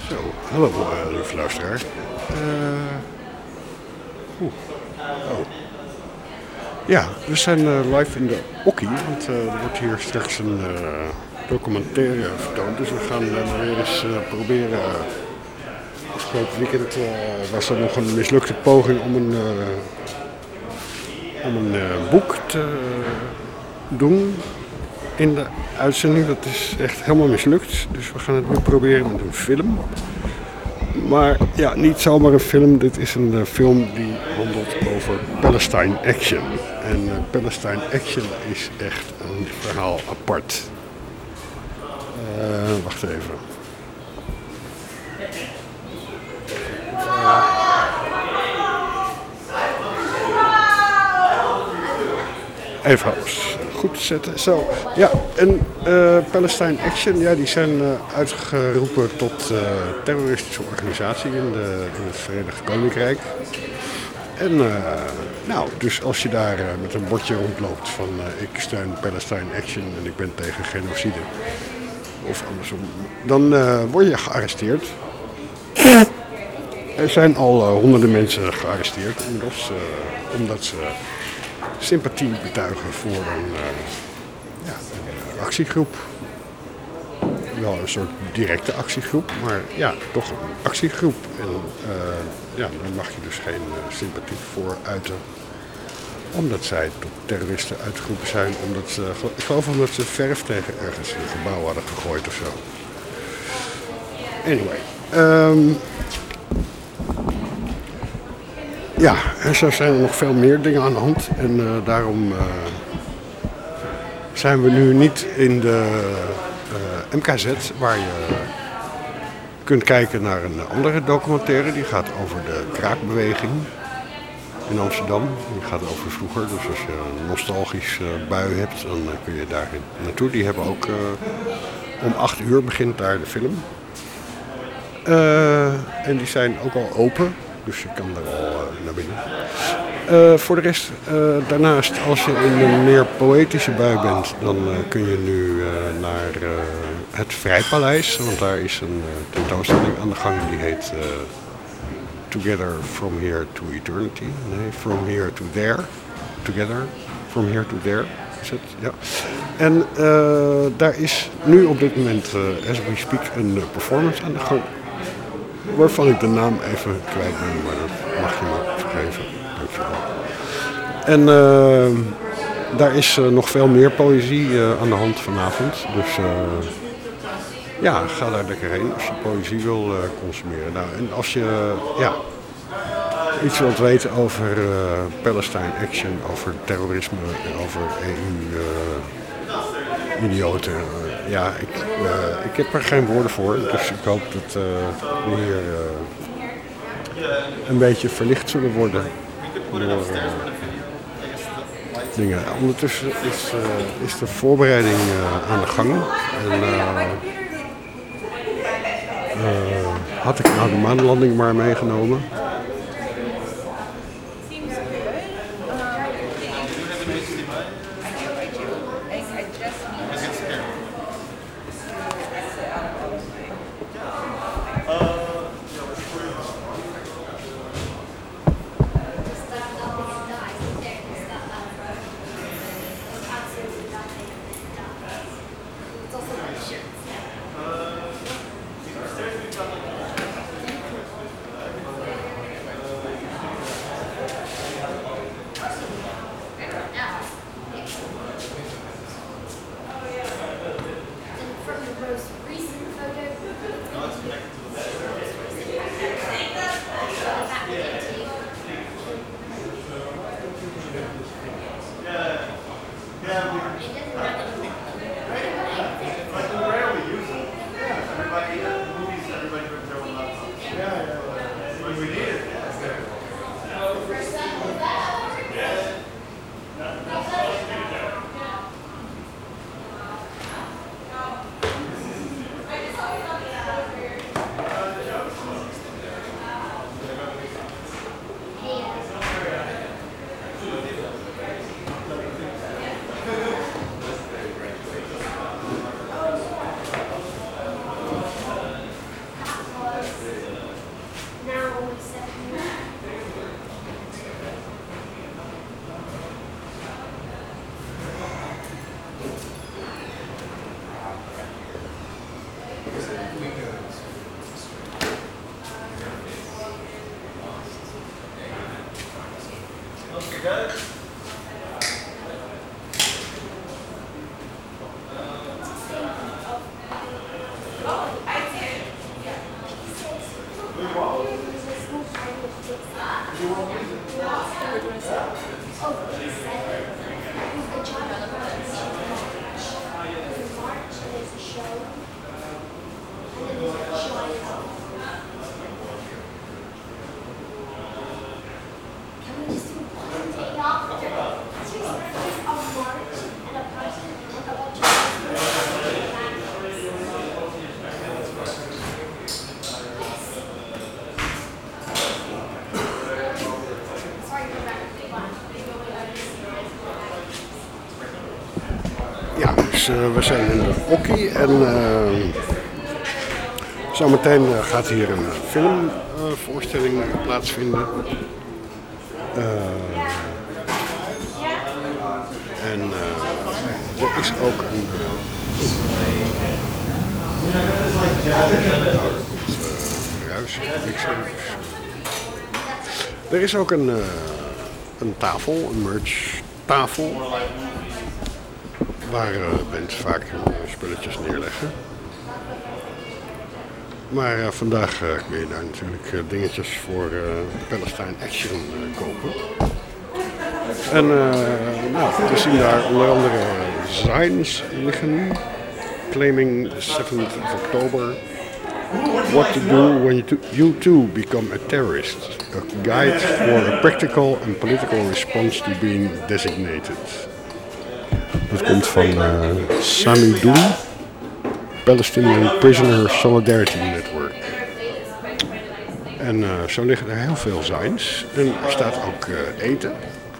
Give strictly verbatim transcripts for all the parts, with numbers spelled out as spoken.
Zo, hallo uh, lieve luisteraar. Uh, oeh. Oh. Ja, we zijn uh, live in de Okkie, want uh, er wordt hier straks een uh, documentaire vertoond. Dus we gaan uh, weer eens uh, proberen. Afgelopen weekend uh, was er nog een mislukte poging om een, uh, om een uh, boek te uh, doen in de uitzending. Dat is echt helemaal mislukt. Dus we gaan het nu proberen met een film. Maar ja, niet zomaar een film. Dit is een uh, film die handelt over Palestine Action. En uh, Palestine Action is echt een verhaal apart. Uh, wacht even. Uh, even goed zetten. Zo, ja, en uh, Palestine Action, ja, die zijn uh, uitgeroepen tot uh, terroristische organisatie in, de, in het Verenigd Koninkrijk. En uh, nou, dus als je daar uh, met een bordje rondloopt van uh, ik steun Palestine Action en ik ben tegen genocide, of andersom, dan uh, word je gearresteerd. Er zijn al uh, honderden mensen gearresteerd inmiddels, uh, omdat ze sympathie betuigen voor een, uh, ja, een actiegroep. Wel een soort directe actiegroep, maar ja, toch een actiegroep. En uh, ja, daar mag je dus geen uh, sympathie voor uiten. Omdat zij tot terroristen uitgeroepen zijn. Omdat ze, ik geloof omdat ze verf tegen ergens een gebouw hadden gegooid of zo. Anyway. Um, ja, en zo zijn er nog veel meer dingen aan de hand. En uh, daarom uh, zijn we nu niet in de uh, M K Z, waar je kunt kijken naar een andere documentaire. Die gaat over de kraakbeweging in Amsterdam. Die gaat over vroeger. Dus als je een nostalgisch uh, bui hebt, dan uh, kun je daar naartoe. Die hebben ook uh, om acht uur begint daar de film. Uh, en die zijn ook al open. Dus je kan er al uh, naar binnen. Uh, voor de rest, uh, daarnaast, als je in een meer poëtische bui bent, dan uh, kun je nu uh, naar uh, het Vrijpaleis. Want daar is een uh, tentoonstelling aan de gang die heet uh, Together from Here to Eternity. Nee, From Here to There. Together from Here to There is het, ja. En uh, daar is nu op dit moment, uh, as we speak, een uh, performance aan de gang. Waarvan ik de naam even kwijt ben, maar dat mag je me vergeven. Dankjewel. En uh, daar is uh, nog veel meer poëzie uh, aan de hand vanavond. Dus uh, ja, ga daar lekker heen als je poëzie wil uh, consumeren. Nou, en als je uh, ja, iets wilt weten over uh, Palestine Action, over terrorisme en over E U-idioten. Uh, Ja, ik, uh, ik heb er geen woorden voor, dus ik hoop dat uh, we hier uh, een beetje verlicht zullen worden door uh, dingen. Ondertussen is, uh, is de voorbereiding uh, aan de gang. En, uh, uh, had ik nou de maanlanding maar meegenomen. Ja, dus uh, we zijn in de Okkie en uh, zometeen uh, gaat hier een filmvoorstelling uh, plaatsvinden. Uh, en uh, er is ook een... Ruis, niks Er is ook een, uh, een tafel, een merch-tafel. Waar uh, bands vaak uh, spulletjes neerleggen. Maar uh, vandaag uh, kun je daar natuurlijk uh, dingetjes voor uh, Palestine Action uh, kopen. En uh, nou, we zien daar onder andere uh, signs liggen. Claiming the seventh of October. What to do when you, to, you too become a terrorist. A guide for a practical and political response to being designated. Dat komt van uh, Sami Doun, Palestinian Prisoner Solidarity Network. En uh, zo liggen er heel veel signs. En er staat ook uh, eten.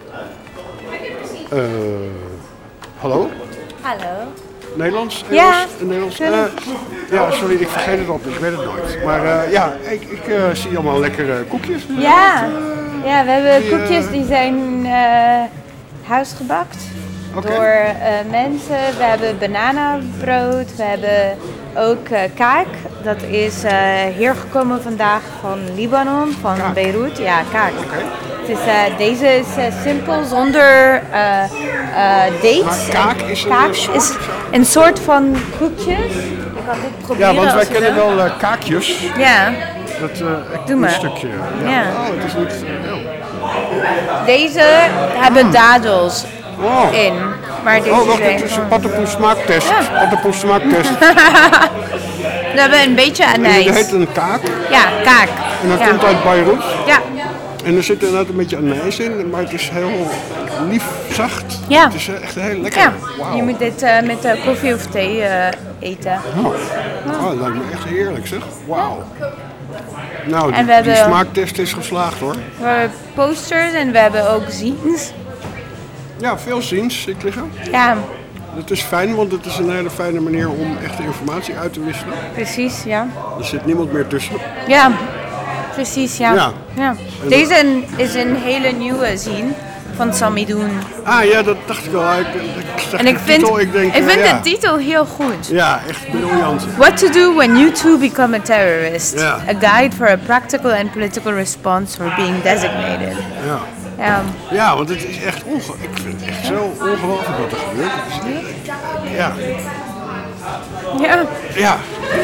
Uh, hallo? Hallo. Nederlands? Ja. Engels? Nederlands? Uh, ja, sorry, ik vergeet het altijd. Ik weet het nooit. Maar uh, ja, ik, ik uh, zie allemaal lekkere koekjes. Ja, ja we hebben die, koekjes uh, die zijn uh, huisgebakt. Okay. Door uh, mensen. We hebben bananenbrood, we hebben ook uh, kaak. Dat is uh, hier gekomen vandaag van Libanon, van kaak. Beirut. Ja, kaak. Okay. Het is, uh, deze is uh, simpel, zonder uh, uh, dates. Maar kaak is een, kaak soort, is een soort van koekjes. Ik kan dit proberen. Ja, want wij kennen wel uh, kaakjes. Ja. Dat uh, Doe een maar. stukje. Ja. Ja. Oh, het is niet... Uh, oh. Deze hebben mm. dadels. Oh. In. Maar dit oh, wacht, is het is een pattenpoes smaaktest. Ja. Pattenpoes smaaktest. We hebben een beetje anijs. En dat heet een kaak. Ja, kaak. En dat ja. komt uit Beirut. Ja. En er zit inderdaad een beetje anijs in, maar het is heel lief, zacht. Ja. Het is echt heel lekker. Ja. Wow. Je moet dit uh, met uh, koffie of thee uh, eten. Oh. Oh, dat lijkt me echt heerlijk zeg. Wauw. Nou, en die, hebben, die smaaktest is geslaagd hoor. We hebben posters en we hebben ook zines. Ja, veel zines zie ik liggen. Ja. Dat is fijn, want het is een hele fijne manier om echte informatie uit te wisselen. Precies, ja. Er zit niemand meer tussen. Ja, precies, ja. ja. ja. Deze is een hele nieuwe zine van Sami Doun. Ah ja, dat dacht ik al. Ik, ik zag en ik de vind, titel, ik denk, ik vind ja. de titel heel goed. Ja, echt briljant. What to do when you too become a terrorist. Ja. A guide for a practical and political response for being designated. Ja. Ja. Ja, want het is echt ongelooflijk. Ik vind het echt zo ongelooflijk wat er gebeurt. Het is, ja. Ja. Ja.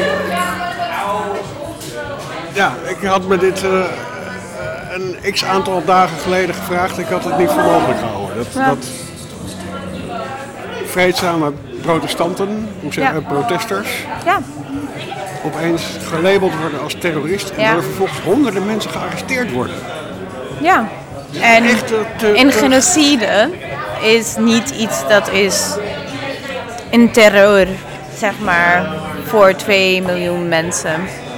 Ja, ik had me dit uh, een x aantal dagen geleden gevraagd. Ik had het niet voor mogelijk gehouden. Dat, Ja. dat vreedzame protestanten, hoe zeg je, Ja. protesters, Ja. opeens gelabeld worden als terrorist. En Ja. er vervolgens honderden mensen gearresteerd worden. Ja. En Echt, uh, te, in te... genocide is niet iets dat is een terror, zeg maar, voor twee miljoen mensen.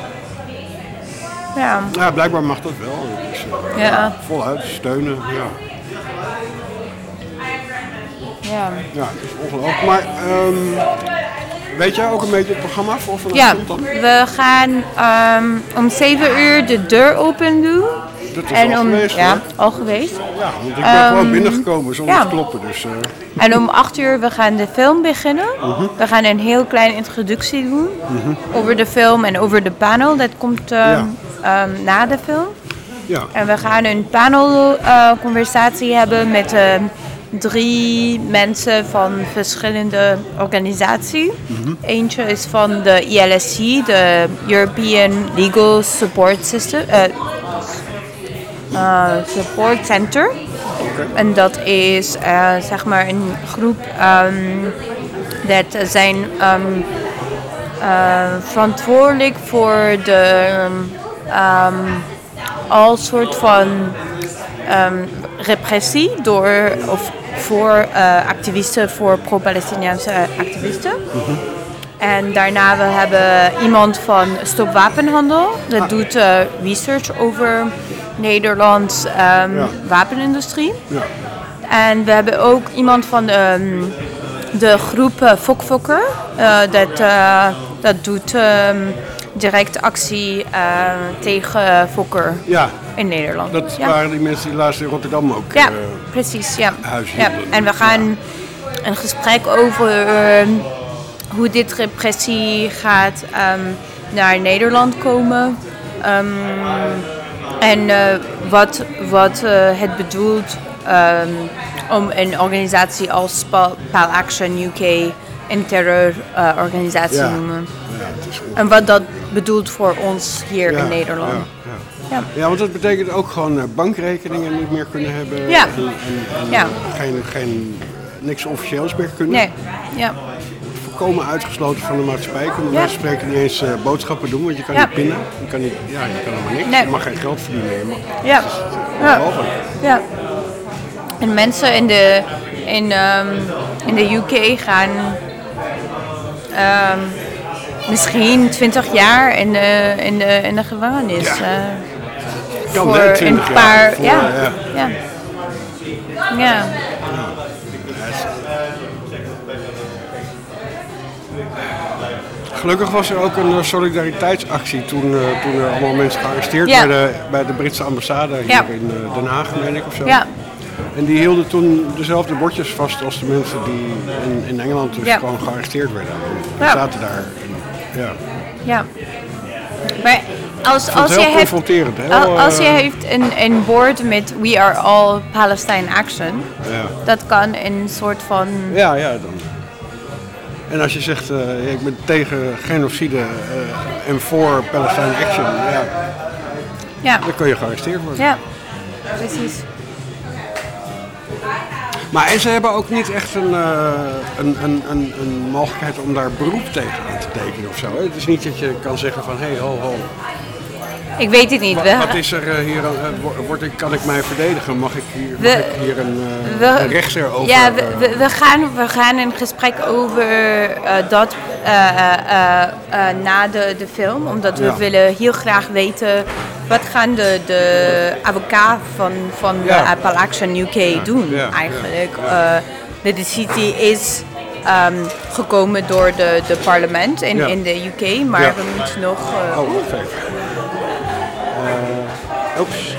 Ja. Ja, blijkbaar mag dat wel. Dus, uh, Ja. Voluit steunen, ja. Ja. Ja, het is ongelooflijk. Maar um, weet jij ook een beetje het programma voor vanavond Ja, dan? we gaan um, om zeven uur de deur open doen. Dat is en al om, geweest, ja, hoor. al geweest. Ja, want ik ben Um, gewoon binnengekomen zonder ja. te kloppen. Dus, uh, En om acht uur we gaan de film beginnen. uh-huh. We gaan een heel kleine introductie doen uh-huh. over de film en over de panel. Dat komt um, Ja. um, na de film. Ja. En we gaan een panelconversatie uh, hebben met uh, drie mensen van verschillende organisaties. Mm-hmm. Eentje is van de I L S C, de European Legal Support System, uh, uh, Support Center. Okay. En dat is uh, zeg maar een groep um, dat zijn um, uh, verantwoordelijk voor de um, al soort van um, repressie door of voor uh, activisten, voor pro-Palestiniaanse activisten. Mm-hmm. En daarna we hebben iemand van Stop Wapenhandel. Dat ah. doet uh, research over Nederlands um, ja. wapenindustrie. Ja. En we hebben ook iemand van um, de groep uh, Fokfokker. Uh, dat, uh, dat doet um, direct actie uh, tegen Fokker ja. in Nederland. Dat ja. waren die mensen die laatst in Rotterdam ook ja, uh, precies, ja. huishielden. Ja. En we gaan ja. een gesprek over uh, hoe dit repressie gaat um, naar Nederland komen. Um, en uh, wat, wat uh, het bedoelt um, om een organisatie als Pal Action U K een terrororganisatie uh, te noemen. Ja, en wat dat bedoelt voor ons hier ja, in Nederland. Ja, ja. Ja. ja, want dat betekent ook gewoon uh, bankrekeningen niet meer kunnen hebben. Ja. En, en, en ja. geen, geen, niks officieels meer kunnen. Nee. Ja. Volkomen uitgesloten van de maatschappij. Kunnen ja. wij spreken niet eens uh, boodschappen doen, want je kan ja. niet pinnen. Je kan, niet, ja, je kan helemaal niks. Nee. Je mag geen geld verdienen. Je mag, ja. Dus, ja. ja. En mensen in de, in, um, in de U K gaan um, misschien twintig jaar in de, in de, in de gevangenis. Ja. Uh, kan voor hè, een paar. Voor, ja. Uh, ja. ja. ja. Gelukkig was er ook een solidariteitsactie toen, uh, toen er allemaal mensen gearresteerd ja. werden bij de Britse ambassade hier ja. in uh, Den Haag, meen ik of zo. Ja. En die hielden toen dezelfde bordjes vast als de mensen die in, in Engeland dus ja. gewoon gearresteerd werden. Die ja. zaten daar. En, ja. ja. Maar als, als je heeft, heel, als je heeft een, een bord met We Are All Palestine Action, ja. dat kan een soort van... Ja, ja, dan... En als je zegt, uh, ik ben tegen genocide uh, en voor Palestine Action, ja, ja. dan kun je gearresteerd worden. Ja, precies. Maar en ze hebben ook niet echt een, uh, een, een, een, een mogelijkheid om daar beroep tegen aan te tekenen of zo. Hè? Het is niet dat je kan zeggen van, hé, hey, ho, ho. Ik weet het niet. Wat, wat is er uh, hier, uh, word ik, kan ik mij verdedigen? Mag ik hier, we, mag ik hier een, uh, we, een rechter over? Ja, we, we, we, gaan, we gaan een gesprek over uh, dat uh, uh, uh, na de, de film. Omdat we ja. willen heel graag weten wat gaan de, de advocaat van, van ja. uh, Pal Action U K ja. doen ja. eigenlijk. Ja. Uh, de decisie is um, gekomen door de, de parlement in, ja. in de U K, maar ja. we moeten nog... Uh, oh, wacht even. Uh, oeps.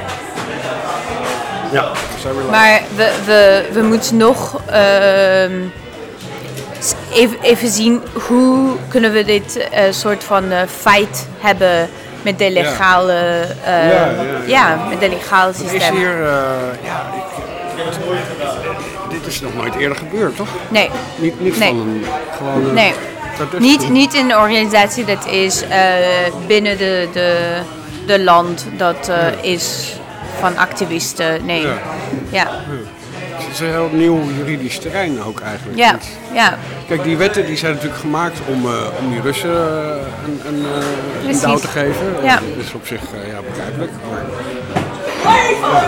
Ja, zijn we maar we, we, we moeten nog uh, even, even zien hoe kunnen we dit uh, soort van uh, feit hebben met de legale, ja. Uh, ja, ja, ja. ja, met de legale systeem. Is hier, uh, ja, ik, dit is nog nooit eerder gebeurd, toch? Nee. Niet, niet nee. van een gewone... Nee. Niet, niet in een organisatie dat is uh, binnen de, de, de land dat uh, ja. is van activisten. Nee. Ja. Ja. Ja. Het is een heel nieuw juridisch terrein ook eigenlijk. Ja. Ja. Kijk, die wetten die zijn natuurlijk gemaakt om, uh, om die Russen uh, een, een, uh, een douw te geven. Ja. Dat is op zich uh, ja, begrijpelijk. Maar, ja.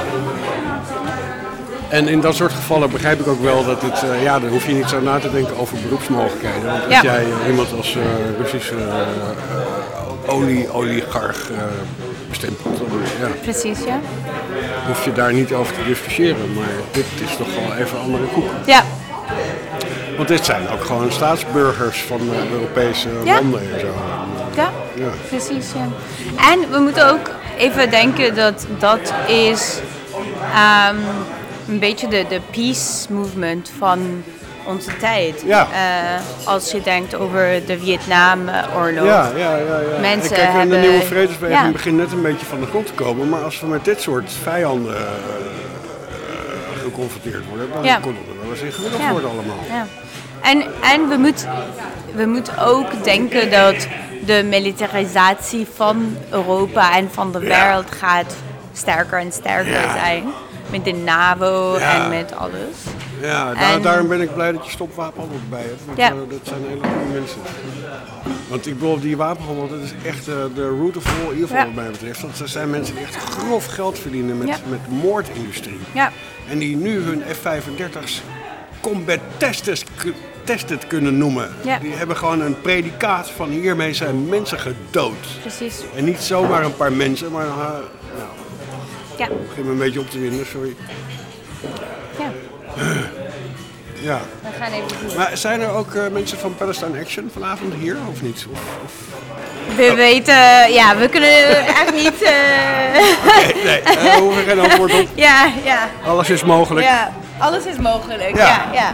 En in dat soort gevallen begrijp ik ook wel dat het, uh, ja, dan hoef je niet zo na te denken over beroepsmogelijkheden. Want als ja. jij uh, iemand als uh, Russische uh, uh, olie, oligarch uh, bestempelt, dan ja. Precies, ja. hoef je daar niet over te discussiëren. Maar dit is toch wel even een andere koek. Ja. Want dit zijn ook gewoon staatsburgers van uh, Europese ja. landen en zo. Ja, ja, precies. Ja. En we moeten ook even denken dat dat is um, een beetje de, de peace movement van onze tijd. Ja. Uh, als je denkt over de Vietnamoorlog. Ja, ja, ja, ja. Mensen en kijk, hebben... de nieuwe vredesbeweging ja. begint net een beetje van de grond te komen. Maar als we met dit soort vijanden uh, uh, geconfronteerd worden, dan ja. kon het wel eens ingewikkeld ja. worden allemaal. Ja. En, en we moeten we moet ook denken dat de militarisatie van Europa en van de ja. wereld gaat sterker en sterker ja. zijn. Met de NAVO ja. en met alles. Ja, daar, en, daarom ben ik blij dat je stopwapenhandel bij hebt. Want ja. uh, dat zijn hele goede mensen. Want ik bedoel, die wapenhandel, dat is echt uh, de root of all evil ja. wat mij betreft. Want er zijn mensen die echt grof geld verdienen met, ja. met moordindustrie. Ja. En die nu hun F vijfendertig's combat tested, tested kunnen noemen. Ja. Die hebben gewoon een predicaat van hiermee zijn mensen gedood. Precies. En niet zomaar een paar mensen, maar... Uh, nou, ja. Ik begin me een beetje op te winden, sorry. Ja. Ja. We gaan even zien. Maar zijn er ook uh, mensen van Palestine Action vanavond hier, of niet? Of, of... We oh. weten, ja, we kunnen echt niet... Uh... Oké, okay, nee, daar uh, hoeven we geen antwoord op. Ja, ja. Alles is mogelijk. Ja, alles is mogelijk, ja, ja. ja.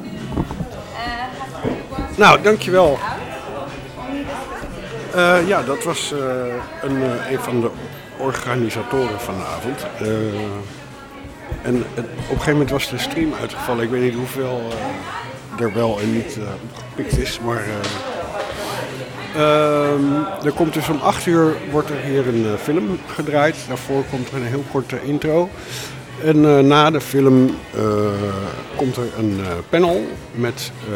Uh, nou, dankjewel. Uh, ja, dat was uh, een, uh, een van de organisatoren van de avond. Uh, en het, op een gegeven moment was de stream uitgevallen. Ik weet niet hoeveel uh, er wel en niet uh, opgepikt is, maar uh, uh, er komt dus om acht uur wordt er hier een uh, film gedraaid. Daarvoor komt er een heel korte intro. En uh, na de film uh, komt er een uh, panel met uh,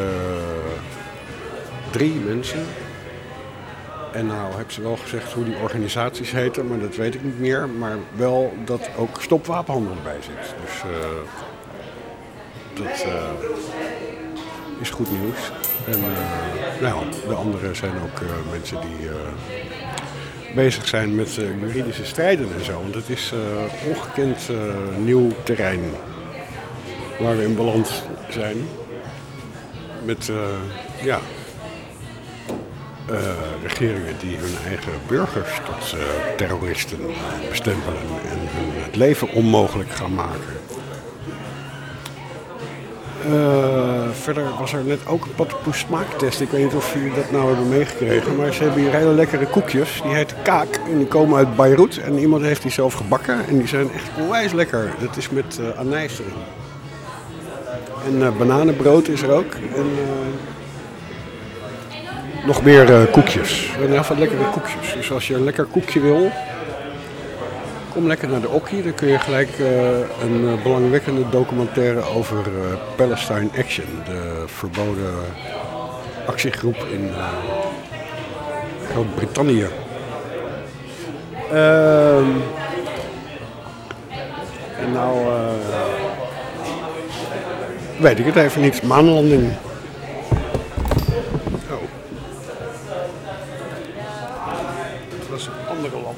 drie mensen. En nou heb ze wel gezegd hoe die organisaties heten, maar dat weet ik niet meer. Maar wel dat ook stopwapenhandel erbij zit. Dus uh, dat uh, is goed nieuws. En uh, nou, de anderen zijn ook uh, mensen die uh, bezig zijn met uh, juridische strijden en zo. Want het is uh, ongekend uh, nieuw terrein waar we in beland zijn. Met, uh, ja... Uh, regeringen die hun eigen burgers tot uh, terroristen bestempelen en hun het leven onmogelijk gaan maken. Uh, verder was er net ook een pattenpoes smaaktest. Ik weet niet of jullie dat nou hebben meegekregen, maar ze hebben hier hele lekkere koekjes. Die heten Kaak en die komen uit Beirut en iemand heeft die zelf gebakken en die zijn echt onwijs lekker. Dat is met uh, anijs erin. En uh, bananenbrood is er ook. En, uh, Nog meer uh, koekjes. En heel veel lekkere koekjes. Dus als je een lekker koekje wil, kom lekker naar de Okkie. Dan kun je gelijk uh, een uh, belangwekkende documentaire over uh, Palestine Action. De verboden actiegroep in uh, Groot-Brittannië. Uh, en nou uh, weet ik het even niet. Maanlanding. Dat is een andere land.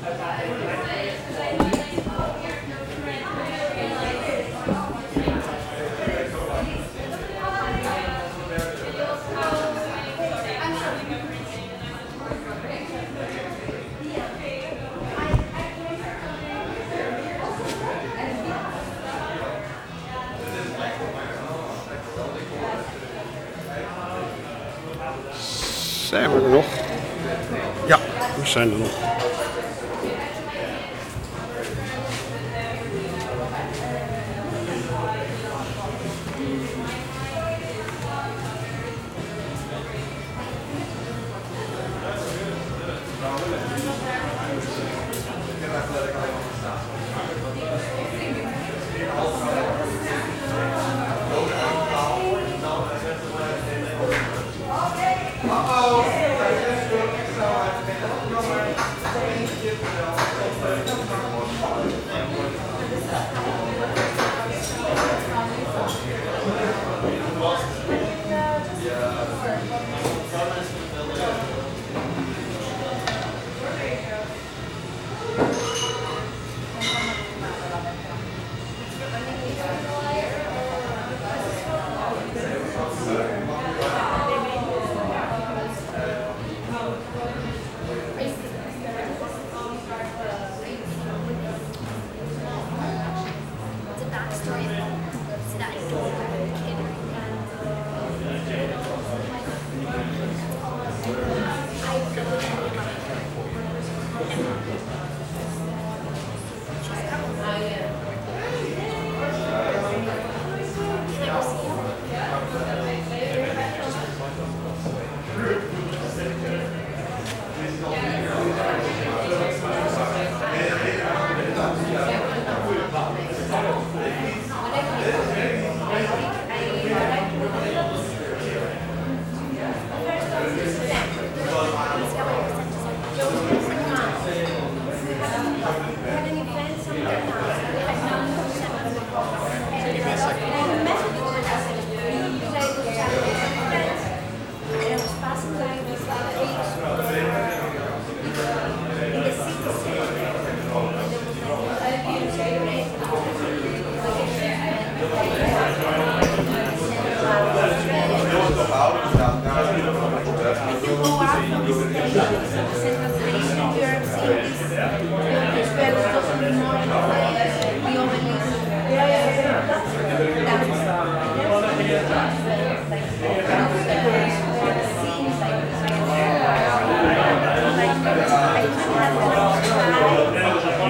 Zijn we er nog? Ja, we zijn er nog.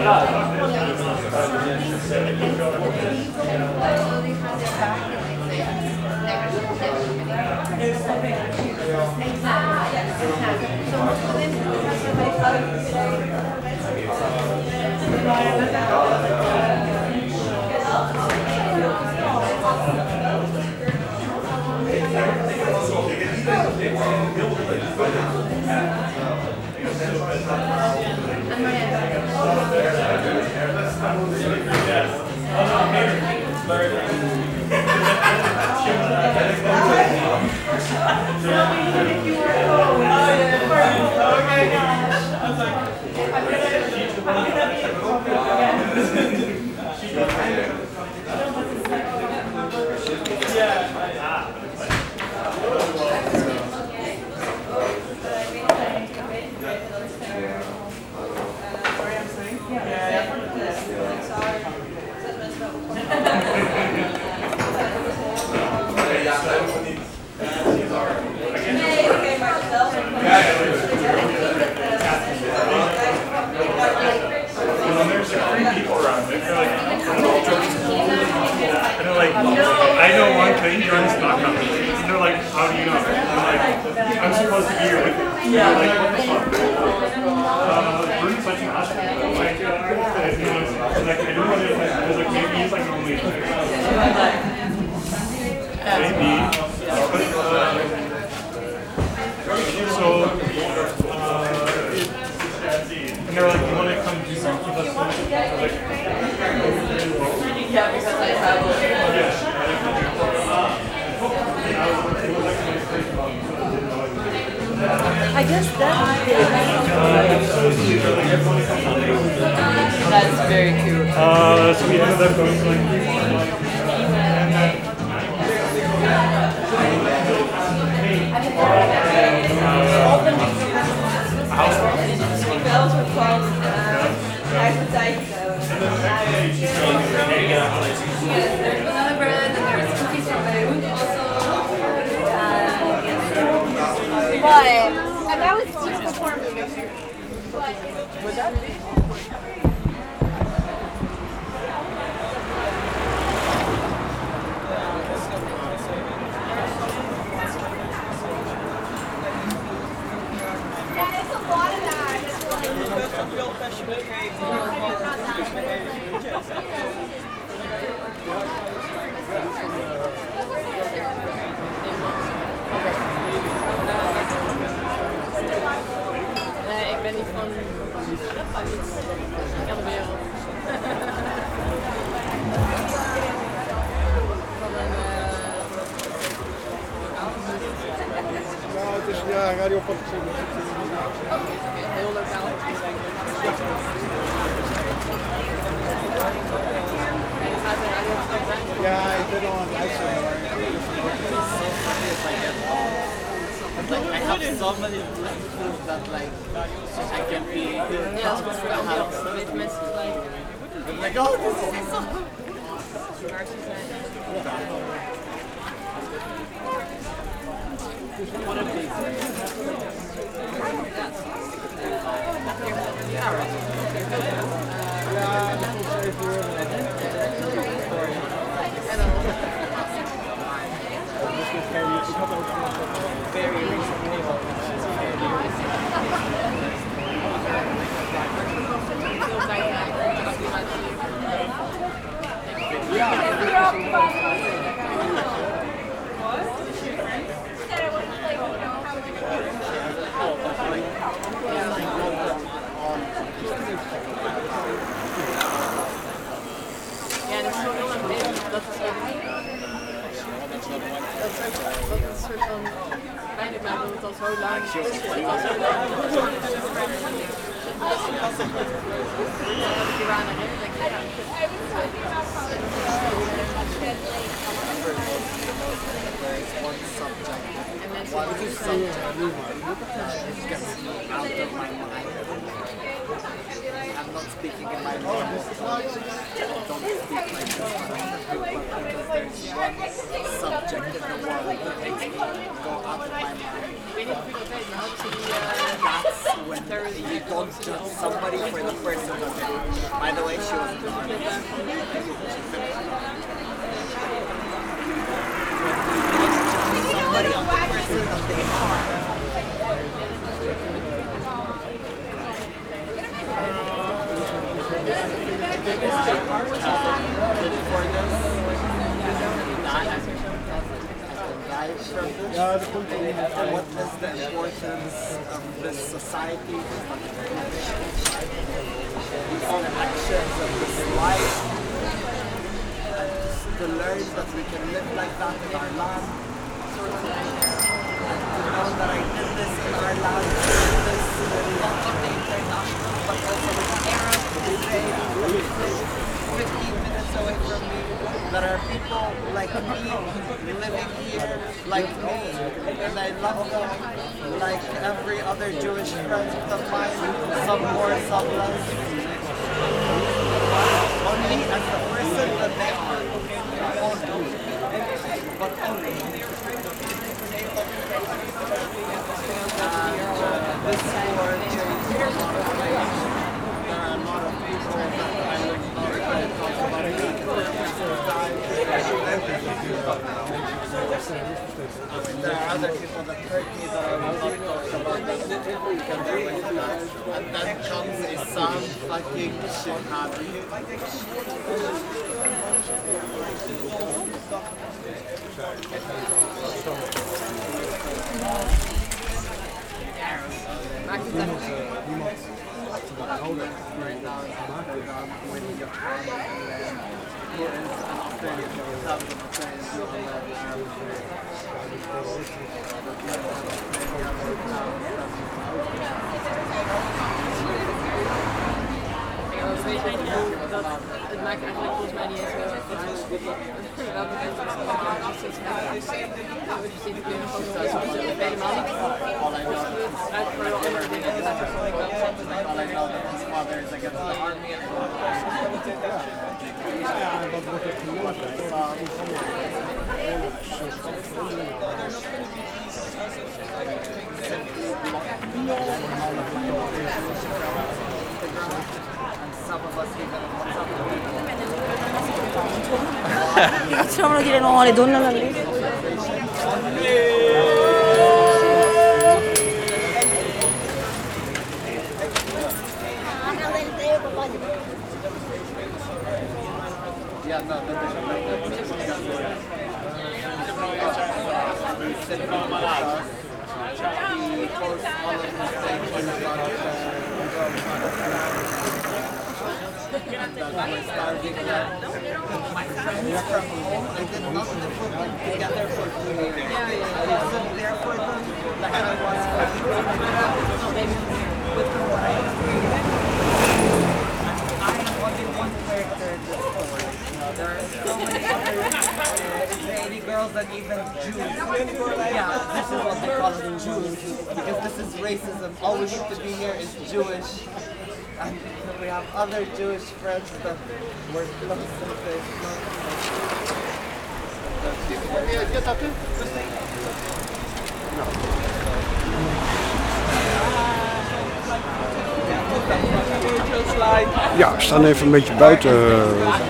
I know one thing, you're just not coming. And they're like, how do you know? I'm like, I'm supposed to be here with you. And they're like, what the fuck? Uh, Bruce's such an awesome. Like, uh, and he was like, I don't know what it is. I was like, maybe he's like only. Maybe. But, uh, so, uh, it, and they're like, you want to come do something with us? I was like, yeah, because I travel. yeah. I guess that's that's very cute. Uh, so we ended up going to like and then Bells were called appetite. There's banana bread and there's cookies from Beirut also. But, and that was just before moving here. Would that be? Yeah, it's a lot of that. Nee, ik ben niet van iets aan de wereld. Van een Nou, het is ja, Radio Podcast. heel lokaal. En je gaat de radio stoppen. Ja, ik ben al aan het luisteren. Like I have so many tools that like I can be Ja, als ik het voor ambiance weet mensen like. like oh this is so Waar ze zijn. what a big very recently Ja, dat is zo heel erg bezig. Dat is ook dat is ook dat is een soort van pijnlijk maakt dat het al zo lang is. Het al zo lang is. Als ik hier aan herinner, denk ik ja. En mensen die het zijn. I'm not speaking in my language. I don't speak like this because there's one subject in the world that makes me go out of my mind. Ik weet niet of je dat weet, maar had je die That's when there is you don't judge somebody for the person that they are. By the way, she was in the army. She finished. Somebody on the person that they are. What is the importance of this society, these actions of this life, and just to learn that we can live like that in our land, and to know that I did this in our land, I did this but also with Arab, fifteen minutes away from me. There are people like me living here, like me, and I love them like every other Jewish friend of mine, some more, some less. Only as the person that they are. Only. But only. And uh, this war changed a lot of things. There are a lot of people that I would not talk about it. There are other people that hurt me that I will not talk about that. And then comes a Sam fucking Shihadi. Right now it's Amsterdam when you're here in Australia, Southern Dat, het maakt eigenlijk volgens mij niet eens heel erg uit welke mensen het allemaal afzet gaan. Dus je ziet het nu nog gewoon thuis of helemaal niet. Het uit voor heel andere dingen. Dus dat is gewoon wel zet. All I know that his father is against the army and Facciamolo dire no alle donne alla lì. yeah, no, my friends from home, I did nothing to put them together for two years. I was there for them like I was for I am only one character in this story. There are so many other Israeli girls and even Jews. Yeah, this is what they call it, Jews, because this is racism. All we need to be here is Jewish. And we have other Jewish friends that were close to this. Ja, we staan even een beetje buiten uh,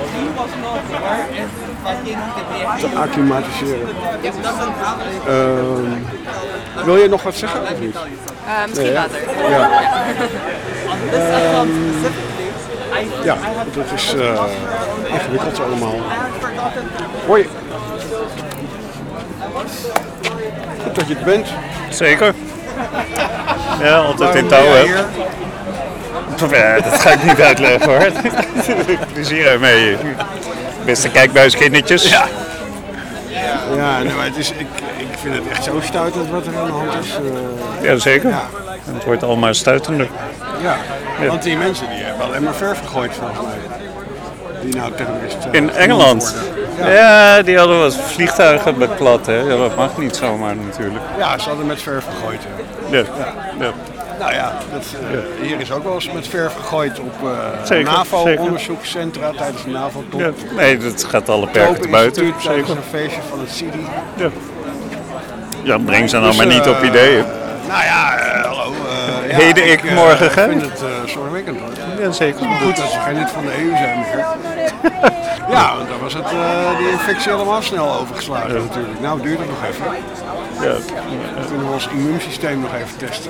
te acclimatiseren. Uh, wil je nog wat zeggen of niet? Uh, misschien nee, later. Ja. Um, ja, dat is uh, ingewikkeld allemaal. Hoi. Goed dat je het bent. Zeker. Ja, altijd in touw hè. Ja, dat ga ik niet uitleggen hoor. Plezier ermee. Beste kijkbuiskindertjes. Ja. Ja, nou, het is, ik, ik vind het echt zo stuitend wat er aan de hand is. Uh, ja, zeker. Ja. Het wordt allemaal stuitender. Ja, ja, want die mensen die hebben alleen maar verf gegooid volgens mij. Die nou terroristen. In Engeland? Ja. Ja, die hadden wat vliegtuigen beklad hè. Ja, dat mag niet zomaar natuurlijk. Ja, ze hadden met verf gegooid. Ja. Ja. Ja. Ja. Nou ja, dat, uh, ja, hier is ook wel eens met verf gegooid op uh, NAVO-onderzoekscentra tijdens de NAVO-top. Ja. Nee, dat gaat alle perken te buiten. Tijdens een feestje van het C I D I. Ja, ja breng ze nou dus, maar niet uh, op ideeën. Uh, nou ja, uh, hallo, uh, ja, heden ik, eh, morgen Ik gij. vind het uh, zorgwekkend hoor. Ja, zeker. Goed dat ze geen lid van de E U zijn meer. Ja, want dan was het, uh, die infectie helemaal snel overgeslagen ja. natuurlijk. Nou, duurt het nog even. Ja. Dan kunnen we ons immuunsysteem nog even testen.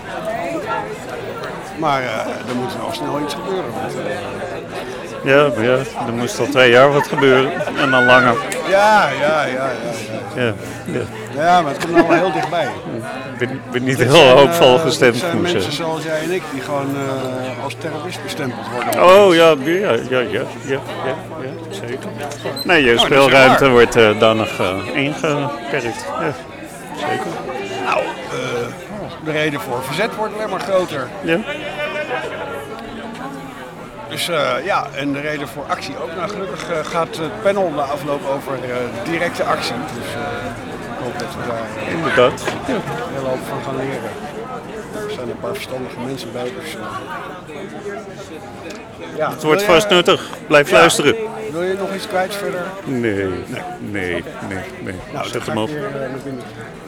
Maar uh, er moet wel snel iets gebeuren. Want, uh, ja, maar ja, er moest al twee jaar wat gebeuren en dan langer. Ja, ja, ja, ja. Ja, ja, ja. ja maar het komt nou wel heel dichtbij. Ik ben, ben niet heel zijn, hoopvol uh, gestemd. Er zijn mensen zoals jij en ik die gewoon uh, als terrorist bestempeld worden. Oh ja, ja, ja, ja, ja, ja, ja zeker. Nee, je oh, speelruimte wordt uh, dan nog uh, ingeperkt. Ja, zeker. Nou, uh, de reden voor verzet wordt alleen maar groter. Ja. Dus uh, ja, en de reden voor actie ook. Nou, gelukkig uh, gaat het panel na afloop over uh, directe actie. Dus uh, ik hoop dat we daar uh, inderdaad ja. een hele hoop van gaan leren. Er zijn een paar verstandige mensen bij, dus uh, ja. Het wordt vast nuttig. Blijf ja. luisteren. Wil je nog iets kwijt verder? Nee, nee, nee, nee. nee. Nou, zet hem op. Weer, uh, naar binnen.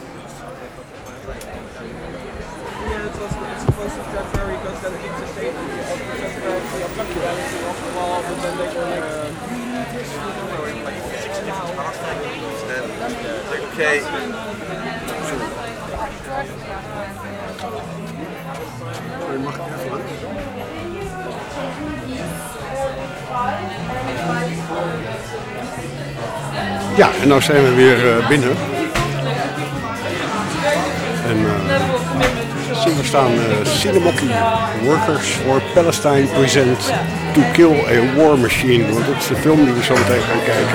Okay. Sorry, mag ik even langs? Ja, en nou zijn we weer uh, binnen. En uh, zien we staan uh, Sinemoki, Workers for Palestine present To Kill a War Machine. Want dat is de film die we zo meteen gaan kijken.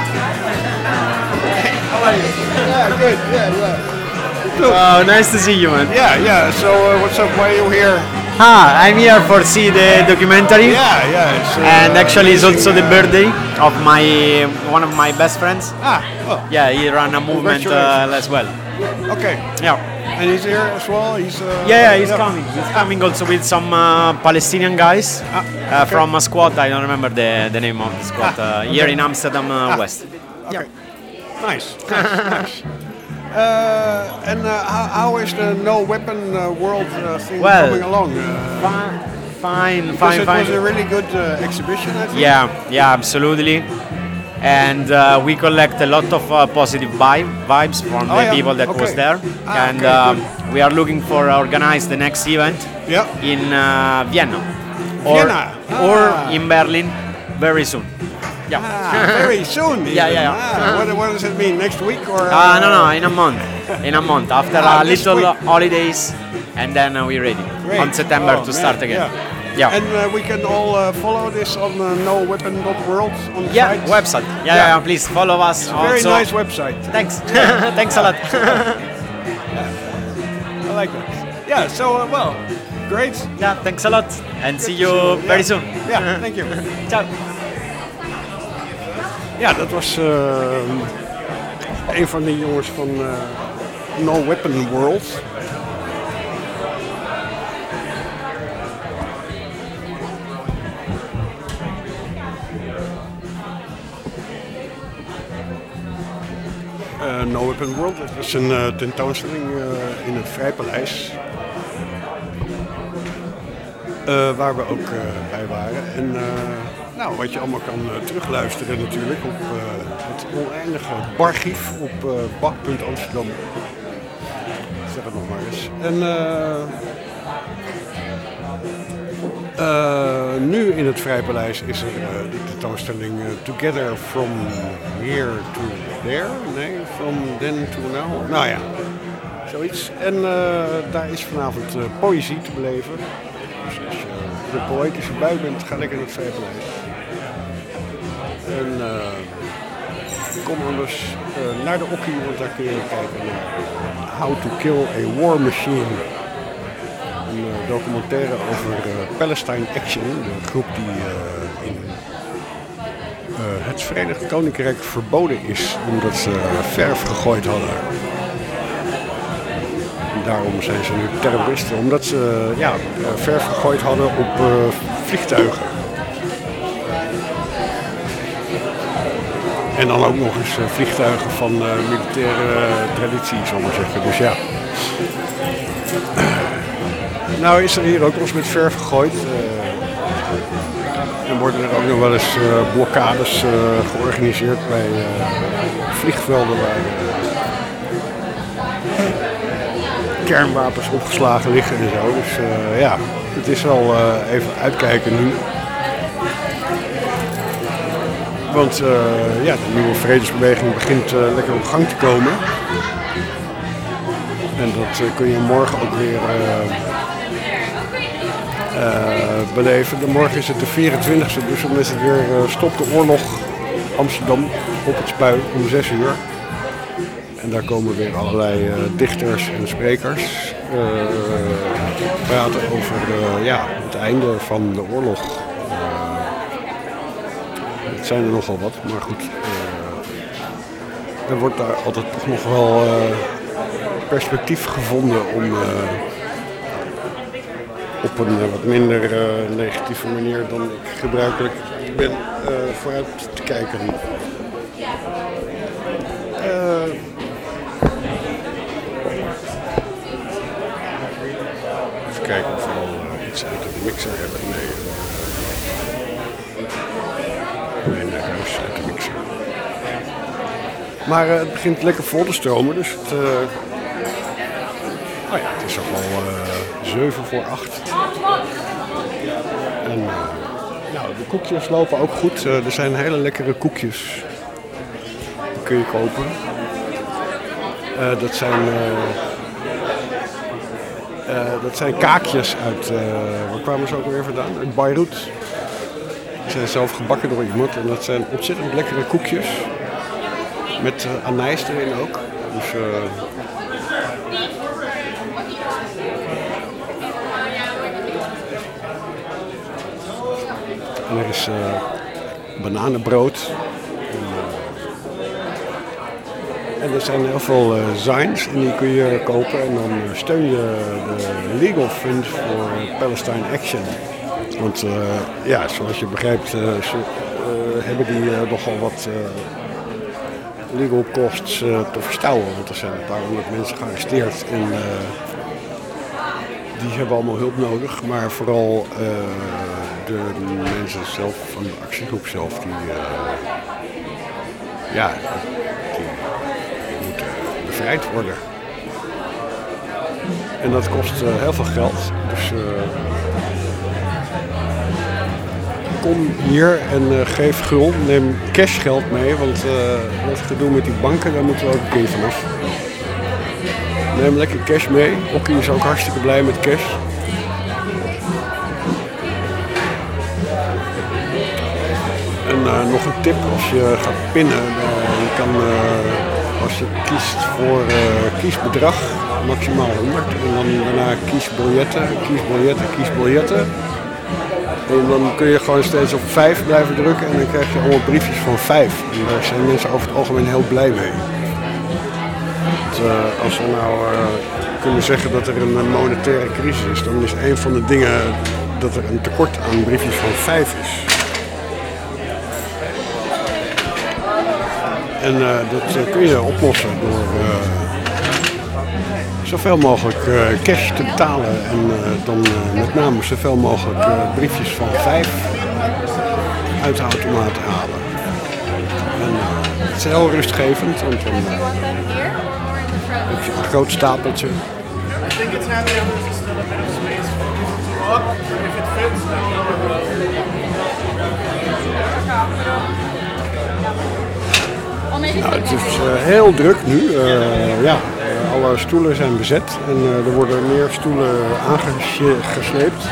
How are you? Yeah, good. Yeah, yeah. Oh, nice to see you, man. Yeah, yeah. So, uh, what's up? Why are you here? Ah, I'm here for see the documentary. Yeah, yeah. It's, uh, and actually, it's also the birthday of my one of my best friends. Ah, well. Yeah, he ran a movement uh, as well. Okay. Yeah. And he's here as well. He's. Uh, yeah, yeah, he's yeah. coming. He's coming also with some uh, Palestinian guys ah, okay. uh, from a squad. I don't remember the the name of the squad. Ah, uh, okay. Here in Amsterdam uh, ah, West. Okay. Yeah. Nice. Nice. nice. Uh, and uh, how, how is the no weapon uh, world uh, thing well, coming along? Uh, fine, fine, fine. It fine. was a really good uh, exhibition, I think. Yeah, yeah, absolutely. And uh, we collect a lot of uh, positive vibe, vibes from oh, the yeah. people that okay. was there, ah, and okay, um, we are looking for organize the next event yeah. in uh, Vienna, or Vienna. Ah. or in Berlin very soon. Yeah, ah, very soon. yeah, yeah. yeah. Ah, what, what does it mean? Next week or? Uh, uh, no, no, in a month. In a month after ah, a little week. holidays, and then uh, we're ready Great. on September oh, to man. start again. Yeah. Yeah. And uh, we can all uh, follow this on uh, no weapon dot world on the yeah, site. website. Yeah, yeah, yeah, please follow us. It's a very also. nice website. Thanks. Thanks a lot. yeah. I like that. Yeah, so uh, well, great. Yeah, thanks a lot. And Good see you see very yeah. soon. Yeah, thank you. Ciao. Ja, dat was uh, een van de jongens van uh, No Weapon World. Uh, no Weapon World, dat was een uh, tentoonstelling uh, in het Vrijpaleis. Uh, waar we ook uh, bij waren. En uh, nou, wat je allemaal kan uh, terugluisteren natuurlijk op uh, het oneindige barchief op uh, bach punt amsterdam. Zeg het nog maar eens. En uh, uh, nu in het Vrijpaleis is er uh, de tentoonstelling uh, Together from Here to There. Nee, from then to now. Nou ja, zoiets. En uh, daar is vanavond uh, poëzie te beleven. Dus als je de poëtische bui bent, ga lekker naar het Vrijpaleis. En uh, kom anders uh, naar de Okkie, want daar kun je kijken naar How to Kill a War Machine. Een uh, documentaire over uh, Palestine Action, de groep die uh, in uh, het Verenigd Koninkrijk verboden is omdat ze verf gegooid hadden. Daarom zijn ze nu terroristen, omdat ze ja, verf gegooid hadden op uh, vliegtuigen. En dan ook nog eens uh, vliegtuigen van uh, militaire uh, traditie, zal ik maar zeggen. Dus ja. Nou is er hier ook wel eens met verf gegooid. Uh, en worden er ook nog wel eens uh, blokkades uh, georganiseerd bij uh, vliegvelden waar uh, kernwapens opgeslagen liggen en zo. Dus uh, ja, het is wel uh, even uitkijken nu. Want uh, ja, de nieuwe vredesbeweging begint uh, lekker op gang te komen. En dat uh, kun je morgen ook weer uh, uh, beleven. De morgen is het de vierentwintigste, dus dan is het weer uh, Stop de Oorlog Amsterdam op het Spui om zes uur. En daar komen weer allerlei uh, dichters en sprekers uh, praten over uh, ja, het einde van de oorlog. Het zijn er nogal wat, maar goed. Uh, er wordt daar altijd toch nog wel uh, perspectief gevonden om uh, op een uh, wat minder uh, negatieve manier dan ik gebruikelijk ben uh, vooruit te kijken. Uh, even kijken of we al uh, iets uit de mixer hebben. Nee. Nee, naar huis uit de mixer. Maar uh, het begint lekker vol te stromen, dus het, uh... oh ja, het is al wel uh, zeven voor acht. En uh, nou, de koekjes lopen ook goed. Uh, er zijn hele lekkere koekjes. Die kun je kopen. Uh, dat zijn... Uh, uh, dat zijn kaakjes uit... Uh, waar kwamen ze ook weer vandaan? Uit Beirut. Die zijn zelf gebakken door iemand en dat zijn ontzettend lekkere koekjes. Met uh, anijs erin ook. Dus, uh... En er is uh, bananenbrood. En, uh... en er zijn heel veel uh, signs en die kun je kopen. En dan steun je de Legal Fund voor Palestine Action. Want uh, ja, zoals je begrijpt uh, ze, uh, hebben die uh, nogal wat uh, legal costs uh, te verstouwen. Want er zijn een paar honderd mensen gearresteerd en uh, die hebben allemaal hulp nodig. Maar vooral uh, de mensen zelf van de actiegroep zelf, die, uh, ja, die moeten bevrijd worden. En dat kost uh, heel veel geld. Dus... Uh, Kom hier en uh, geef gul, neem cashgeld mee, want uh, dat gedoe met die banken, daar moeten we ook een keer vanaf. Neem lekker cash mee, Okkie is ook hartstikke blij met cash. En uh, nog een tip, als je gaat pinnen, uh, je kan, uh, als je kiest voor uh, kiesbedrag, maximaal honderd. En dan daarna kiesbiljetten, kiesbiljetten, kiesbiljetten. En dan kun je gewoon steeds op vijf blijven drukken en dan krijg je allemaal briefjes van vijf. En daar zijn mensen over het algemeen heel blij mee. Want, uh, als we nou uh, kunnen zeggen dat er een monetaire crisis is, dan is een van de dingen dat er een tekort aan briefjes van vijf is. En uh, dat uh, kun je oplossen door uh, zoveel mogelijk uh, cash te betalen en uh, dan uh, met name zoveel mogelijk uh, briefjes van vijf uit de automaat halen. En, uh, het is heel rustgevend, want dan uh, heb je een groot stapeltje. I think it's handy if there's still a bit of space for people to walk. If it fits, then Nou, het is uh, heel druk nu. Uh, ja, uh, alle stoelen zijn bezet en uh, er worden meer stoelen aangesleept.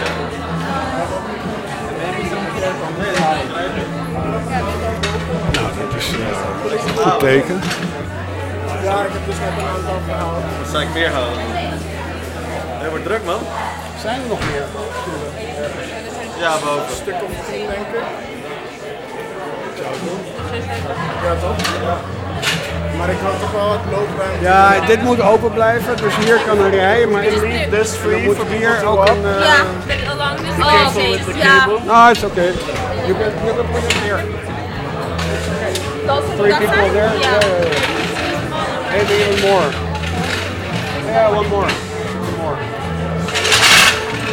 Nou, dat is uh, een goed teken. Ja, ik heb dus net een aantal gehaald. Dat zou ik weer halen. Het wordt druk, man. Zijn er nog meer stoelen? Ja, boven. Een stuk of tien, denk ik. Ja, toch? Ja. Maar ik had toch wel het loopruimte. Ja, dit moet open blijven, dus hier kan een rij, maar This is free moet for hier people to ook walk. een... Uh, Ja, met along this. Be Oh, careful oké. with the Ja. cable. no, it's okay. You can, you can put it here. Dat is Three dat people zijn? there. Ja. Yeah, yeah, yeah. Maybe even more. Yeah, one more. One more.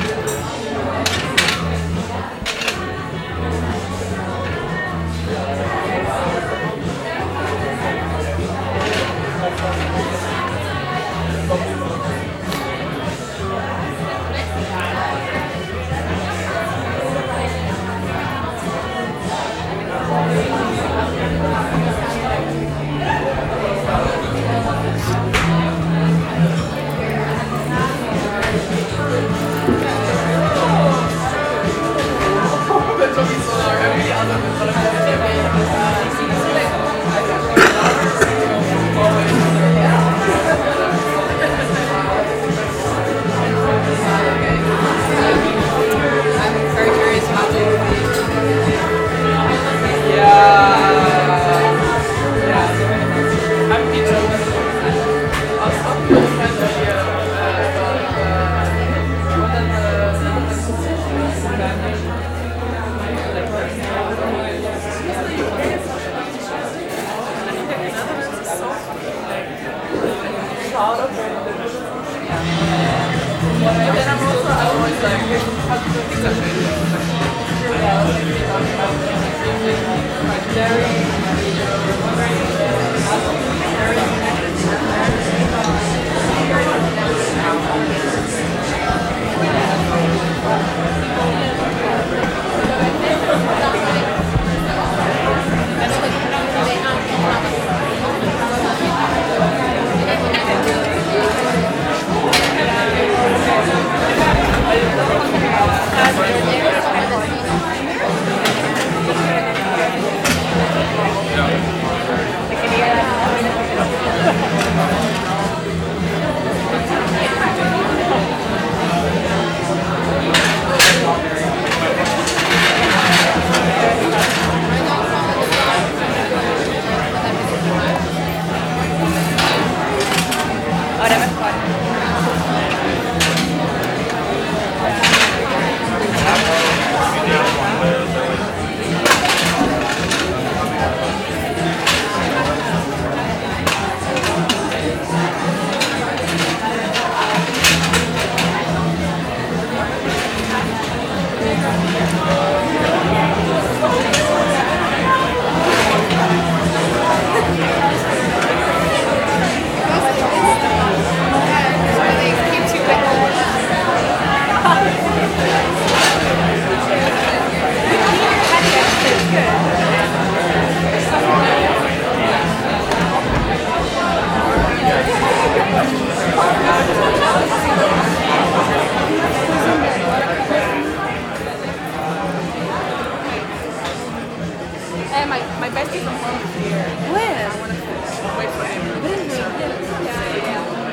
And my, my bestie from home is here. When? I want to wait for him. Yeah, yeah.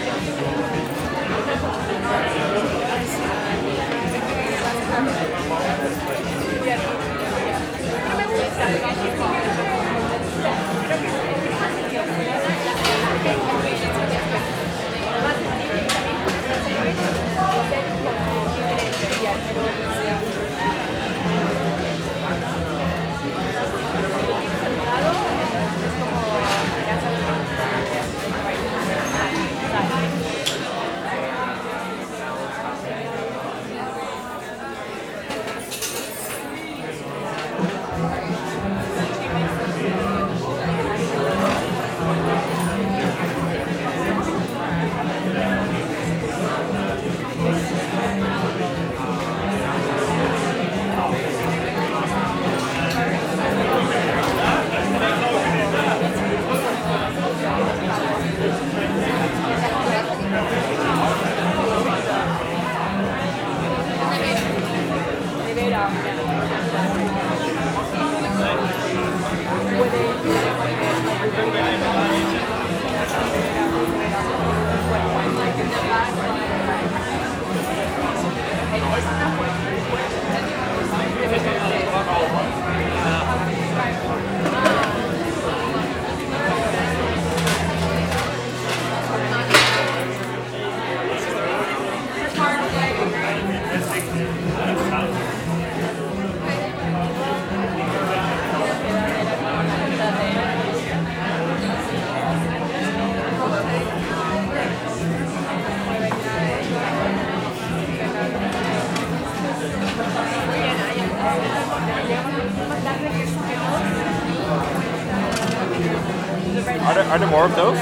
Are there, are there more of those?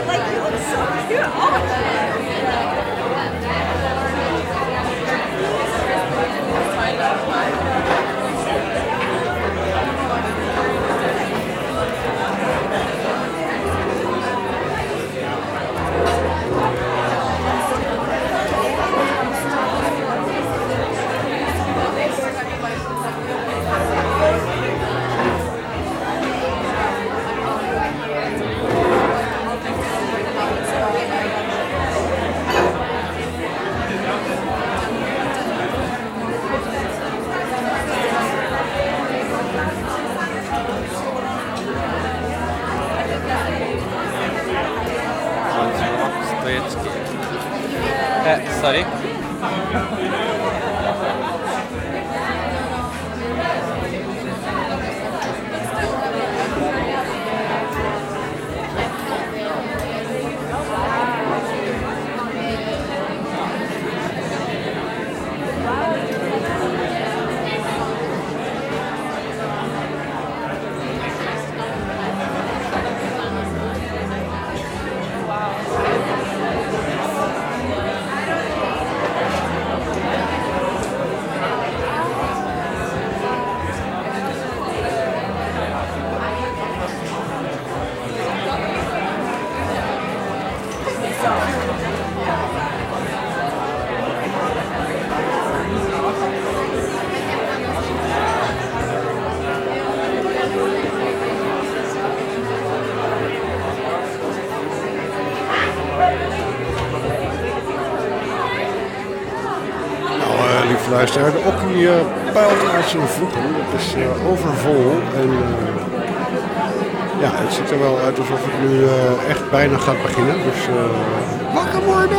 like you look so cute. Uh, sorry. Luisteraar, de Okkie uh, pijlt uit zijn voeten. Het is uh, overvol en uh, ja, het ziet er wel uit alsof het nu uh, echt bijna gaat beginnen. Dus uh, wakker worden!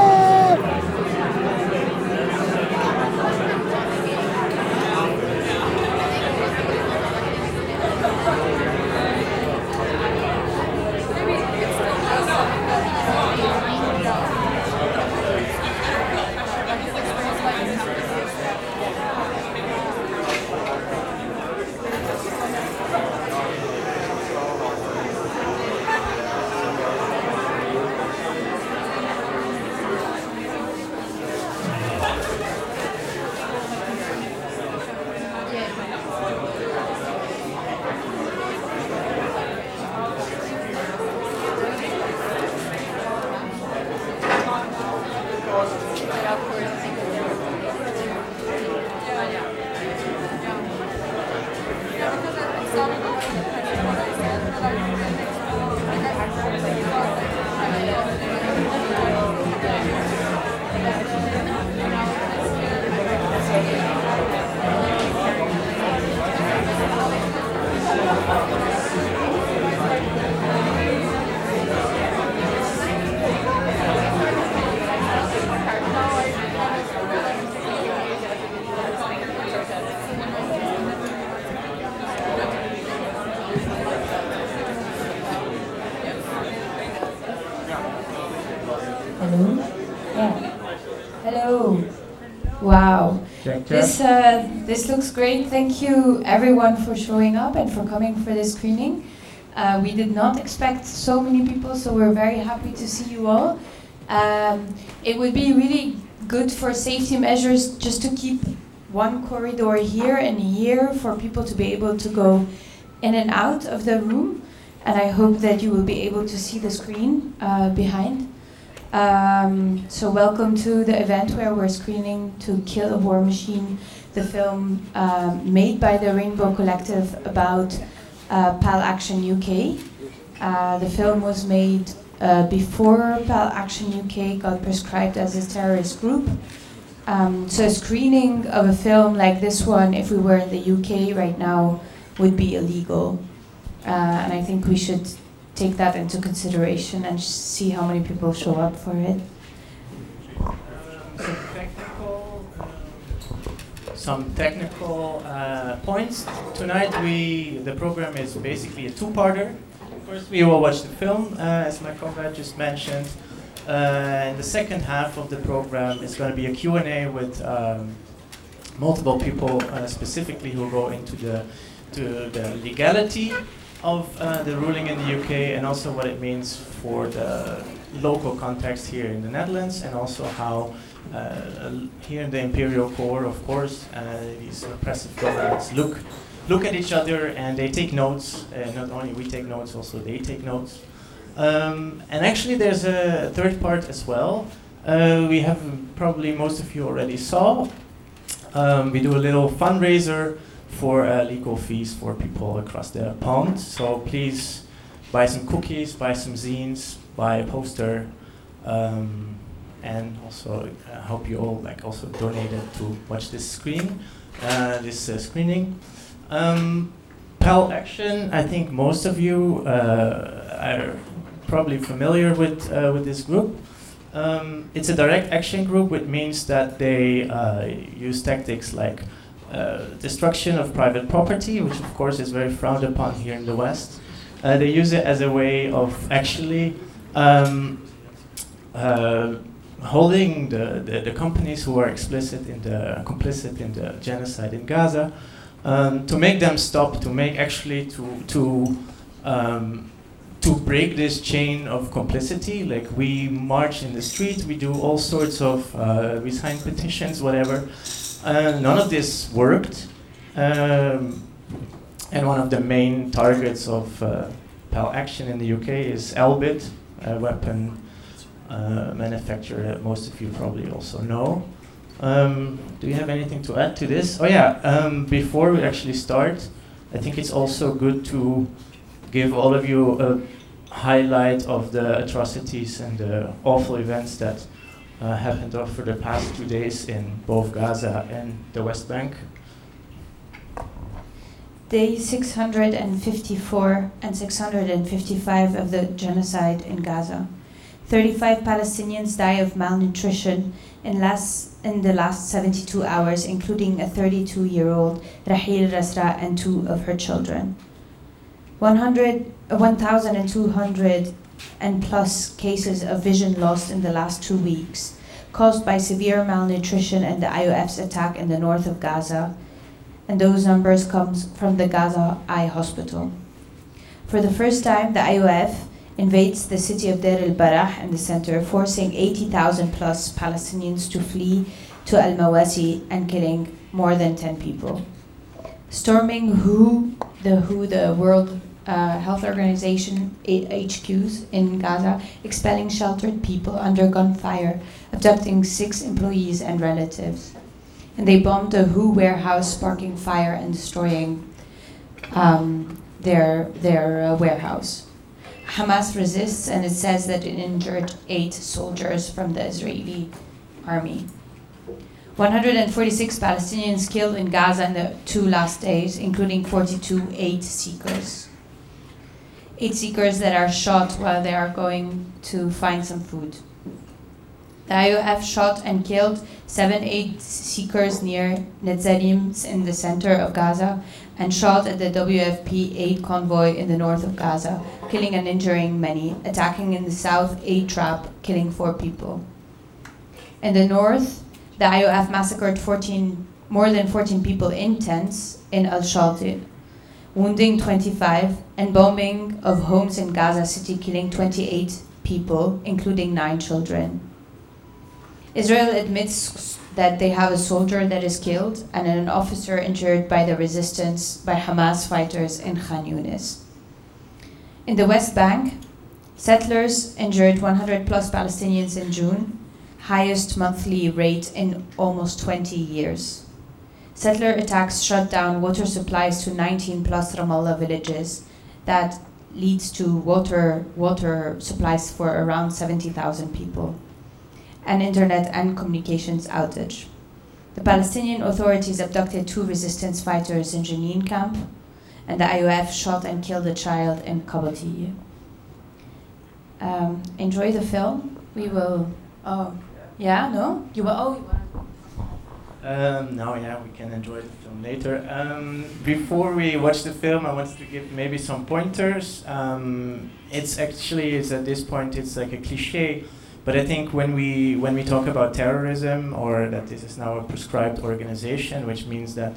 Hello? Yeah. Hello. Wow. Check, check. This, uh, this looks great. Thank you everyone for showing up and for coming for this screening. Uh, we did not expect so many people, so we're very happy to see you all. Um, it would be really good for safety measures just to keep one corridor here and here for people to be able to go in and out of the room. And I hope that you will be able to see the screen uh, behind. Um, so welcome to the event where we're screening To Kill a War Machine, the film um, made by the Rainbow Collective about uh, PAL Action U K. Uh, the film was made uh, before PAL Action U K got prescribed as a terrorist group. Um, so a screening of a film like this one, if we were in the U K right now, would be illegal. Uh, and I think we should take that into consideration and see how many people show up for it. Some technical, some technical uh, points. Tonight we, the program is basically a two-parter. First we will watch the film, uh, as my comrade just mentioned. Uh, and the second half of the program is going to be a Q and A with um, multiple people, uh, specifically who go into the, to the legality of uh, the ruling in the U K and also what it means for the local context here in the Netherlands, and also how uh, here in the imperial core, of course, uh, these repressive governments look look at each other and they take notes. Uh, not only we take notes, also they take notes. Um, and actually there's a third part as well. Uh, we have, probably most of you already saw. Um, we do a little fundraiser for uh, legal fees for people across the pond. So please buy some cookies, buy some zines, buy a poster, um, and also uh, hope you all like also donated to watch this screen, uh, this uh, screening. Um, PAL Action, I think most of you uh, are probably familiar with uh, with this group. Um, it's a direct action group, which means that they uh, use tactics like uh, destruction of private property, which of course is very frowned upon here in the West. Uh, they use it as a way of actually um, uh, holding the, the, the companies who are explicit in the complicit in the genocide in Gaza, um, to make them stop, to make actually to to um, to break this chain of complicity. Like, we march in the street, we do all sorts of, uh, we sign petitions, whatever. Uh, none of this worked. Um, and one of the main targets of uh, PAL Action in the U K is Elbit, a weapon uh, manufacturer that most of you probably also know. Um, do you have anything to add to this? Oh yeah, um, before we actually start, I think it's also good to give all of you a highlight of the atrocities and the awful events that uh, happened over the past two days in both Gaza and the West Bank. Day six hundred fifty-four and six hundred fifty-five of the genocide in Gaza. thirty-five Palestinians die of malnutrition in, last, in the last seventy-two hours, including a thirty-two-year-old Rahil Rasra and two of her children. one thousand two hundred and plus cases of vision loss in the last two weeks, caused by severe malnutrition and the I O F's attack in the north of Gaza, and those numbers come from the Gaza Eye Hospital. For the first time, the I O F invades the city of Deir el-Balah in the center, forcing eighty thousand plus Palestinians to flee to Al-Mawasi and killing more than ten people. Storming W H O, the W H O, the World Uh, Health Organization H Qs in Gaza, expelling sheltered people under gunfire, abducting six employees and relatives. And they bombed a W H O warehouse, sparking fire and destroying um, their, their uh, warehouse. Hamas resists, and it says that it injured eight soldiers from the Israeli army. one hundred forty-six Palestinians killed in Gaza in the two last days, including forty-two aid seekers. Eight seekers that are shot while they are going to find some food. The I O F shot and killed seven aid seekers near Netzarim in the center of Gaza, and shot at the W F P aid convoy in the north of Gaza, killing and injuring many, attacking in the south aid trap, killing four people. In the north, the I O F massacred fourteen, more than fourteen people in tents in Al-Shalti, wounding twenty-five, and bombing of homes in Gaza City, killing twenty-eight people, including nine children. Israel admits that they have a soldier that is killed and an officer injured by the resistance by Hamas fighters in Khan Yunis. In the West Bank, settlers injured one hundred plus Palestinians in June, highest monthly rate in almost twenty years. Settler attacks shut down water supplies to nineteen plus Ramallah villages. That leads to water, water supplies for around seventy thousand people, and internet and communications outage. The Palestinian authorities abducted two resistance fighters in Jenin camp, and the I O F shot and killed a child in Kabati. Um, enjoy the film. We will, oh, yeah, no? You will, oh, you will. Um, no, yeah, we can enjoy the film later. Um, before we watch the film, I wanted to give maybe some pointers. Um, it's actually, it's at this point, it's like a cliche, but I think when we when we talk about terrorism, or that this is now a prescribed organization, which means that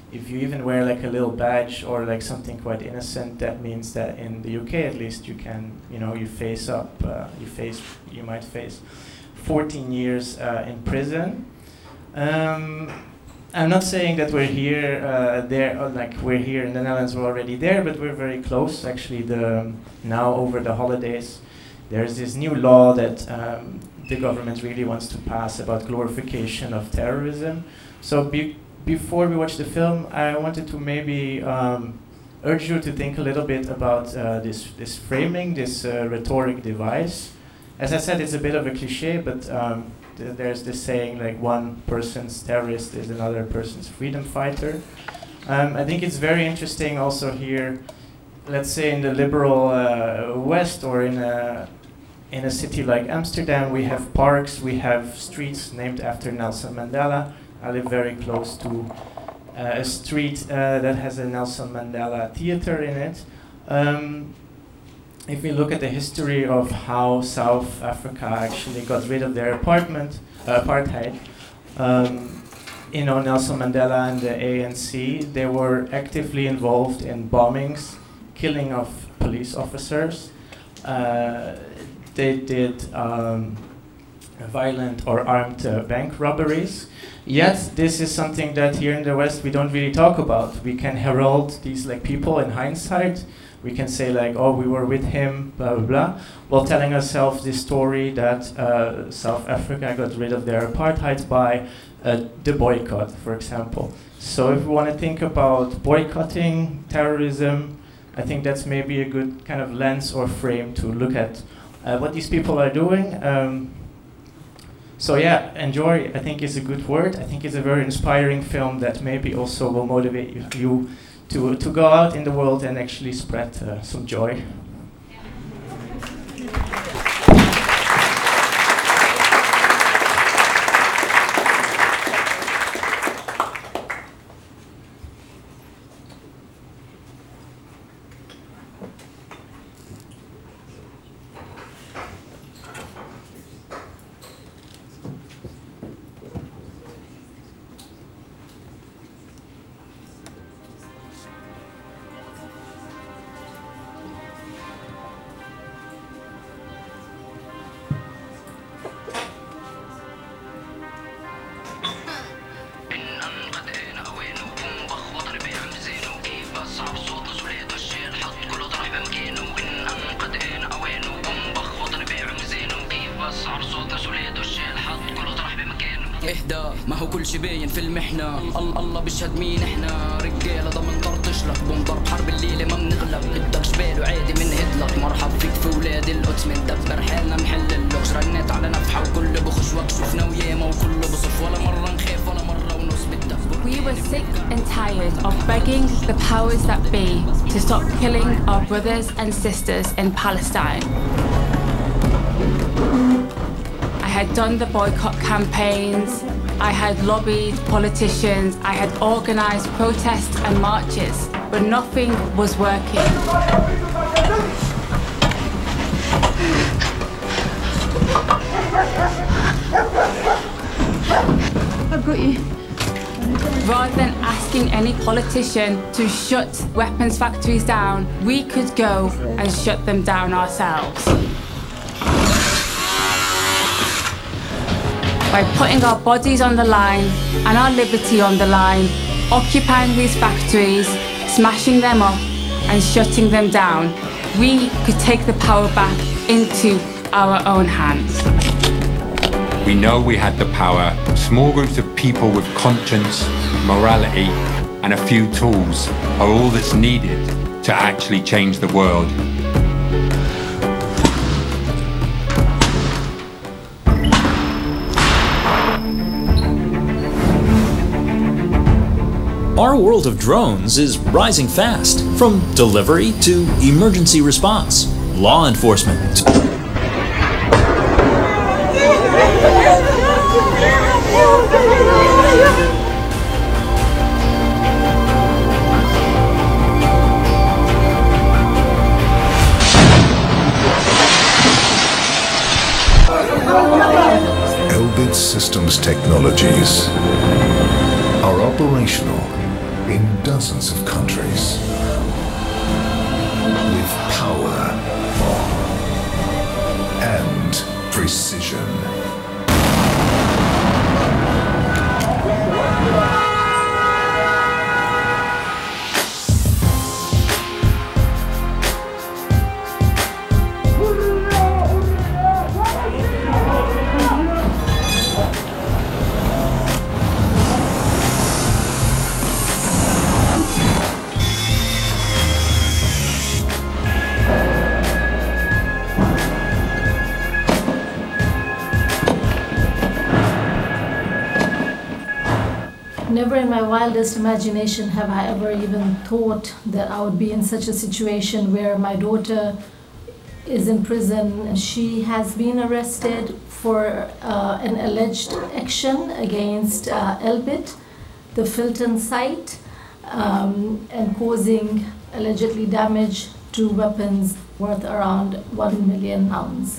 if you even wear like a little badge or like something quite innocent, that means that in the U K at least you can, you know, you face up, uh, you face, you might face fourteen years uh, in prison. Um, I'm not saying that we're here, uh, there, or like we're here in the Netherlands, we're already there, but we're very close. Actually, the now over the holidays, there's this new law that um, the government really wants to pass about glorification of terrorism. So be before we watch the film, I wanted to maybe um, urge you to think a little bit about uh, this this framing, this uh, rhetoric device. As I said, it's a bit of a cliche, but um, th there's this saying like one person's terrorist is another person's freedom fighter. Um, I think it's very interesting also here, let's say in the liberal uh, West or in a, in a city like Amsterdam, we have parks, we have streets named after Nelson Mandela. I live very close to uh, a street uh, that has a Nelson Mandela theater in it. Um, if we look at the history of how South Africa actually got rid of their apartment, uh, apartheid, um, you know, Nelson Mandela and the A N C, they were actively involved in bombings, killing of police officers. Uh, they did um, violent or armed uh, bank robberies. Yet this is something that here in the West we don't really talk about. We can herald these like people in hindsight. We can say like, oh, we were with him, blah, blah, blah, while telling ourselves this story that uh, South Africa got rid of their apartheid by uh, the boycott, for example. So if we want to think about boycotting terrorism, I think that's maybe a good kind of lens or frame to look at uh, what these people are doing. Um, so yeah, enjoy, I think is a good word. I think it's a very inspiring film that maybe also will motivate you, you to, to go out in the world and actually spread uh, some joy. ما هو كل شي باين في المحنة. الله الله بيشهد مين احنا رجالة ضمن طرطش لك بنضرب حرب الليلة ما بنغلب بدك جبال وعادي منهد لك مرحب فيك في ولاد القدس مندبر حالنا محل اللغز رنيت على نفحة وكل بخش وكشوفنا وياما وكل بصف ولا مرة نخاف ولا مرة ونص بدك. We were sick and tired of begging the powers that be to stop killing our brothers and sisters in Palestine. I had done the boycott campaigns, I had lobbied politicians, I had organised protests and marches, but nothing was working. I've got you. Rather than asking any politician to shut weapons factories down, we could go and shut them down ourselves. By putting our bodies on the line and our liberty on the line, occupying these factories, smashing them up and shutting them down, we could take the power back into our own hands. We know we had the power. Small groups of people with conscience, morality, and a few tools are all that's needed to actually change the world. Our world of drones is rising fast, from delivery to emergency response, law enforcement. Elbit Systems technologies are operational in dozens of countries. With power and precision. Never in my wildest imagination have I ever even thought that I would be in such a situation where my daughter is in prison. She has been arrested for uh, an alleged action against uh, Elbit, the Filton site, um, and causing allegedly damage to weapons worth around one million pounds.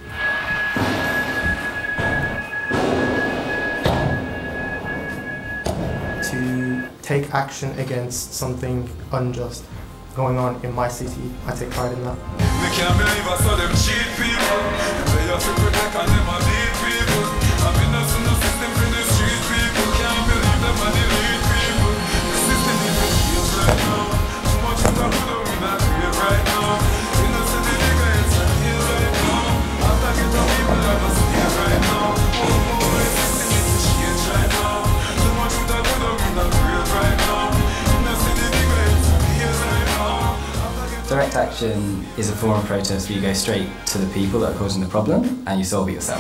To take action against something unjust going on in my city. I take pride in that. They can't believe I saw them cheat people. They have to protect and them are lead people. I've been up in the system for the street people. Can't believe them are the lead people. The system is in heels right now. Too much to talk about in that field right now. You know, so the nigga is in heels right now. After get the people that are scared right now. Oh, oh, the system is in change right now. Too much to talk about in that field right now. You know, so the nigga is in heels right now. Direct action is a form of protest where you go straight to the people that are causing the problem and you solve it yourself.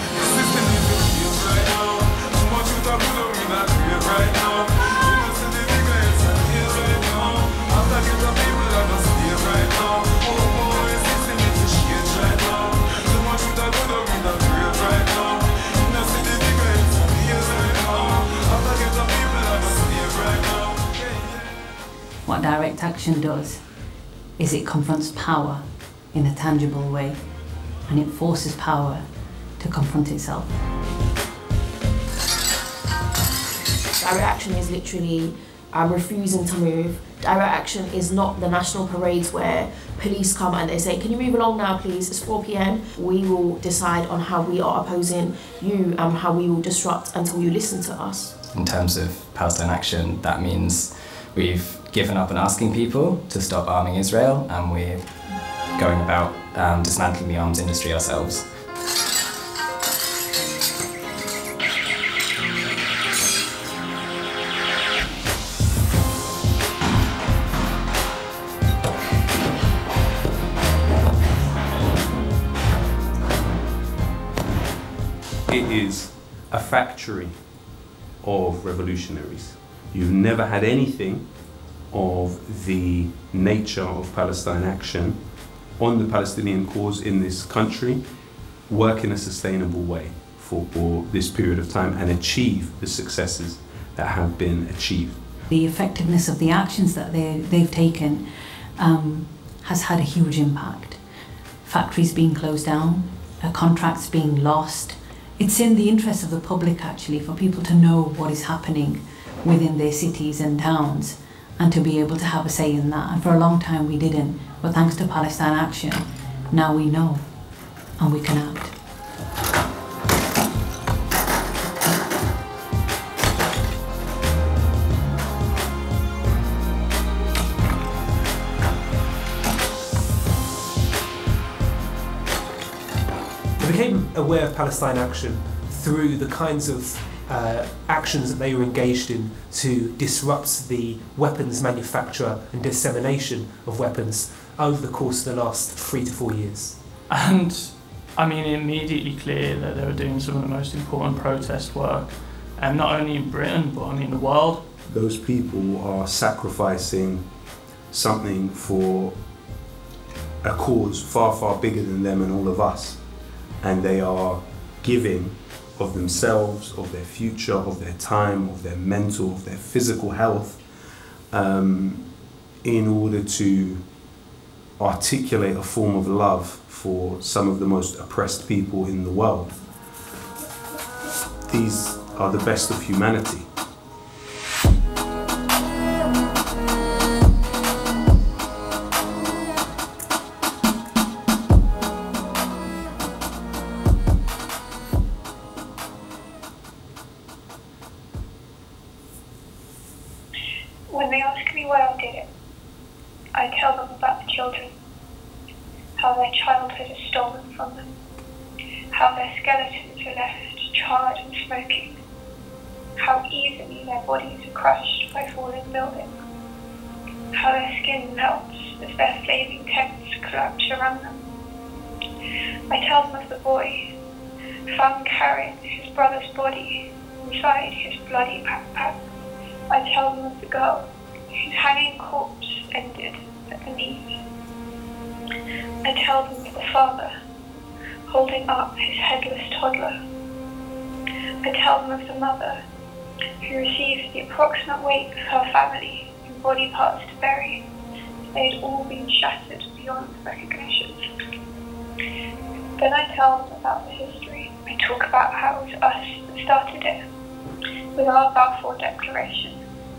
What direct action does is it confronts power in a tangible way, and it forces power to confront itself. Direct action is literally um, refusing to move. Direct action is not the national parades where police come and they say, can you move along now please, it's four p m. We will decide on how we are opposing you and how we will disrupt until you listen to us. In terms of Palestine action, that means we've given up on asking people to stop arming Israel, and we're going about um, dismantling the arms industry ourselves. It is a factory of revolutionaries. You've never had anything of the nature of Palestine action on the Palestinian cause in this country work in a sustainable way for, for this period of time and achieve the successes that have been achieved. The effectiveness of the actions that they, they've taken um, has had a huge impact. Factories being closed down, uh, contracts being lost. It's in the interest of the public actually for people to know what is happening within their cities and towns, and to be able to have a say in that. And for a long time we didn't, but thanks to Palestine Action, now we know and we can act. I became aware of Palestine Action through the kinds of Uh, actions that they were engaged in to disrupt the weapons manufacture and dissemination of weapons over the course of the last three to four years. And I mean, immediately clear that they were doing some of the most important protest work, and not only in Britain, but I mean the world. Those people are sacrificing something for a cause far, far bigger than them and all of us. And they are giving of themselves, of their future, of their time, of their mental, of their physical health, um, in order to articulate a form of love for some of the most oppressed people in the world. These are the best of humanity. their childhood is stolen from them, how their skeletons are left charred and smoking, how easily their bodies are crushed by falling buildings, how their skin melts as their flaming tents collapse around them. I tell them of the boy, found carrying his brother's body inside his bloody backpack. I tell them of the girl whose hanging corpse ended at the knees. I tell them of the father holding up his headless toddler. I tell them of the mother who received the approximate weight of her family in body parts to bury. They had all been shattered beyond recognition. Then I tell them about the history. I talk about how it was us that started it, with our Balfour Declaration.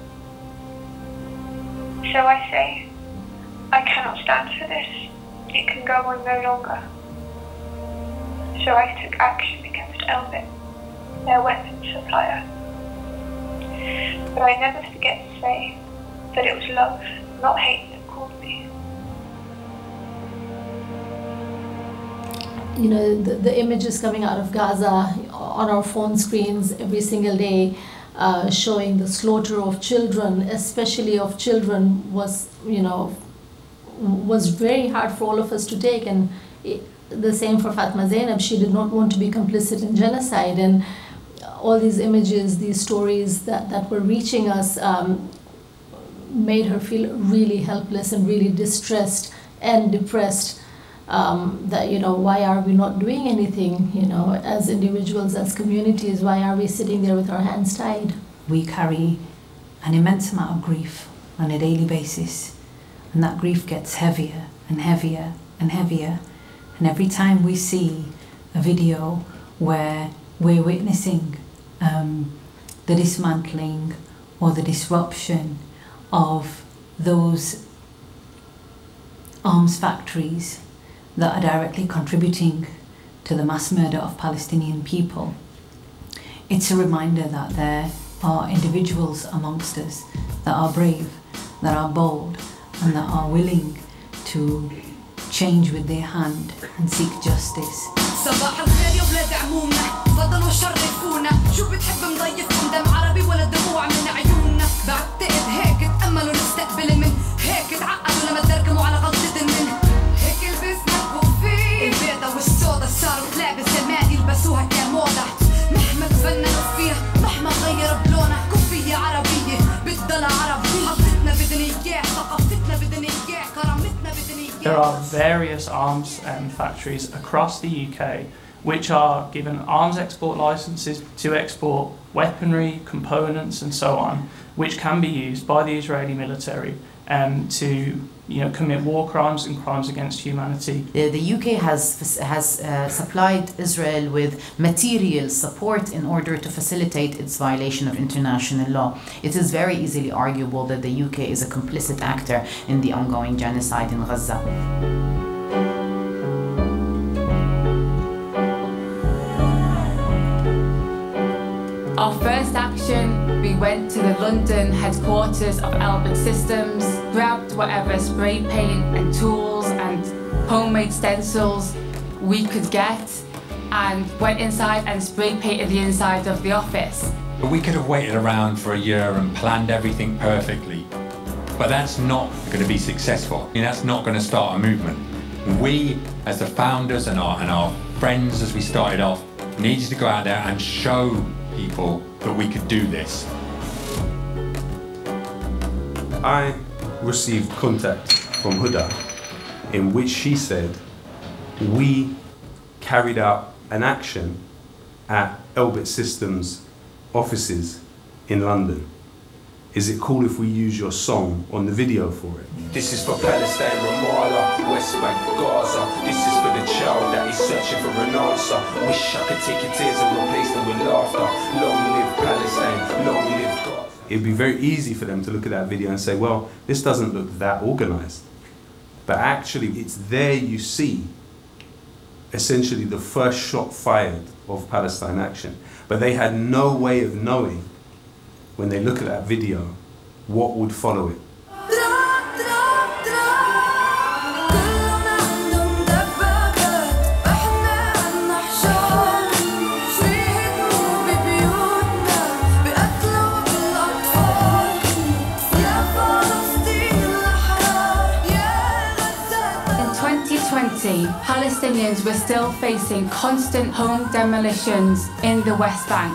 So I say, I cannot stand for this. It can go on no longer. So I took action against Elbit, their weapons supplier. But I never forget to say that it was love, not hate, that called me. You know, the, the images coming out of Gaza on our phone screens every single day, uh, showing the slaughter of children, especially of children, was, you know, was very hard for all of us to take. And it, the same for Fatma Zainab. She did not want to be complicit in genocide. And all these images, these stories that, that were reaching us um, made her feel really helpless and really distressed and depressed. Um, that, you know, why are we not doing anything, you know, as individuals, as communities? Why are we sitting there with our hands tied? We carry an immense amount of grief on a daily basis, and that grief gets heavier and heavier and heavier. And every time we see a video where we're witnessing um, the dismantling or the disruption of those arms factories that are directly contributing to the mass murder of Palestinian people, it's a reminder that there are individuals amongst us that are brave, that are bold, and that are willing to change with their hand and seek justice. صباح الخير يا ولاد عمومنا فضلوا شرفونا شو بتحب مضيفكم دم عربي ولا دموع من عيوننا بعتقد هيك تأملوا نستقبل من هيك تعقدوا لما تركموا على غلطة من هيك لبسنا كوفي البيضة والسودا صاروا كلاب زمان يلبسوها كموضة مهما تفننوا فيها مهما غيروا بلونها كوفية عربية بتضلها عربية حطتنا بدنا إياه ثقافتنا بدنا إياه كرامتنا بدنا إياه. There are various arms um, factories across the U K which are given arms export licenses to export weaponry, components and so on, which can be used by the Israeli military um, to, you know, commit war crimes and crimes against humanity. The, the U K has, has uh, supplied Israel with material support in order to facilitate its violation of international law. It is very easily arguable that the U K is a complicit actor in the ongoing genocide in Gaza. Our first action, we went to the London headquarters of Elbit Systems, grabbed whatever spray paint and tools and homemade stencils we could get, and went inside and spray painted the inside of the office. We could have waited around for a year and planned everything perfectly, but that's not going to be successful. I mean, that's not going to start a movement. We, as the founders and our, and our friends as we started off, needed to go out there and show people that we could do this. I received contact from Huda in which she said we carried out an action at Elbit Systems offices in London. Is it cool if we use your song on the video for it? This is for Palestine, Ramallah, West Bank, Gaza. This is for the child that is searching for an answer. Wish I could take your tears and replace them with laughter. Long live Palestine, long live Gaza. It'd be very easy for them to look at that video and say, well, this doesn't look that organized. But actually, it's there you see essentially the first shot fired of Palestine Action. But they had no way of knowing, when they look at that video, what would follow it. كلنا عندهم دبة Palestinians were still facing constant home demolitions in the West Bank.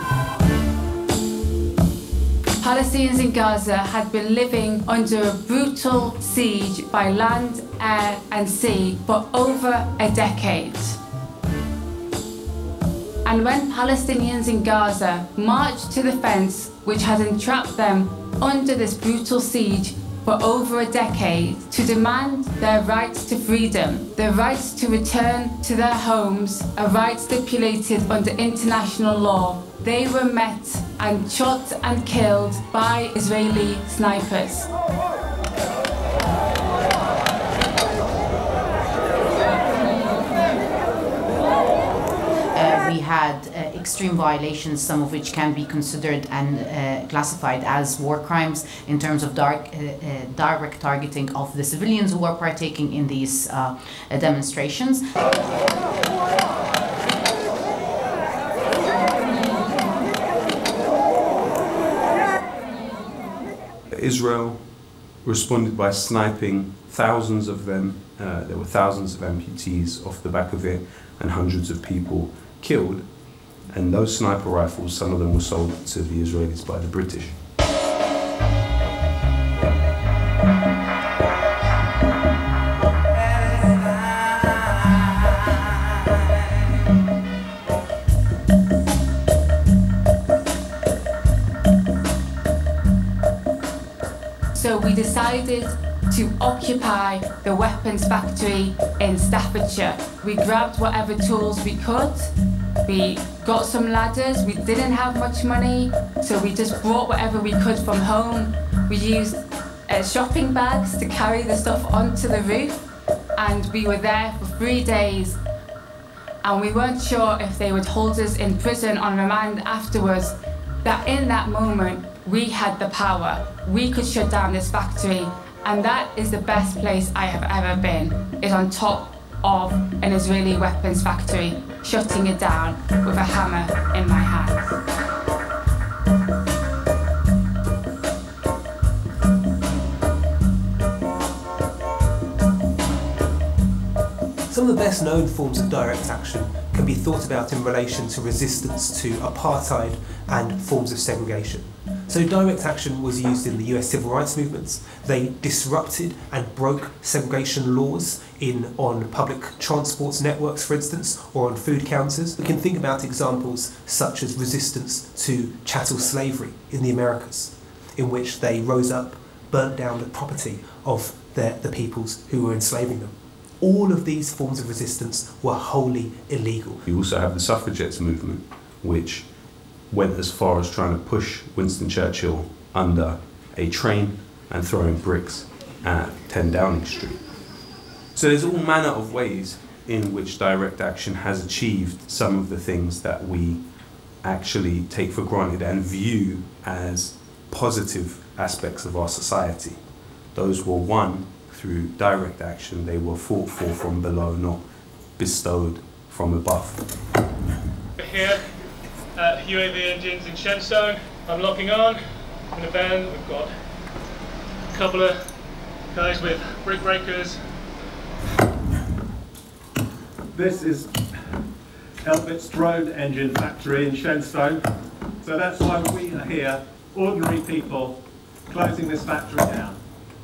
Palestinians in Gaza had been living under a brutal siege by land, air and sea for over a decade. And when Palestinians in Gaza marched to the fence which had entrapped them under this brutal siege for over a decade to demand their rights to freedom, their rights to return to their homes, a right stipulated under international law, they were met and shot and killed by Israeli snipers. Uh, we had uh, extreme violations, some of which can be considered and uh, classified as war crimes in terms of dark, uh, uh, direct targeting of the civilians who are partaking in these uh, uh, demonstrations. Israel responded by sniping thousands of them. Uh, there were thousands of amputees off the back of it and hundreds of people killed. And those sniper rifles, some of them were sold to the Israelis by the British. So we decided to occupy the weapons factory in Staffordshire. We grabbed whatever tools we could. We got some ladders. We didn't have much money, so we just brought whatever we could from home. We used uh, shopping bags to carry the stuff onto the roof, and we were there for three days. And we weren't sure if they would hold us in prison on remand afterwards. That in that moment, we had the power. We could shut down this factory, and that is the best place I have ever been, is on top of an Israeli weapons factory, shutting it down with a hammer in my hand. Some of the best known forms of direct action can be thought about in relation to resistance to apartheid and forms of segregation. So direct action was used in the U S civil rights movements. They disrupted and broke segregation laws in on public transport networks, for instance, or on food counters. We can think about examples such as resistance to chattel slavery in the Americas, in which they rose up, burnt down the property of their, the peoples who were enslaving them. All of these forms of resistance were wholly illegal. You also have the suffragettes movement, which went as far as trying to push Winston Churchill under a train and throwing bricks at ten Downing Street. So there's all manner of ways in which direct action has achieved some of the things that we actually take for granted and view as positive aspects of our society. Those were won through direct action. They were fought for from below, not bestowed from above. Here at U A V Engines in Shenstone, I'm locking on. In the van, we've got a couple of guys with brick breakers. This is Elbit's drone engine factory in Shenstone. So that's why we are here, ordinary people, closing this factory down.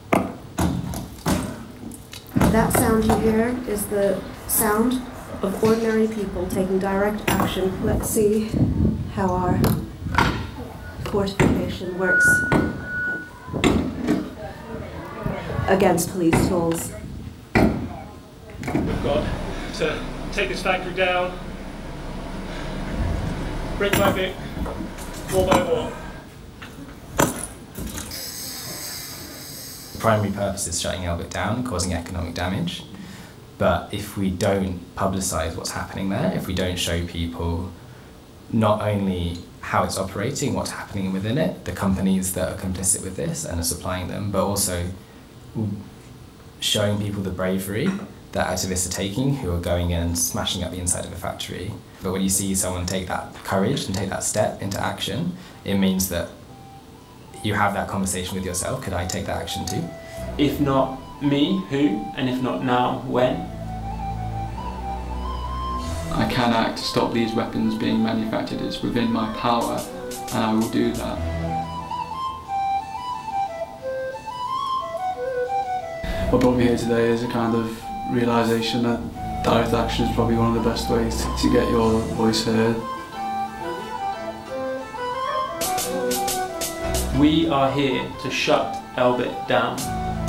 That sound you hear is the sound of ordinary people taking direct action. Let's see how our fortification works against police tools. We've got to take this factory down, brick by brick, wall by wall. The primary purpose is shutting Elbit down, causing economic damage. But if we don't publicise what's happening there, if we don't show people not only how it's operating, what's happening within it, the companies that are complicit with this and are supplying them, but also showing people the bravery that activists are taking who are going in and smashing up the inside of a factory. But when you see someone take that courage and take that step into action, it means that you have that conversation with yourself. Could I take that action too? If not me, who? And if not now, when? I can act to stop these weapons being manufactured. It's within my power, and I will do that. What brought me here today is a kind of realisation that direct action is probably one of the best ways to, to get your voice heard. We are here to shut Elbit down.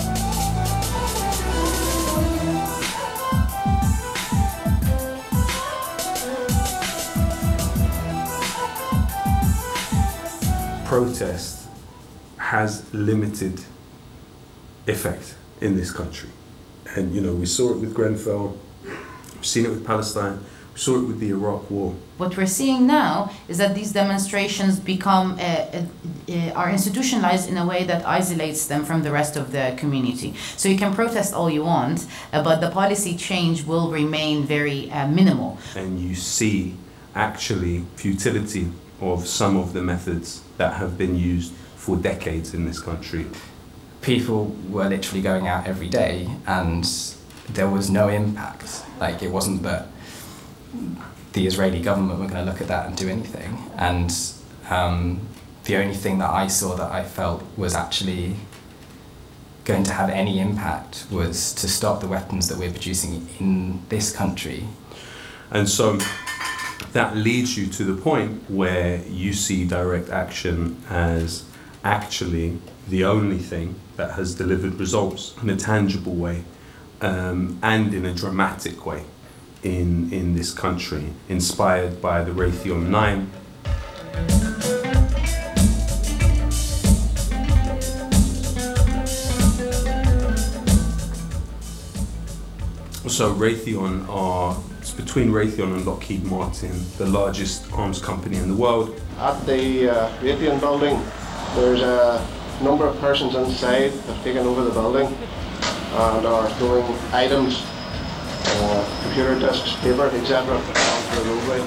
Protest has limited effect in this country. And you know, we saw it with Grenfell, we've seen it with Palestine, we saw it with the Iraq War. What we're seeing now is that these demonstrations become, uh, uh, uh, are institutionalized in a way that isolates them from the rest of the community. So you can protest all you want, uh, but the policy change will remain very uh, minimal. And you see actually futility of some of the methods that have been used for decades in this country. People were literally going out every day and there was no impact. Like, it wasn't that the Israeli government were going to look at that and do anything. And um, the only thing that I saw that I felt was actually going to have any impact was to stop the weapons that we're producing in this country. And so that leads you to the point where you see direct action as actually the only thing that has delivered results in a tangible way um, and in a dramatic way in, in this country, inspired by the Raytheon nine. So Raytheon are, it's between Raytheon and Lockheed Martin, the largest arms company in the world. At the uh, Raytheon building, there's a number of persons inside that have taken over the building and are throwing items, uh, computer disks, paper, et cetera onto the roadway.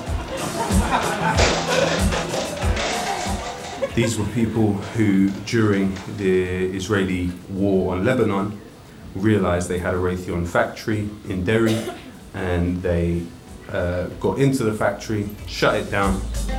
These were people who, during the Israeli war on Lebanon, realized they had a Raytheon factory in Derry, and they uh, got into the factory, shut it down.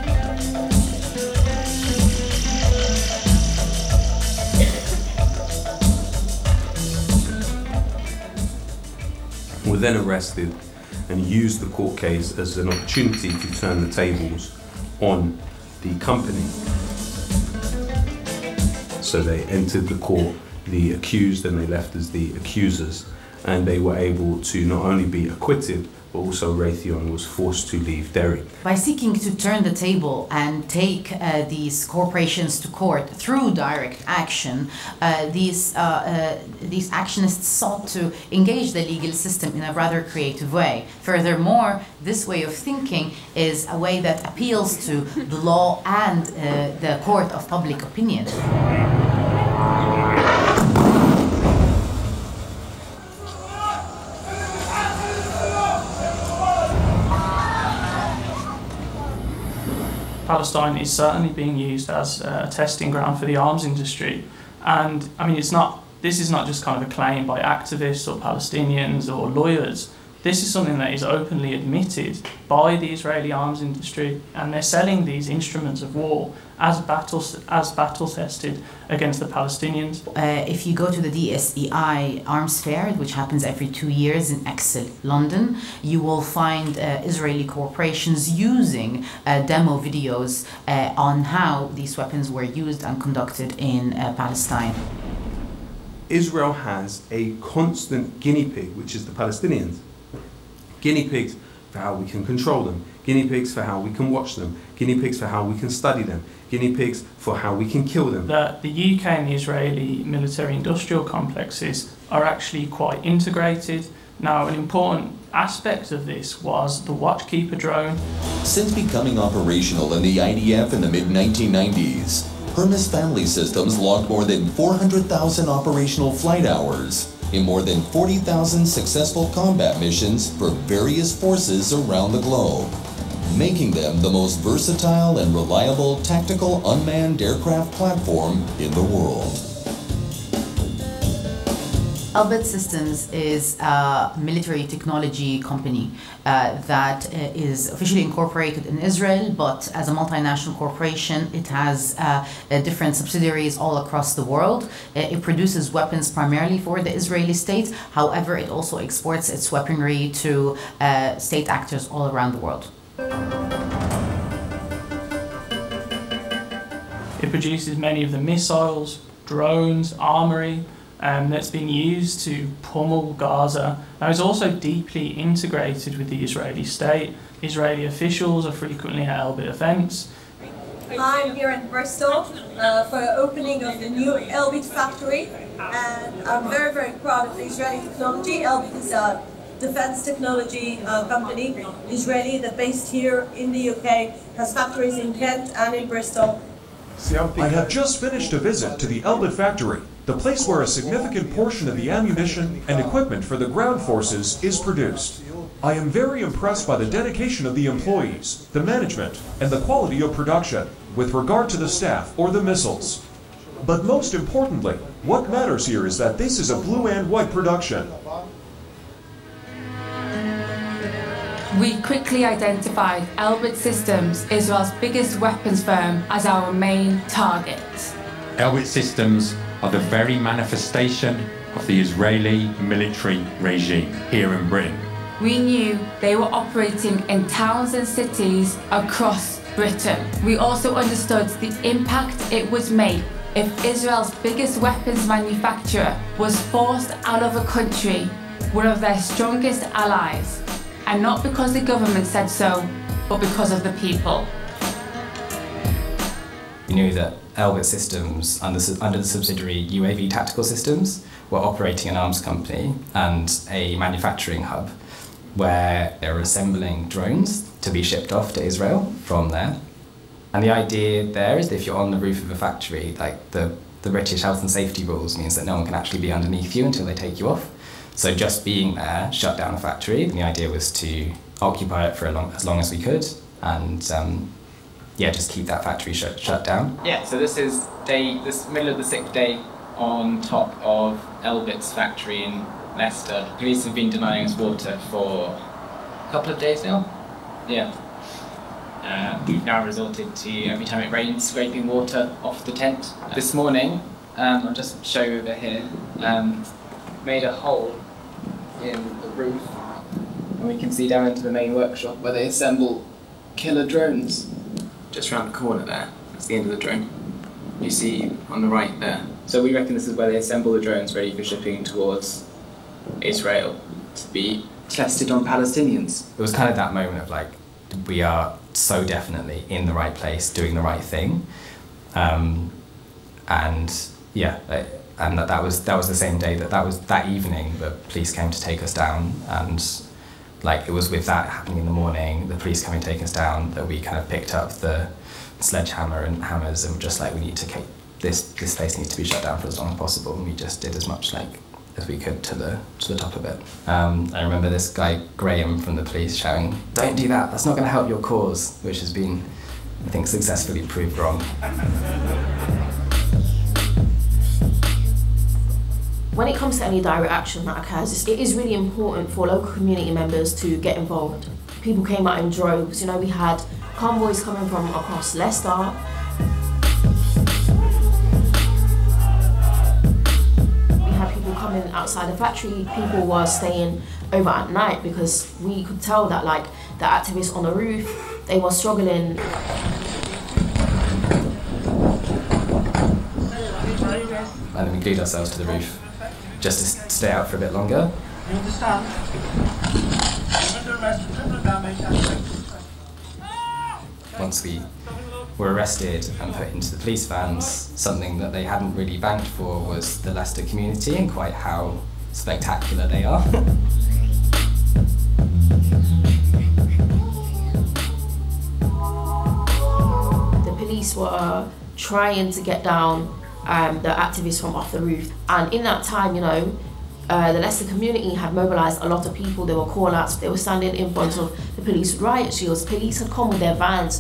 Were then arrested and used the court case as an opportunity to turn the tables on the company. So they entered the court, the accused, and they left as the accusers, and they were able to not only be acquitted, but also Raytheon was forced to leave Derry. By seeking to turn the table and take uh, these corporations to court through direct action, uh, these, uh, uh, these actionists sought to engage the legal system in a rather creative way. Furthermore, this way of thinking is a way that appeals to the law and uh, the court of public opinion. Palestine is certainly being used as a testing ground for the arms industry. And I mean, it's not, this is not just kind of a claim by activists or Palestinians or lawyers. This is something that is openly admitted by the Israeli arms industry, and they're selling these instruments of war as battle, as battle tested against the Palestinians. Uh, if you go to the D S E I Arms Fair, which happens every two years in Excel, London, you will find uh, Israeli corporations using uh, demo videos uh, on how these weapons were used and conducted in uh, Palestine. Israel has a constant guinea pig, which is the Palestinians. Guinea pigs for how we can control them, guinea pigs for how we can watch them, guinea pigs for how we can study them, guinea pigs for how we can kill them. That the U K and the Israeli military-industrial complexes are actually quite integrated. Now, an important aspect of this was the Watchkeeper drone. Since becoming operational in the I D F in the mid nineteen nineties, Hermes Family Systems logged more than four hundred thousand operational flight hours in more than forty thousand successful combat missions for various forces around the globe, making them the most versatile and reliable tactical unmanned aircraft platform in the world. Elbit Systems is a military technology company uh, that uh, is officially incorporated in Israel, but as a multinational corporation, it has uh, uh, different subsidiaries all across the world. Uh, it produces weapons primarily for the Israeli state. However, it also exports its weaponry to uh, state actors all around the world. It produces many of the missiles, drones, armory, Um, that's been used to pummel Gaza. Now, it's also deeply integrated with the Israeli state. Israeli officials are frequently at Elbit events. I'm here in Bristol uh, for the opening of the new Elbit factory, and I'm very, very proud of the Israeli technology. Elbit is a defense technology uh, company, Israeli, that's based here in the U K, has factories in Kent and in Bristol. I have just finished a visit to the Elbit factory, the place where a significant portion of the ammunition and equipment for the ground forces is produced. I am very impressed by the dedication of the employees, the management, and the quality of production with regard to the staff or the missiles. But most importantly, what matters here is that this is a blue and white production. We quickly identified Elbit Systems, Israel's biggest weapons firm, as our main target. Elbit Systems are the very manifestation of the Israeli military regime here in Britain. We knew they were operating in towns and cities across Britain. We also understood the impact it would make if Israel's biggest weapons manufacturer was forced out of a country, one of their strongest allies, and not because the government said so, but because of the people. We knew that Elbit Systems, under, under the subsidiary U A V Tactical Systems, were operating an arms company and a manufacturing hub where they were assembling drones to be shipped off to Israel from there. And the idea there is that if you're on the roof of a factory, like the, the British health and safety rules means that no one can actually be underneath you until they take you off. So just being there shut down a factory, and the idea was to occupy it for a long, as long as we could, and um, yeah, just keep that factory shut, shut down. Yeah, so this is day, this middle of the sixth day on top of Elbit's factory in Leicester. Police have been denying us water for a couple of days now. Yeah. Uh, we've now resorted to, every time it rains, scraping water off the tent. This morning, um, I'll just show you over here, um, made a hole in the roof, and we can see down into the main workshop where they assemble killer drones. Just around the corner there, that's the end of the drone. You see on the right there. So we reckon this is where they assemble the drones ready for shipping towards Israel to be tested on Palestinians. It was kind of that moment of like, we are so definitely in the right place, doing the right thing. Um, and yeah, and that, that was that was the same day that that was that evening the police came to take us down, and like it was with that happening in the morning, the police coming to take us down, that we kind of picked up the sledgehammer and hammers and were just like, we need to keep this this place needs to be shut down for as long as possible, and we just did as much like as we could to the to the top of it. Um, I remember this guy Graham from the police shouting, "Don't do that. That's not going to help your cause," which has been, I think, successfully proved wrong. When it comes to any direct action that occurs, it is really important for local community members to get involved. People came out in droves. You know, we had convoys coming from across Leicester. We had people coming outside the factory. People were staying over at night because we could tell that, like, the activists on the roof, they were struggling. And then we glued ourselves to the roof just to stay out for a bit longer. You understand? Once we were arrested and put into the police vans, something that they hadn't really banked for was the Leicester community and quite how spectacular they are. The police were trying to get down Um, the activists from off the roof, and in that time, you know, uh, the Leicester community had mobilised a lot of people. There were call-outs, they were standing in front of the police riot shields. Police had come with their vans.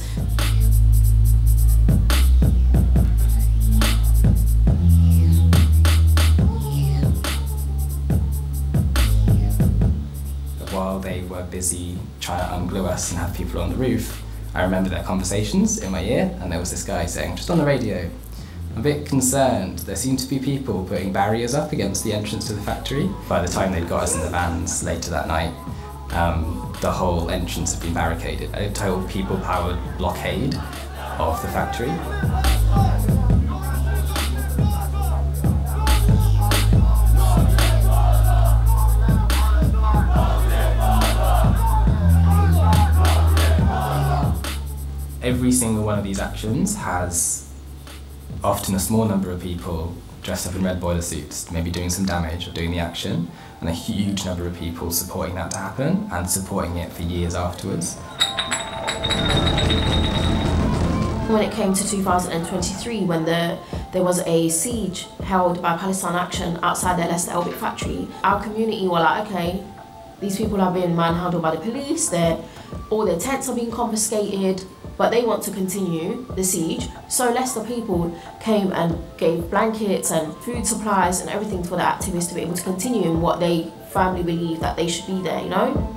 were busy trying to unglue us and have people on the roof. I remember their conversations in my ear, and there was this guy saying, just on the radio, I'm a bit concerned. There seem to be people putting barriers up against the entrance to the factory. By the time they'd got us in the vans later that night, um, the whole entrance had been barricaded. A total people-powered blockade of the factory. Every single one of these actions has often a small number of people dressed up in red boiler suits, maybe doing some damage or doing the action, and a huge number of people supporting that to happen and supporting it for years afterwards. When it came to two thousand twenty-three, when the, there was a siege held by Palestine Action outside their Leicester Elbit factory, our community were like, okay, these people have been manhandled by the police, they're, all their tents are being confiscated, but they want to continue the siege. So Leicester people came and gave blankets and food supplies and everything for the activists to be able to continue in what they firmly believe that they should be there, you know?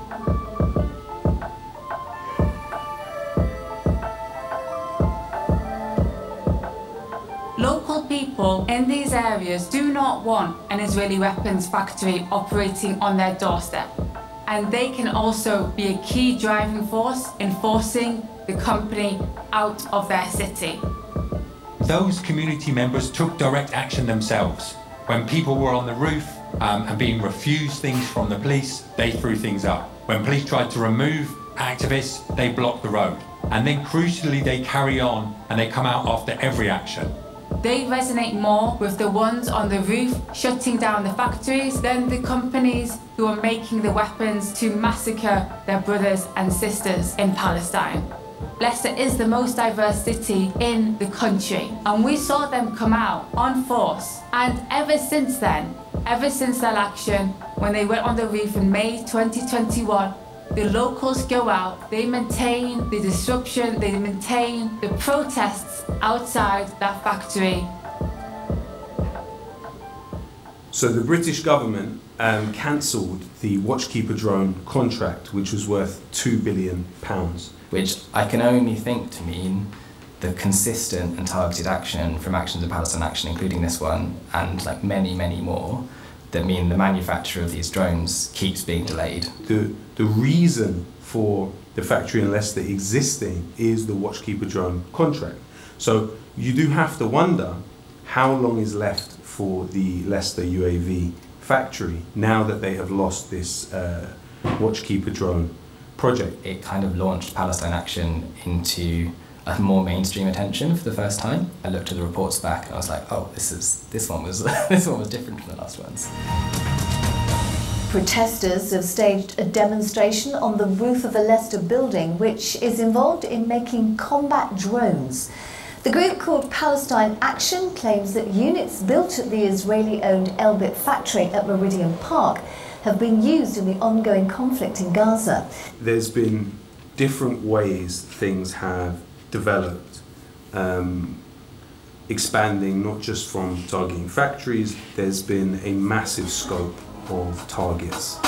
Local people in these areas do not want an Israeli weapons factory operating on their doorstep. And they can also be a key driving force in forcing the company out of their city. Those community members took direct action themselves. When people were on the roof um, and being refused things from the police, they threw things up. When police tried to remove activists, they blocked the road. And then crucially, they carry on and they come out after every action. They resonate more with the ones on the roof shutting down the factories than the companies who are making the weapons to massacre their brothers and sisters in Palestine. Leicester is the most diverse city in the country, and we saw them come out on force. And ever since then, ever since that action, when they went on the roof in May twenty twenty-one, the locals go out, they maintain the disruption, they maintain the protests outside that factory. So the British government um, cancelled the Watchkeeper drone contract, which was worth two billion pounds. Which I can only think to mean the consistent and targeted action from Actions of Palestine Action, including this one, and like many, many more, that mean the manufacture of these drones keeps being delayed. The, the reason for the factory in Leicester existing is the Watchkeeper drone contract. So you do have to wonder how long is left for the Leicester U A V factory now that they have lost this uh, Watchkeeper drone project. It kind of launched Palestine Action into a more mainstream attention for the first time. I looked at the reports back and I was like, oh, this is this one was this one was different from the last ones. Protesters have staged a demonstration on the roof of a Leicester building which is involved in making combat drones. The group called Palestine Action claims that units built at the Israeli-owned Elbit factory at Meridian Park have been used in the ongoing conflict in Gaza. There's been different ways things have developed, um, expanding not just from targeting factories, there's been a massive scope of targets.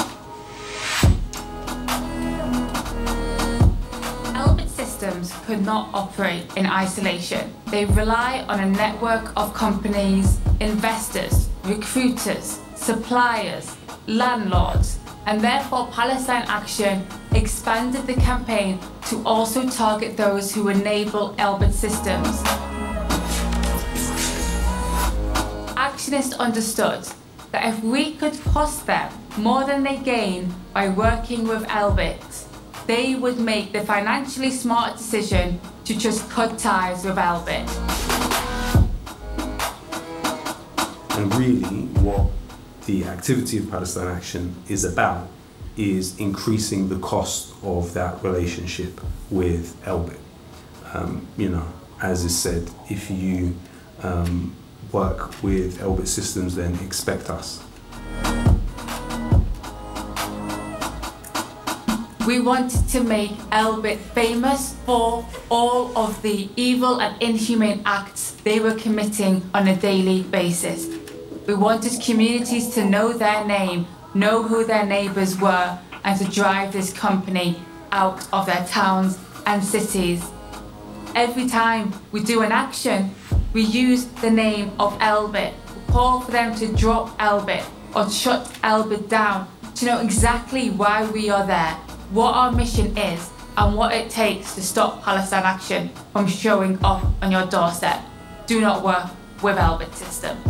Elbit Systems could not operate in isolation. They rely on a network of companies, investors, recruiters, suppliers, landlords, and therefore Palestine Action expanded the campaign to also target those who enable Elbit Systems. Actionists understood that if we could cost them more than they gain by working with Elbit, they would make the financially smart decision to just cut ties with Elbit. And really what the activity of Palestine Action is about is increasing the cost of that relationship with Elbit. Um, you know, as is said, if you um, work with Elbit Systems, then expect us. We wanted to make Elbit famous for all of the evil and inhumane acts they were committing on a daily basis. We wanted communities to know their name, know who their neighbours were, and to drive this company out of their towns and cities. Every time we do an action, we use the name of Elbit. We call for them to drop Elbit or shut Elbit down, to know exactly why we are there, what our mission is, and what it takes to stop Palestine Action from showing up on your doorstep. Do not work with Elbit Systems.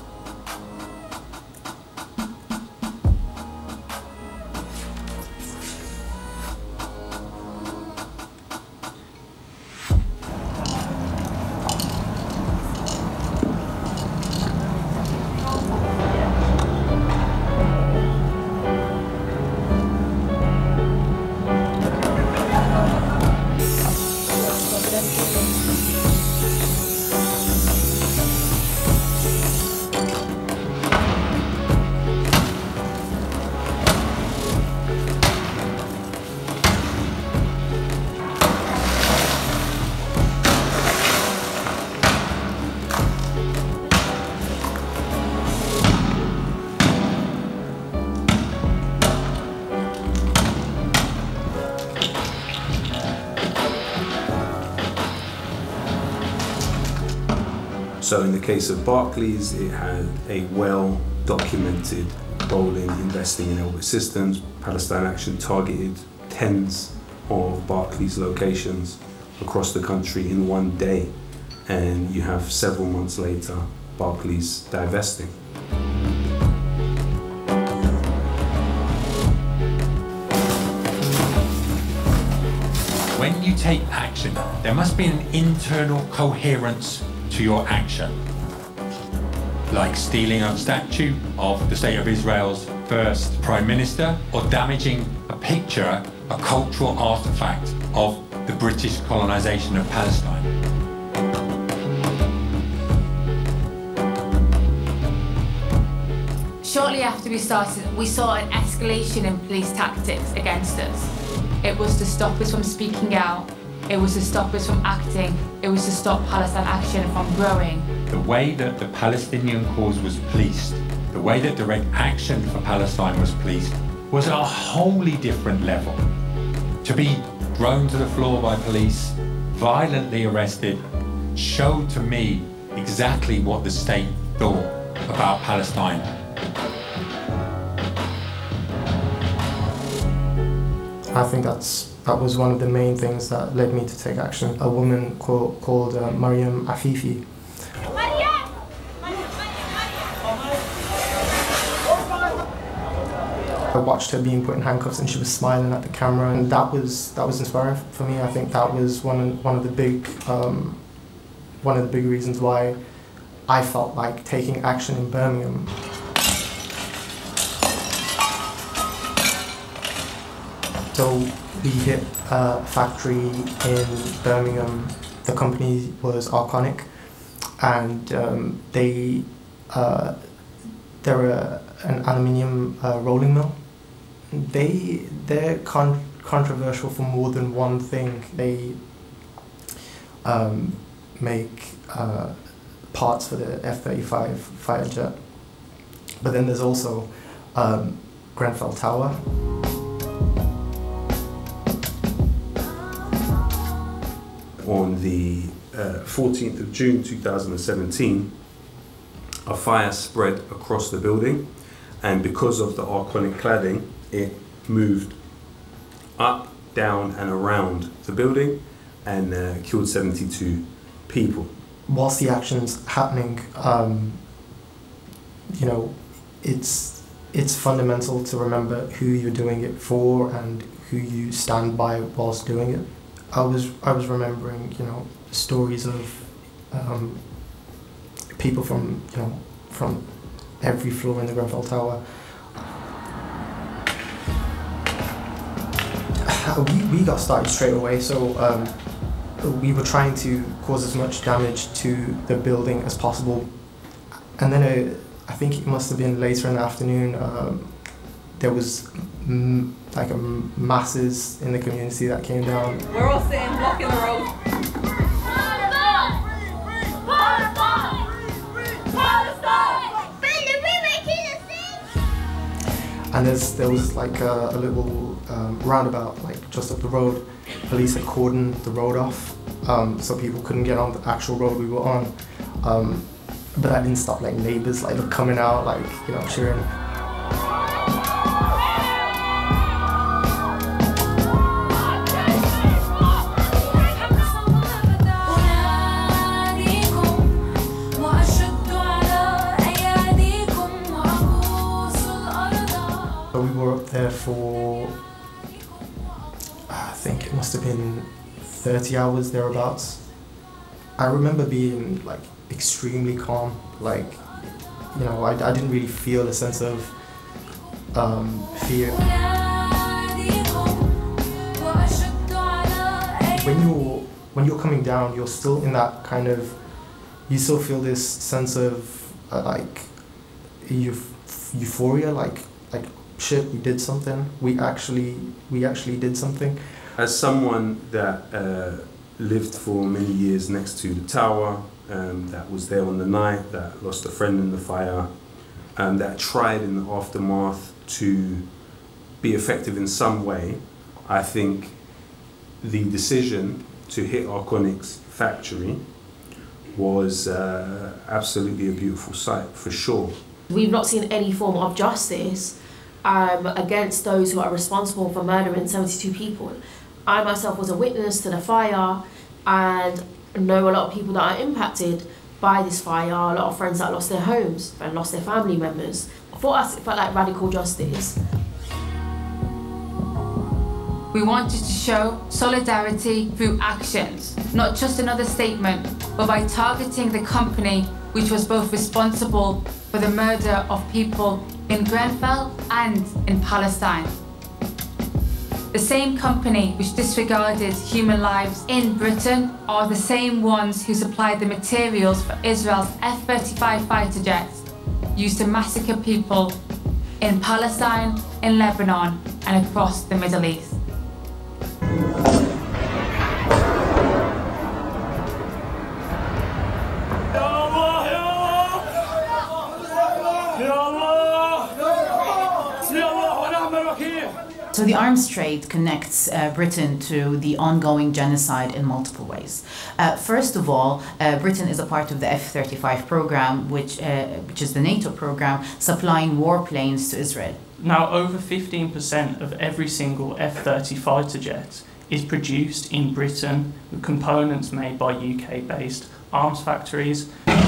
So in the case of Barclays, it had a well-documented role in investing in Elbit Systems. Palestine Action targeted tens of Barclays locations across the country in one day, and you have several months later Barclays divesting. When you take action, there must be an internal coherence to your action. Like stealing a statue of the State of Israel's first Prime Minister, or damaging a picture, a cultural artifact of the British colonisation of Palestine. Shortly after we started, we saw an escalation in police tactics against us. It was to stop us from speaking out. It was to stop us from acting. It was to stop Palestine Action from growing. The way that the Palestinian cause was policed, the way that direct action for Palestine was policed, was at a wholly different level. To be thrown to the floor by police, violently arrested, showed to me exactly what the state thought about Palestine. I think that's that was one of the main things that led me to take action. A woman called, called uh, Mariam Afifi. I watched her being put in handcuffs and she was smiling at the camera, and that was that was inspiring for me. I think that was one of, one of the big um, one of the big reasons why I felt like taking action in Birmingham. So we hit a factory in Birmingham. The company was Arconic, and um, they uh, they're a, an aluminium uh, rolling mill. They they're con controversial for more than one thing. They um, make uh, parts for the F thirty-five fighter jet, but then there's also um, Grenfell Tower. On the uh, fourteenth of June two thousand seventeen, a fire spread across the building, and because of the Arconic cladding, it moved up, down and around the building and uh, killed seventy-two people. Whilst the action's happening, um, you know, it's it's fundamental to remember who you're doing it for and who you stand by whilst doing it. I was I was remembering, you know, stories of um, people from you know from every floor in the Grenfell Tower. We we got started straight away, so um, we were trying to cause as much damage to the building as possible, and then uh, I think it must have been later in the afternoon. Um, there was m like a masses in the community that came down. We're all sitting blocking the road. And there's, there was like a, a little um, roundabout, like just up the road. Police had cordoned the road off, um, so people couldn't get on the actual road we were on. Um, but that didn't stop like neighbors like coming out, like, you know, cheering. So we were up there for, I think it must have been thirty hours thereabouts. I remember being like extremely calm, like, you know, I, I didn't really feel a sense of um, fear. When you're, when you're coming down, you're still in that kind of, you still feel this sense of uh, like euph- euphoria, like, like shit, we did something, we actually, we actually did something. As someone that uh, lived for many years next to the tower, um, that was there on the night, that lost a friend in the fire, um, that tried in the aftermath to be effective in some way, I think the decision to hit Arconic's factory was uh, absolutely a beautiful sight, for sure. We've not seen any form of justice um, against those who are responsible for murdering seventy-two people. I myself was a witness to the fire and know a lot of people that are impacted by this fire, a lot of friends that lost their homes and lost their family members. For us, it felt like radical justice. We wanted to show solidarity through actions, not just another statement, but by targeting the company which was both responsible for the murder of people in Grenfell and in Palestine. The same company which disregarded human lives in Britain are the same ones who supplied the materials for Israel's F thirty-five fighter jets used to massacre people in Palestine, in Lebanon, and across the Middle East. So the arms trade connects uh, Britain to the ongoing genocide in multiple ways. Uh, first of all, uh, Britain is a part of the F thirty-five program, which, uh, which is the NATO program, supplying warplanes to Israel. Now, over fifteen percent of every single F thirty fighter jet is produced in Britain with components made by U K-based arms factories.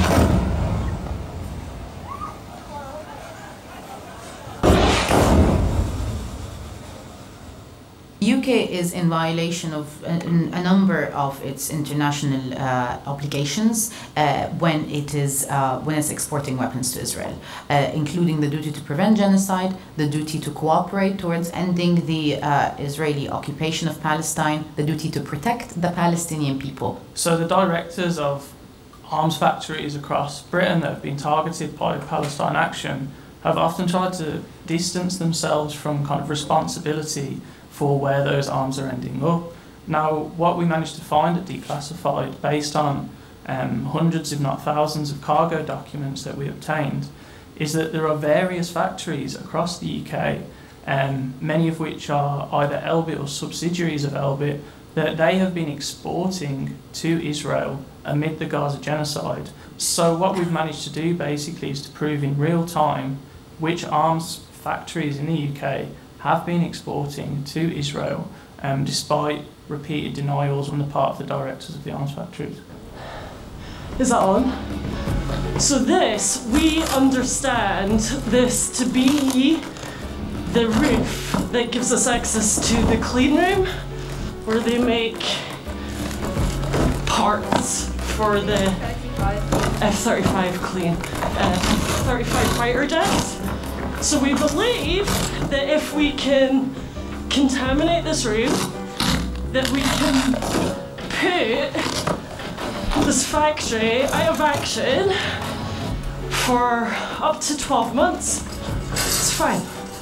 U K is in violation of a, a number of its international uh, obligations uh, when it is uh, when it's exporting weapons to Israel, uh, including the duty to prevent genocide, the duty to cooperate towards ending the uh, Israeli occupation of Palestine, the duty to protect the Palestinian people. So the directors of arms factories across Britain that have been targeted by Palestine Action have often tried to distance themselves from kind of responsibility for where those arms are ending up. Now, what we managed to find at Declassified, based on um, hundreds if not thousands of cargo documents that we obtained, is that there are various factories across the U K, um, many of which are either Elbit or subsidiaries of Elbit, that they have been exporting to Israel amid the Gaza genocide. So what we've managed to do basically is to prove in real time which arms factories in the U K have been exporting to Israel, um, despite repeated denials on the part of the directors of the arms factories. Is that on? So this, we understand this to be the roof that gives us access to the clean room, where they make parts for the F thirty-five clean, uh, F thirty-five fighter jets. So we believe that if we can contaminate this room, that we can put this factory out of action for up to twelve months. It's fine.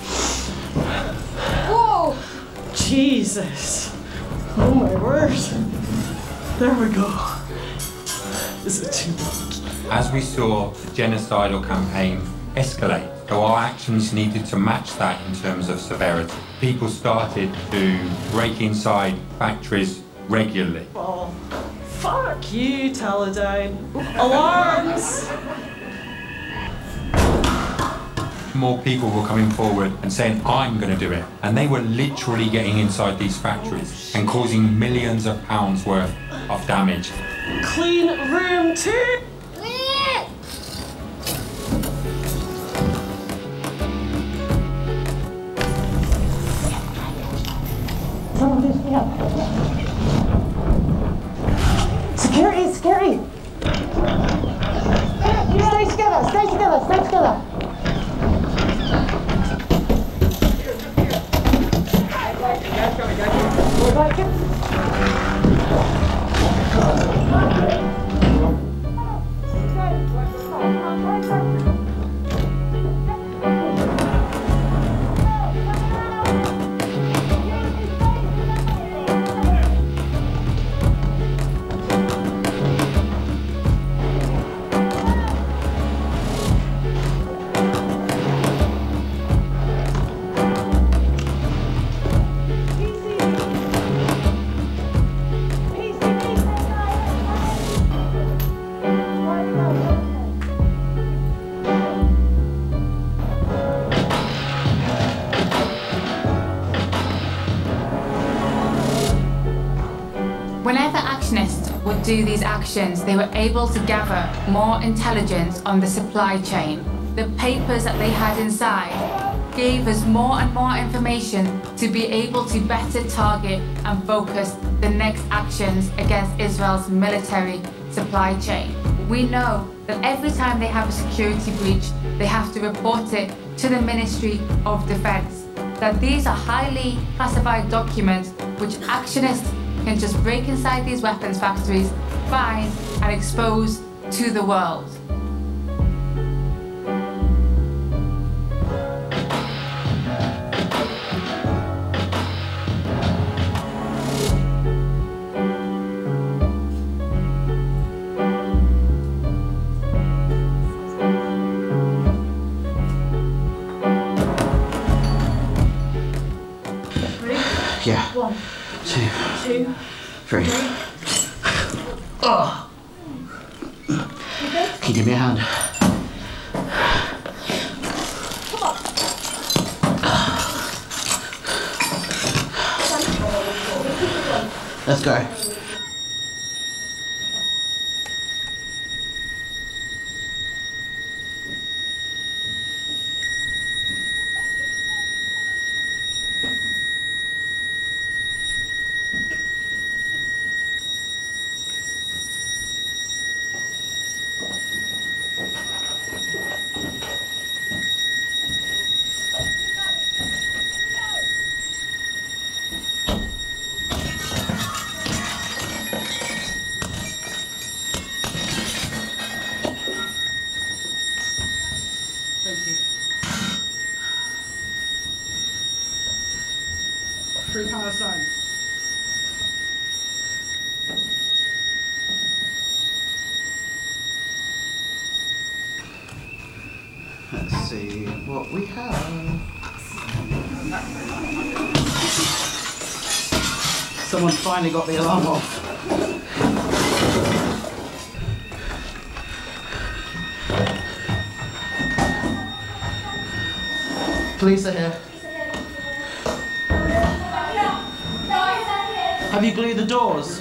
Whoa! Jesus. Oh my word. There we go. Is it too much? As we saw the genocidal campaign escalate, So our actions needed to match that in terms of severity. People started to break inside factories regularly. Oh, fuck you, Teledyne. Alarms! More people were coming forward and saying, I'm going to do it. And they were literally getting inside these factories and causing millions of pounds worth of damage. Clean room two. Security, security! Stay together, stay together, stay together! Whenever actionists would do these actions, they were able to gather more intelligence on the supply chain. The papers that they had inside gave us more and more information to be able to better target and focus the next actions against Israel's military supply chain. We know that every time they have a security breach, they have to report it to the Ministry of Defense. That these are highly classified documents which actionists can just break inside these weapons factories, find and expose to the world. Yeah. One, Two. two, Three. Oh. Can you give me a hand? come on. Let's go. Free Palestine. Let's see what we have. Someone finally got the alarm off. Police are here. Have you glued the doors?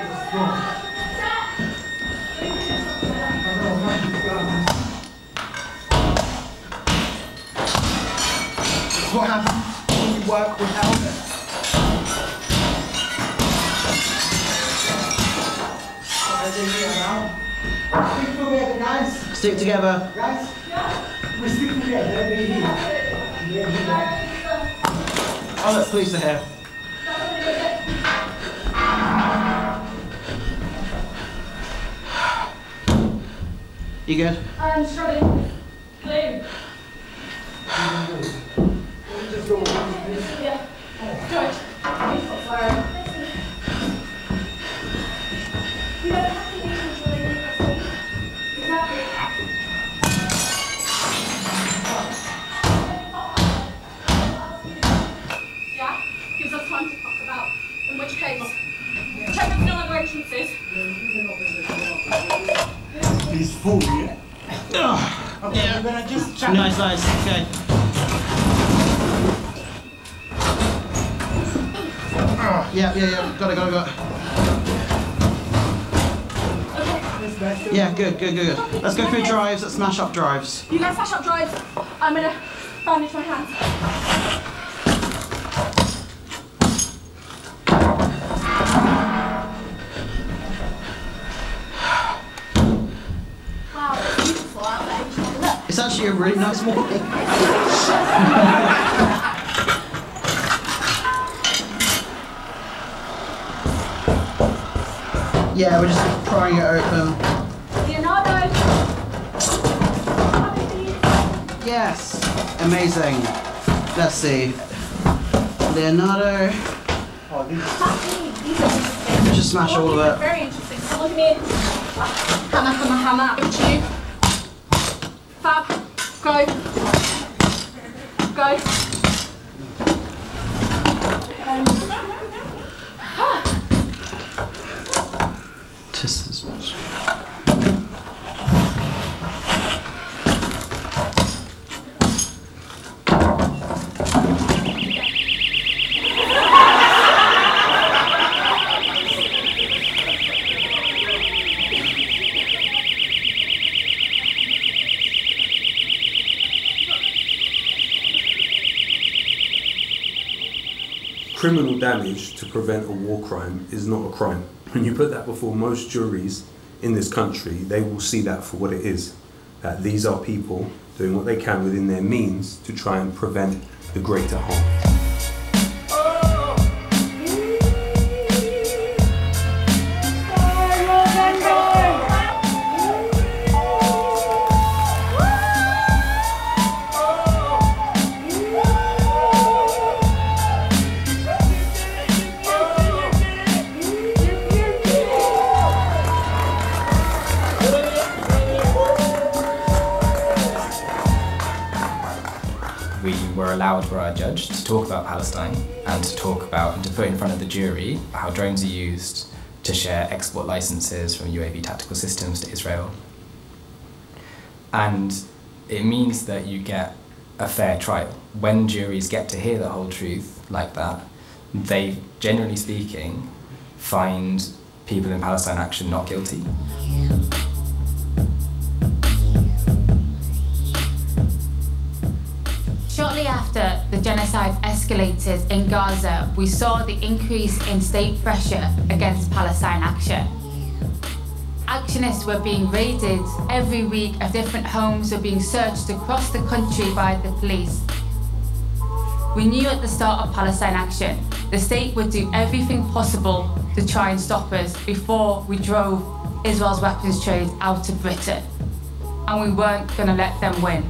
What happens when you work with Elvis? Stick together, guys. Stick together. Guys, we stick together. Oh, look, police are here. You good? I'm struggling. Clean. Yeah. George, please stop firing. You don't have to leave until they leave us. Exactly. check there's no other entrances. He's full, yeah? Okay, Yeah. we're gonna just check. Nice, nice. Okay. Yeah, yeah, yeah. Got it, got it, got it. Yeah, good, good, good, good. Let's go through drives. Let's smash up drives. You guys flash up drives. I'm gonna bandage my hands. Wow, it's beautiful out there. You should have a look. It's actually a really nice morning. Yeah, we're just prying it open. Leonardo! Yes, amazing. Let's see. Leonardo. Oh, these. These are interesting. Just smash all of These are it. very interesting. So look at me. Hammer, hammer, hammer. Give it to you. Fab. Go. Go. Um, Just as much. Criminal damage to prevent a war crime is not a crime. When you put that before most juries in this country, they will see that for what it is. That these are people doing what they can within their means to try and prevent the greater harm. We were allowed for our judge to talk about Palestine and to talk about and to put in front of the jury how drones are used to share export licenses from U A V tactical systems to Israel. And it means that you get a fair trial. When juries get to hear the whole truth like that, they, generally speaking, find people in Palestine Action not guilty. Shortly after the genocide escalated in Gaza, we saw the increase in state pressure against Palestine Action. Actionists were being raided every week, as different homes were being searched across the country by the police. We knew at the start of Palestine Action, the state would do everything possible to try and stop us before we drove Israel's weapons trade out of Britain. And we weren't going to let them win.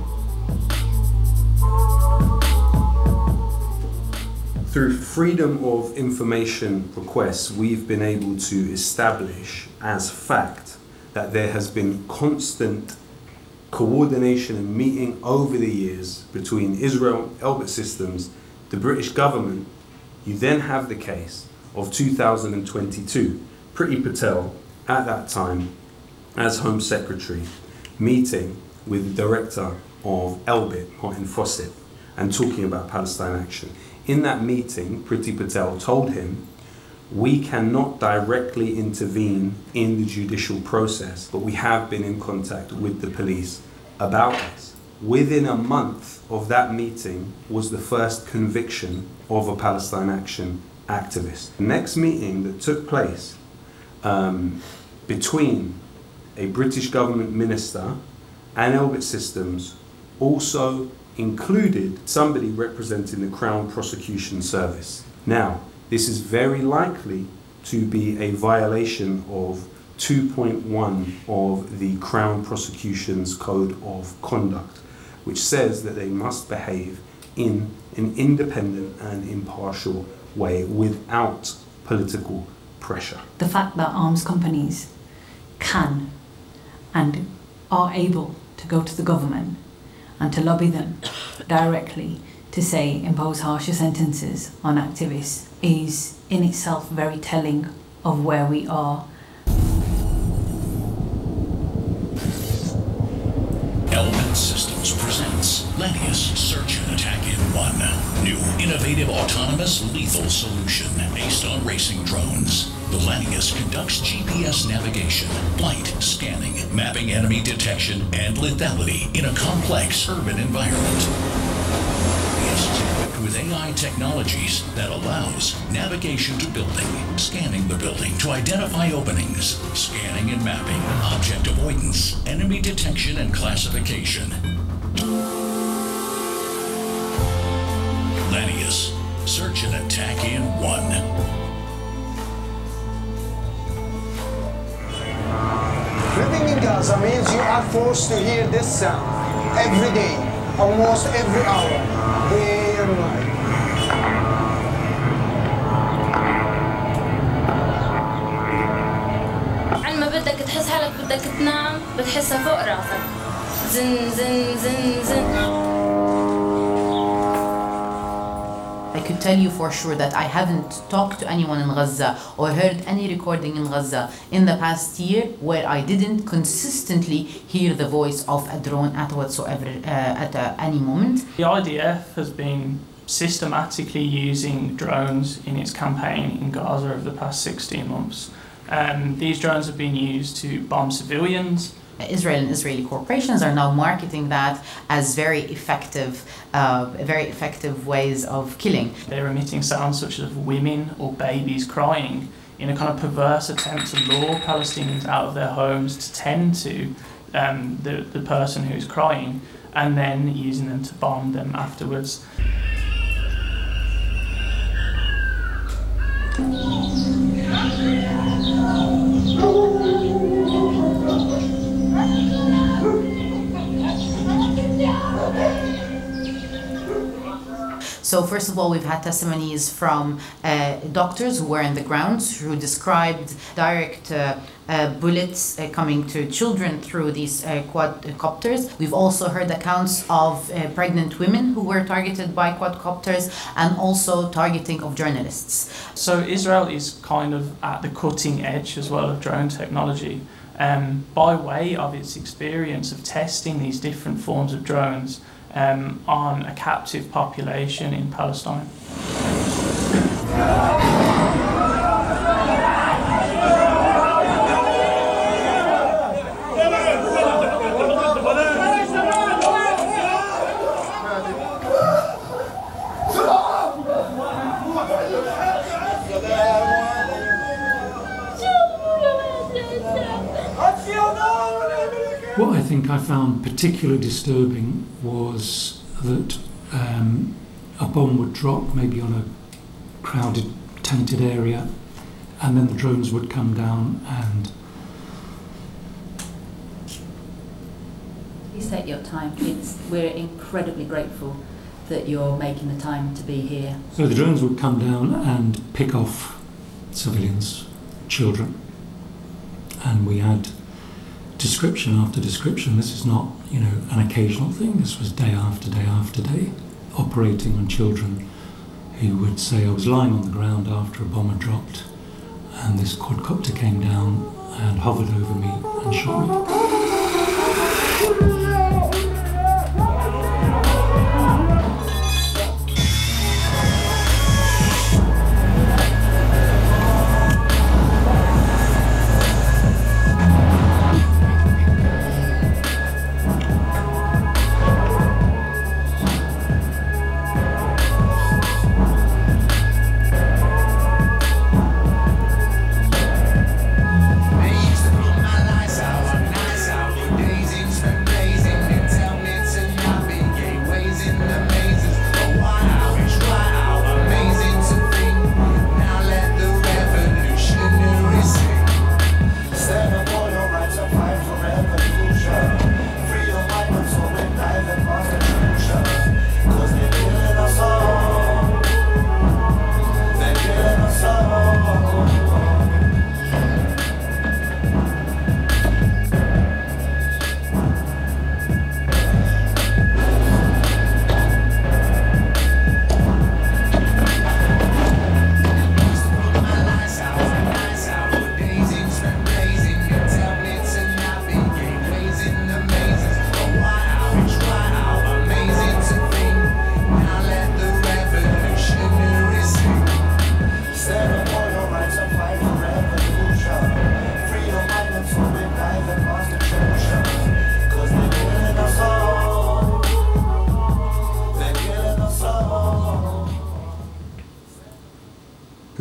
Through freedom of information requests, we've been able to establish as fact that there has been constant coordination and meeting over the years between Israel, Elbit Systems, the British government. You then have the case of two thousand twenty-two, Priti Patel, at that time, as Home Secretary, meeting with the director of Elbit, Martin Fawcett, and talking about Palestine Action. In that meeting, Priti Patel told him, we cannot directly intervene in the judicial process, but we have been in contact with the police about this. Within a month of that meeting was the first conviction of a Palestine Action activist. The next meeting that took place um, between a British government minister and Elbit Systems also included somebody representing the Crown Prosecution Service. Now, this is very likely to be a violation of two point one of the Crown Prosecution's Code of Conduct, which says that they must behave in an independent and impartial way without political pressure. The fact that arms companies can and are able to go to the government and to lobby them directly to say impose harsher sentences on activists is in itself very telling of where we are. Elbit Systems presents Lanius Search and Attack in One. New, innovative, autonomous, lethal solution based on racing drones. The Lanius conducts G P S navigation, flight, scanning, mapping enemy detection, and lethality in a complex urban environment. Lanius is equipped with A I technologies that allows navigation to building, scanning the building to identify openings, scanning and mapping, object avoidance, enemy detection and classification. Lanius, search and attack in one. Living in Gaza means you are forced to hear this sound every day, almost every hour, day and night. عندما بدك تحس حالك بدك تنام بتحسها فوق راسك زن زن زن زن. I could tell you for sure that I haven't talked to anyone in Gaza or heard any recording in Gaza in the past year where I didn't consistently hear the voice of a drone at whatsoever uh, at uh, any moment. The I D F has been systematically using drones in its campaign in Gaza over the past sixteen months. Um, these drones have been used to bomb civilians. Israel and Israeli corporations are now marketing that as very effective, uh, very effective ways of killing. They're emitting sounds such as women or babies crying in a kind of perverse attempt to lure Palestinians out of their homes to tend to um, the, the person who's crying and then using them to bomb them afterwards. So first of all, we've had testimonies from uh, doctors who were in the grounds who described direct uh, uh, bullets uh, coming to children through these uh, quadcopters. We've also heard accounts of uh, pregnant women who were targeted by quadcopters and also targeting of journalists. So Israel is kind of at the cutting edge as well of drone technology. Um, by way of its experience of testing these different forms of drones um, on a captive population in Palestine. What I think I found particularly disturbing was that um, a bomb would drop maybe on a crowded, tented area, and then the drones would come down and... Please take your time. It's, we're incredibly grateful that you're making the time to be here. So the drones would come down and pick off civilians, children, and we had description after description. This is not, you know, an occasional thing. This was day after day after day, operating on children who would say, I was lying on the ground after a bomb had dropped and this quadcopter came down and hovered over me and shot me. Days in spring days.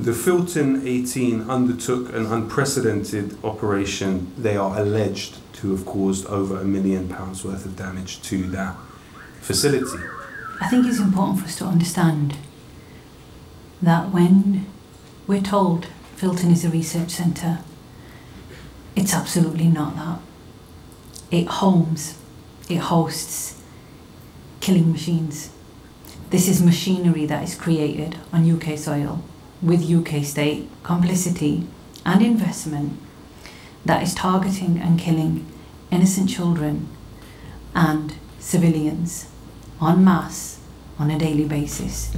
The Filton eighteen undertook an unprecedented operation. They are alleged to have caused over a million pounds worth of damage to that facility. I think it's important for us to understand that when we're told Filton is a research centre, it's absolutely not that. It homes, it hosts killing machines. This is machinery that is created on U K soil with U K state complicity and investment that is targeting and killing innocent children and civilians en masse on a daily basis.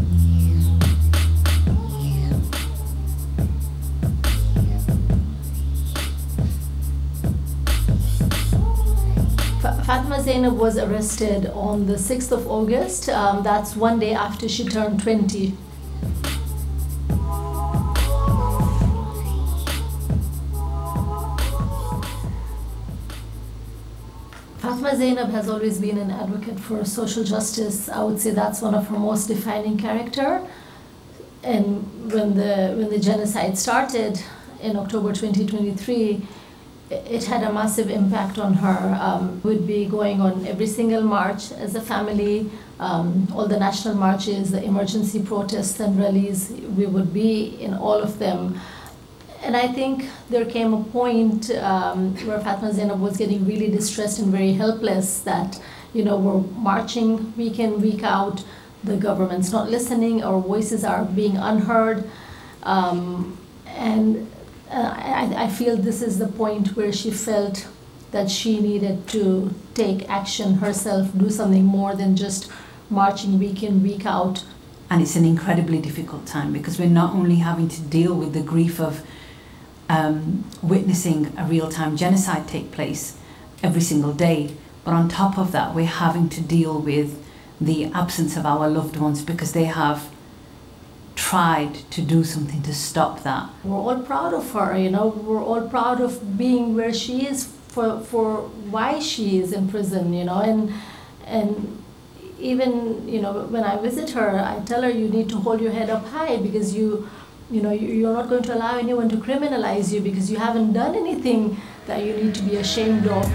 Fatma Zainab was arrested on the sixth of August. Um, that's one day after she turned twenty. Fatma Zainab has always been an advocate for social justice. I would say that's one of her most defining character. And when the when the genocide started in October twenty twenty-three, it had a massive impact on her. Um, we'd be going on every single march as a family, um, all the national marches, the emergency protests and rallies. We would be in all of them. And I think there came a point um, where Fatma Zainab was getting really distressed and very helpless that, you know, we're marching week in, week out, the government's not listening, our voices are being unheard. Um, and uh, I, I feel this is the point where she felt that she needed to take action herself, do something more than just marching week in, week out. And it's an incredibly difficult time because we're not only having to deal with the grief of Um, witnessing a real-time genocide take place every single day, but on top of that we're having to deal with the absence of our loved ones because they have tried to do something to stop that. We're all proud of her, you know, we're all proud of being where she is for, for why she is in prison, you know, and and even, you know, when I visit her, I tell her you need to hold your head up high because you You know, you're not going to allow anyone to criminalize you because you haven't done anything that you need to be ashamed of.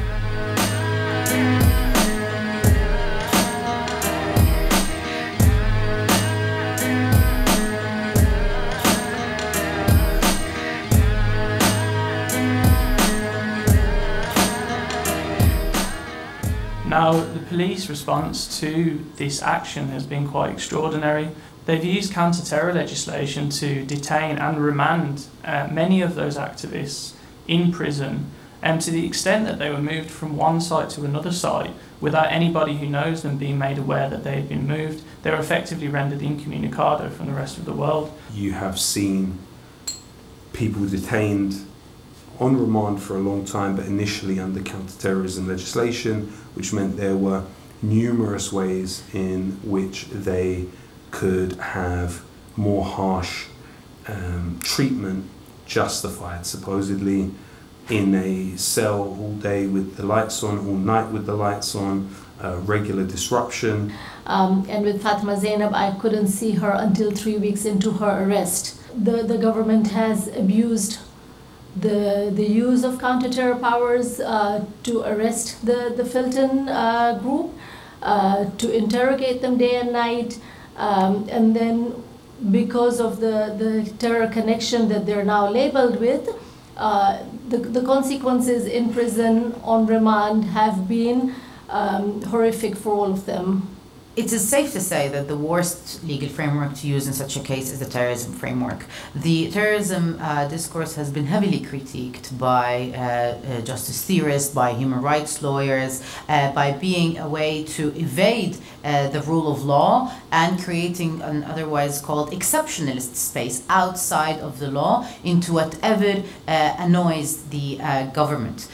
Now, the police response to this action has been quite extraordinary. They've used counter-terror legislation to detain and remand uh, many of those activists in prison, and to the extent that they were moved from one site to another site without anybody who knows them being made aware that they had been moved. They were effectively rendered incommunicado from the rest of the world. You have seen people detained on remand for a long time, but initially under counter-terrorism legislation, which meant there were numerous ways in which they could have more harsh um, treatment justified, supposedly in a cell all day with the lights on, all night with the lights on, uh, regular disruption. Um, and with Fatma Zainab, I couldn't see her until three weeks into her arrest. The, the government has abused the, the use of counter-terror powers uh, to arrest the, the Filton uh, group, uh, to interrogate them day and night. Um, and then because of the, the terror connection that they're now labeled with, uh, the, the consequences in prison on remand have been um, horrific for all of them. It is safe to say that the worst legal framework to use in such a case is the terrorism framework. The terrorism uh, discourse has been heavily critiqued by uh, uh, justice theorists, by human rights lawyers, uh, by being a way to evade uh, the rule of law and creating an otherwise called exceptionalist space outside of the law into whatever uh, annoys the uh, government.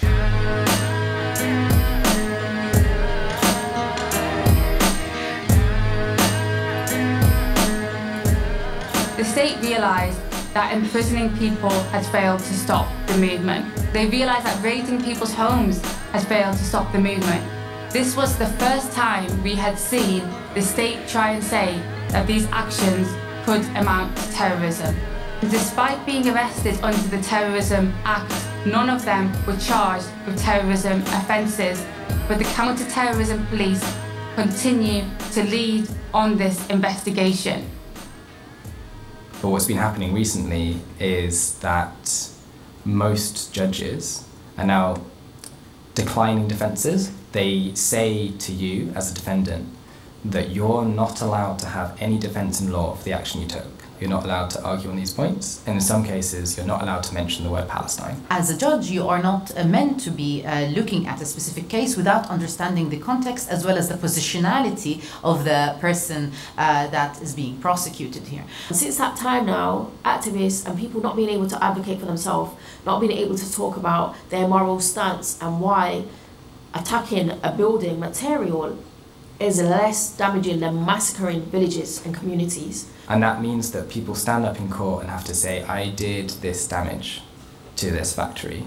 The state realised that imprisoning people had failed to stop the movement. They realised that raiding people's homes had failed to stop the movement. This was the first time we had seen the state try and say that these actions could amount to terrorism. Despite being arrested under the Terrorism Act, none of them were charged with terrorism offences, but the counter-terrorism police continue to lead on this investigation. But what's been happening recently is that most judges are now declining defences. They say to you as a defendant that you're not allowed to have any defence in law for the action you took. You're not allowed to argue on these points, and in some cases you're not allowed to mention the word Palestine. As a judge, you are not uh, meant to be uh, looking at a specific case without understanding the context as well as the positionality of the person uh, that is being prosecuted here. Since that time now, activists and people not being able to advocate for themselves, not being able to talk about their moral stance and why attacking a building material is less damaging than massacring villages and communities. And that means that people stand up in court and have to say, I did this damage to this factory.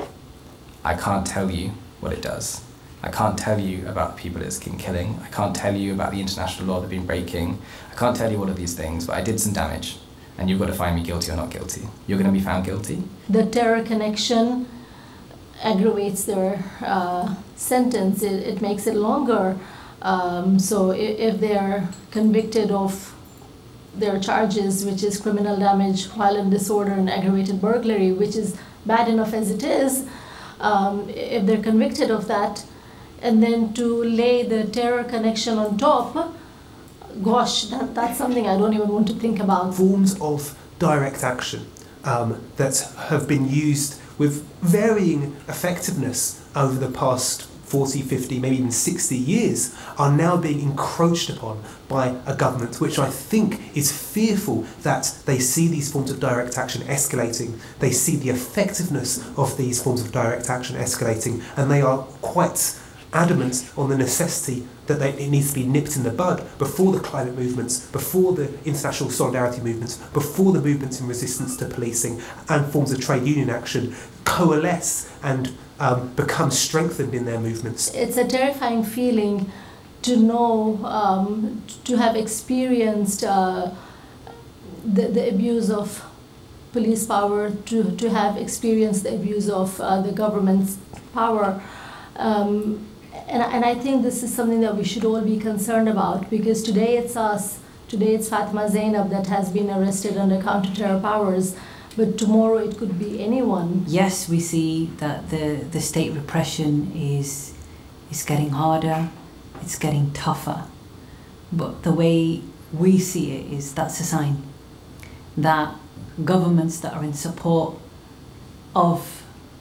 I can't tell you what it does. I can't tell you about the people it's been killing. I can't tell you about the international law they've been breaking. I can't tell you all of these things, but I did some damage, and you've got to find me guilty or not guilty. You're going to be found guilty. The terror connection aggravates their uh, sentence. It, it makes it longer. Um, so if, if they are convicted of their charges, which is criminal damage, violent disorder, and aggravated burglary, which is bad enough as it is, um, if they're convicted of that, and then to lay the terror connection on top, gosh, that, that's something I don't even want to think about. Forms of direct action um, that have been used with varying effectiveness over the past forty, fifty, maybe even sixty years are now being encroached upon by a government which I think is fearful that they see these forms of direct action escalating, they see the effectiveness of these forms of direct action escalating, and they are quite adamant on the necessity that they, it needs to be nipped in the bud before the climate movements, before the international solidarity movements, before the movements in resistance to policing and forms of trade union action coalesce and um, become strengthened in their movements. It's a terrifying feeling to know, um, to have experienced uh, the, the abuse of police power, to, to have experienced the abuse of uh, the government's power. Um, and, and I think this is something that we should all be concerned about, because today it's us, today it's Fatima Zainab that has been arrested under counter-terror powers, but tomorrow it could be anyone. Yes, we see that the, the state repression is, is getting harder, it's getting tougher. But the way we see it is that's a sign that governments that are in support of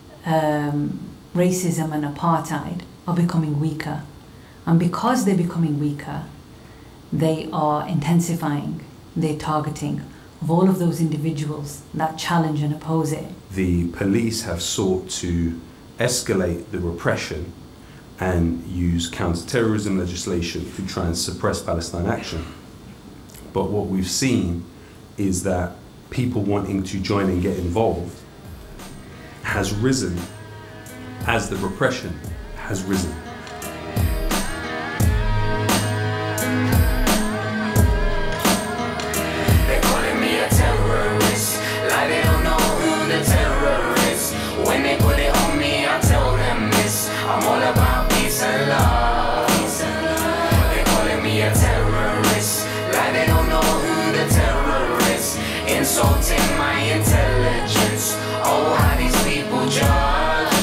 um, racism and apartheid are becoming weaker. And because they're becoming weaker, they are intensifying their targeting of all of those individuals that challenge and oppose it. The police have sought to escalate the repression and use counter-terrorism legislation to try and suppress Palestine action. But what we've seen is that people wanting to join and get involved has risen as the repression has risen. They're calling me a terrorist, like they don't know who the terror is. When they put it on me, I tell them this, I'm all about peace and love. They're calling me a terrorist, like they don't know who the terror is. Insulting my intelligence, oh how these people judge.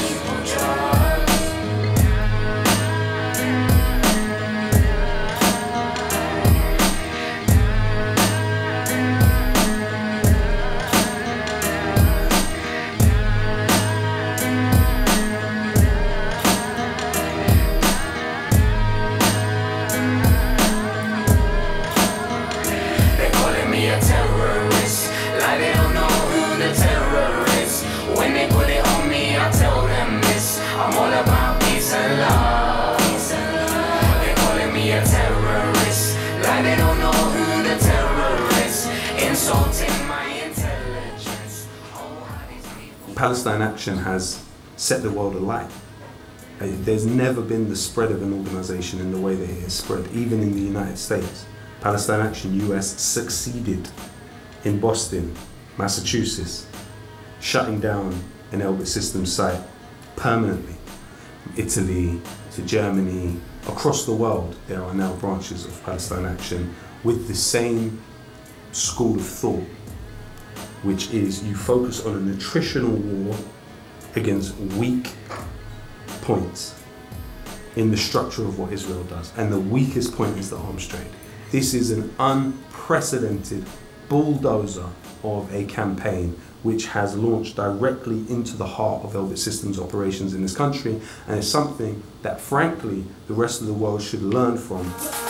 Palestine Action has set the world alight. There's never been the spread of an organisation in the way that it has spread, even in the United States. Palestine Action U S succeeded in Boston Massachusetts, shutting down an Elbit Systems site permanently. From Italy to Germany, across the world, there are now branches of Palestine Action with the same school of thought, which is you focus on a nutritional war against weak points in the structure of what Israel does. And the weakest point is the arms trade. This is an unprecedented bulldozer of a campaign which has launched directly into the heart of Elbit Systems operations in this country, and it's something that, frankly, the rest of the world should learn from.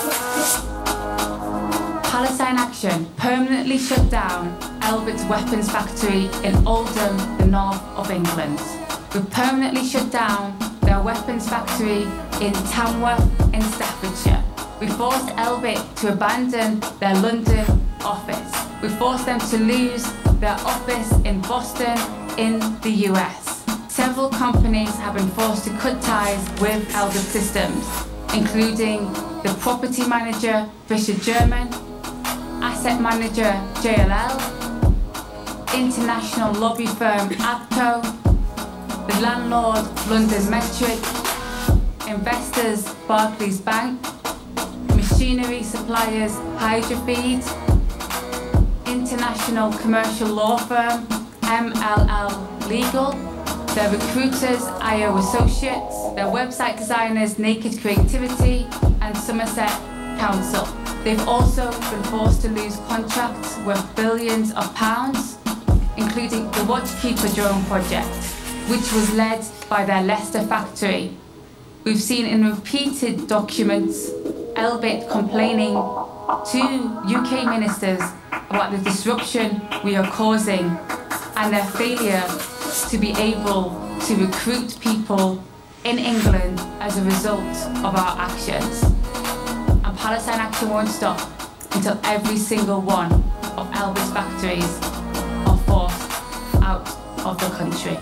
Palestine Action permanently shut down Elbit's weapons factory in Oldham, the north of England. We permanently shut down their weapons factory in Tamworth in Staffordshire. We forced Elbit to abandon their London office. We forced them to lose their office in Boston in the U S. Several companies have been forced to cut ties with Elbit Systems, including the property manager Fisher German, asset manager J L L, international lobby firm APCO, the landlord London Metric, investors Barclays Bank, machinery suppliers Hydrofeed, international commercial law firm M L L Legal, their recruiters I O Associates, their website designers Naked Creativity and Somerset Council. They've also been forced to lose contracts worth billions of pounds, including the Watchkeeper drone project, which was led by their Leicester factory. We've seen in repeated documents Elbit complaining to U K ministers about the disruption we are causing and their failure to be able to recruit people in England as a result of our actions. And Palestine Action won't stop until every single one of Elbit's factories are forced out of the country.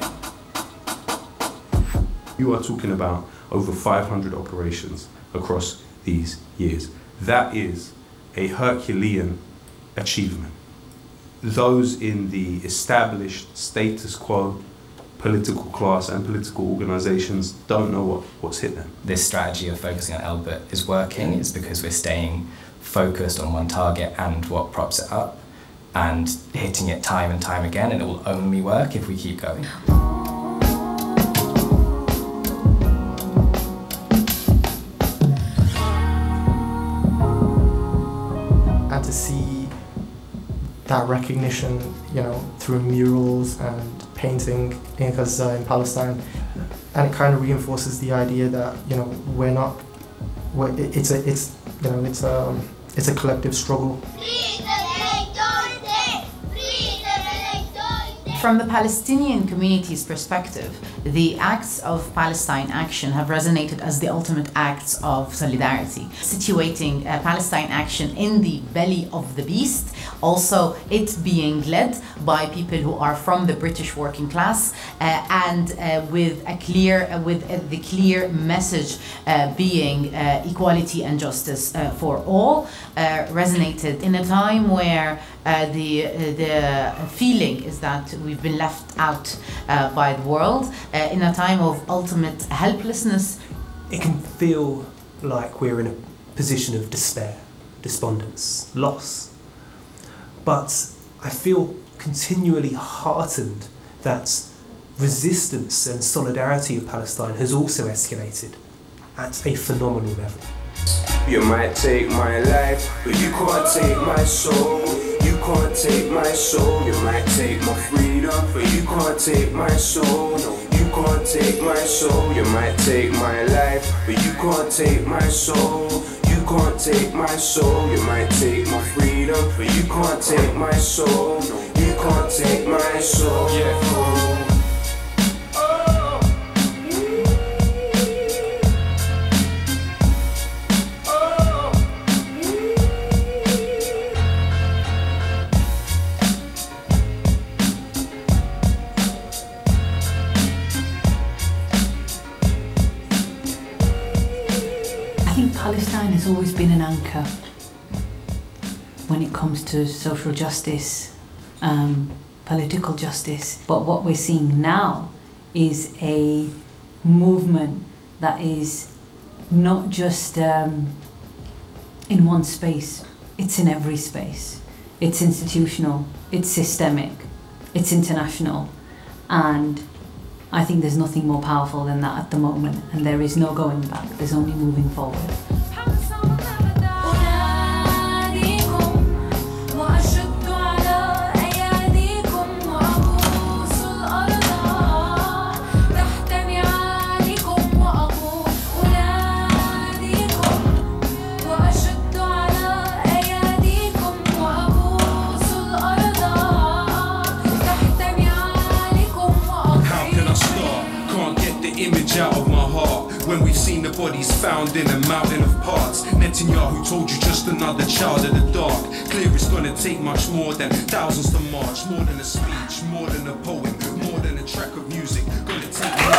You are talking about over five hundred operations across these years. That is a Herculean achievement. Those in the established status quo political class and political organisations don't know what, what's hit them. This strategy of focusing on Elbit is working. It's because we're staying focused on one target and what props it up and hitting it time and time again, and it will only work if we keep going. And to see that recognition, you know, through murals and painting in Gaza, in Palestine, and it kind of reinforces the idea that, you know, we're not, we're, it's a, it's, you know, it's a, it's a collective struggle. From the Palestinian community's perspective, the acts of Palestine Action have resonated as the ultimate acts of solidarity, situating uh, Palestine Action in the belly of the beast, also it being led by people who are from the British working class, uh, and uh, with a clear, uh, with uh, the clear message uh, being uh, equality and justice uh, for all, uh, resonated in a time where uh, the uh, the feeling is that we've been left out uh, by the world, uh, in a time of ultimate helplessness. It can feel like we're in a position of despair, despondence, loss. But I feel continually heartened that resistance and solidarity of Palestine has also escalated at a phenomenal level. You might take my life, but you can't take my soul. You can't take my soul. You might take my freedom, but you can't take my soul. No, you can't take my soul. You might take my life, but you can't take my soul. You can't take my soul. You might take my freedom, but you can't take my soul. No, you can't take my soul. Yeah. Palestine has always been an anchor when it comes to social justice, um, political justice. But what we're seeing now is a movement that is not just um, in one space, it's in every space. It's institutional, it's systemic, it's international, and I think there's nothing more powerful than that at the moment, and there is no going back, there's only moving forward. Out of my heart when we've seen the bodies found in a mountain of parts. Netanyahu told you just another child of the dark. Clear it's gonna take much more than thousands to march, more than a speech, more than a poem, more than a track of music. Gonna take more.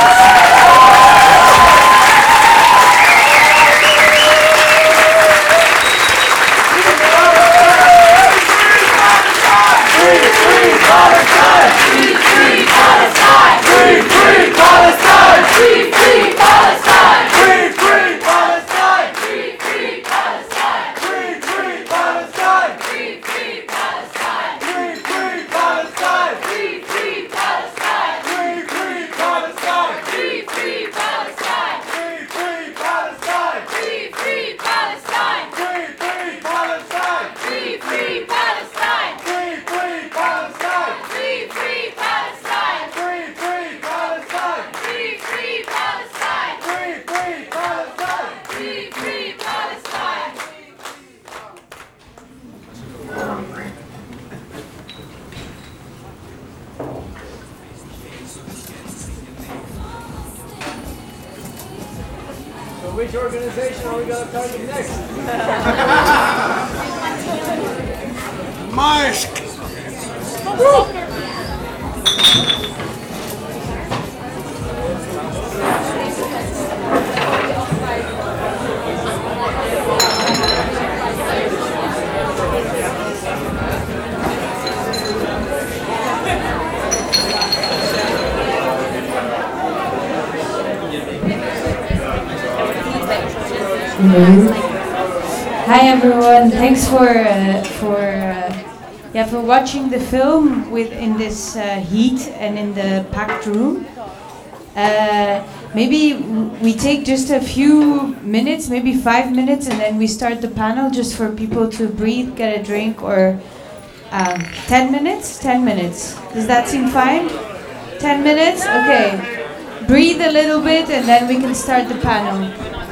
Which organization are we going to target next? Maersk! Hi everyone, thanks for uh, for uh, yeah for watching the film with in this uh, heat and in the packed room. Uh, maybe we take just a few minutes, maybe five minutes, and then we start the panel just for people to breathe, get a drink, or um, ten minutes. Ten minutes. Does that seem fine? Ten minutes. Okay. Breathe a little bit, and then we can start the panel.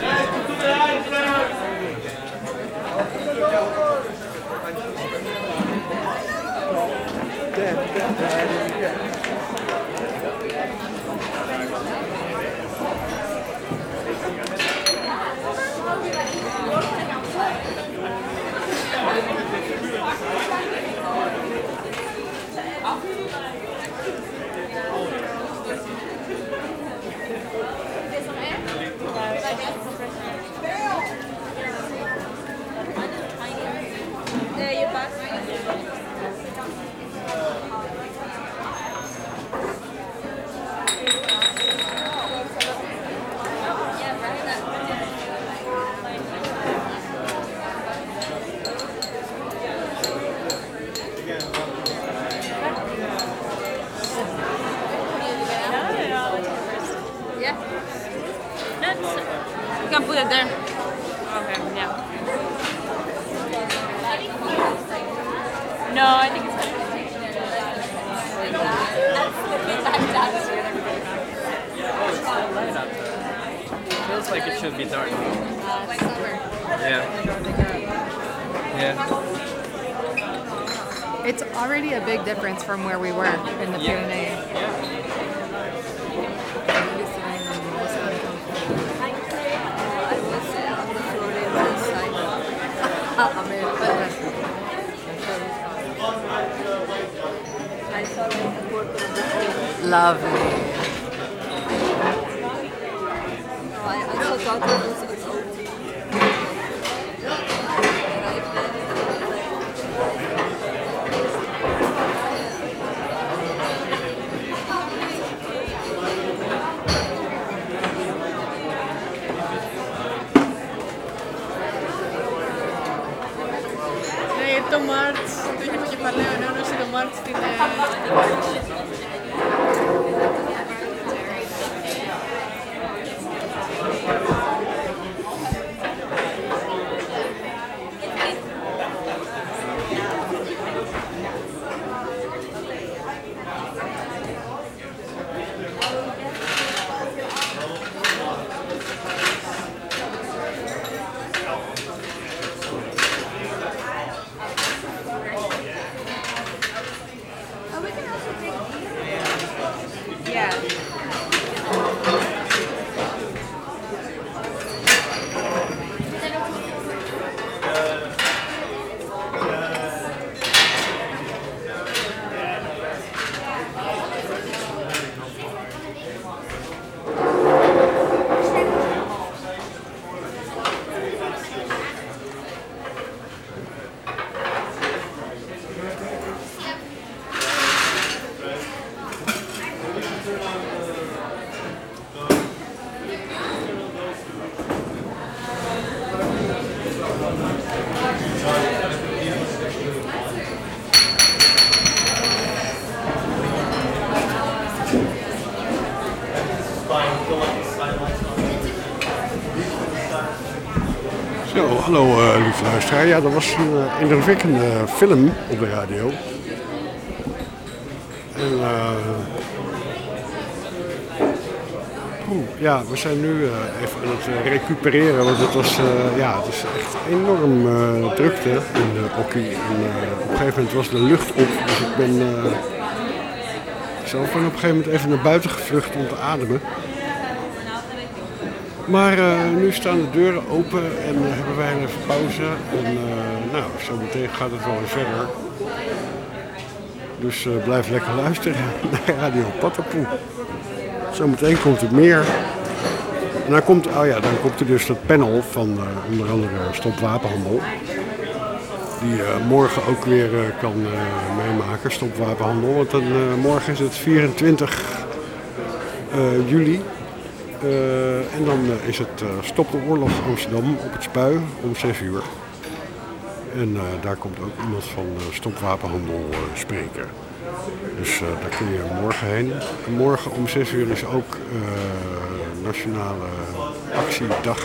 You can put it there. Okay, yeah. No, I think it's Feels like it should be dark. Yeah. Yeah. It's already a big difference from where we were in the Yeah. Pyrenees. Lovely. Zo, hallo uh, lieve luisteraar. Ja, dat was een uh, indrukwekkende film op de radio. En uh, oeh, ja, we zijn nu uh, even aan het uh, recupereren, want het was, uh, ja, het is echt enorm uh, drukte in de hockey. En uh, op een gegeven moment was de lucht op, dus ik ben uh, zelf ben op een gegeven moment even naar buiten gevlucht om te ademen. Maar uh, nu staan de deuren open en uh, hebben wij even pauze. En uh, nou, zo meteen gaat het wel weer verder. Dus uh, blijf lekker luisteren naar Radio Patapoe. Zometeen komt er meer. En dan komt, oh ja, dan komt er dus dat panel van uh, onder andere Stop Wapenhandel. Die uh, morgen ook weer uh, kan uh, meemaken, Stop Wapenhandel. Want dan, uh, morgen is het vierentwintig uh, juli. Uh, en dan uh, is het uh, Stop de Oorlog Amsterdam op het Spui om zes uur. En uh, daar komt ook iemand van uh, Stop Wapenhandel uh, spreken. Dus uh, daar kun je morgen heen. En morgen om zes uur is ook uh, Nationale Actiedag.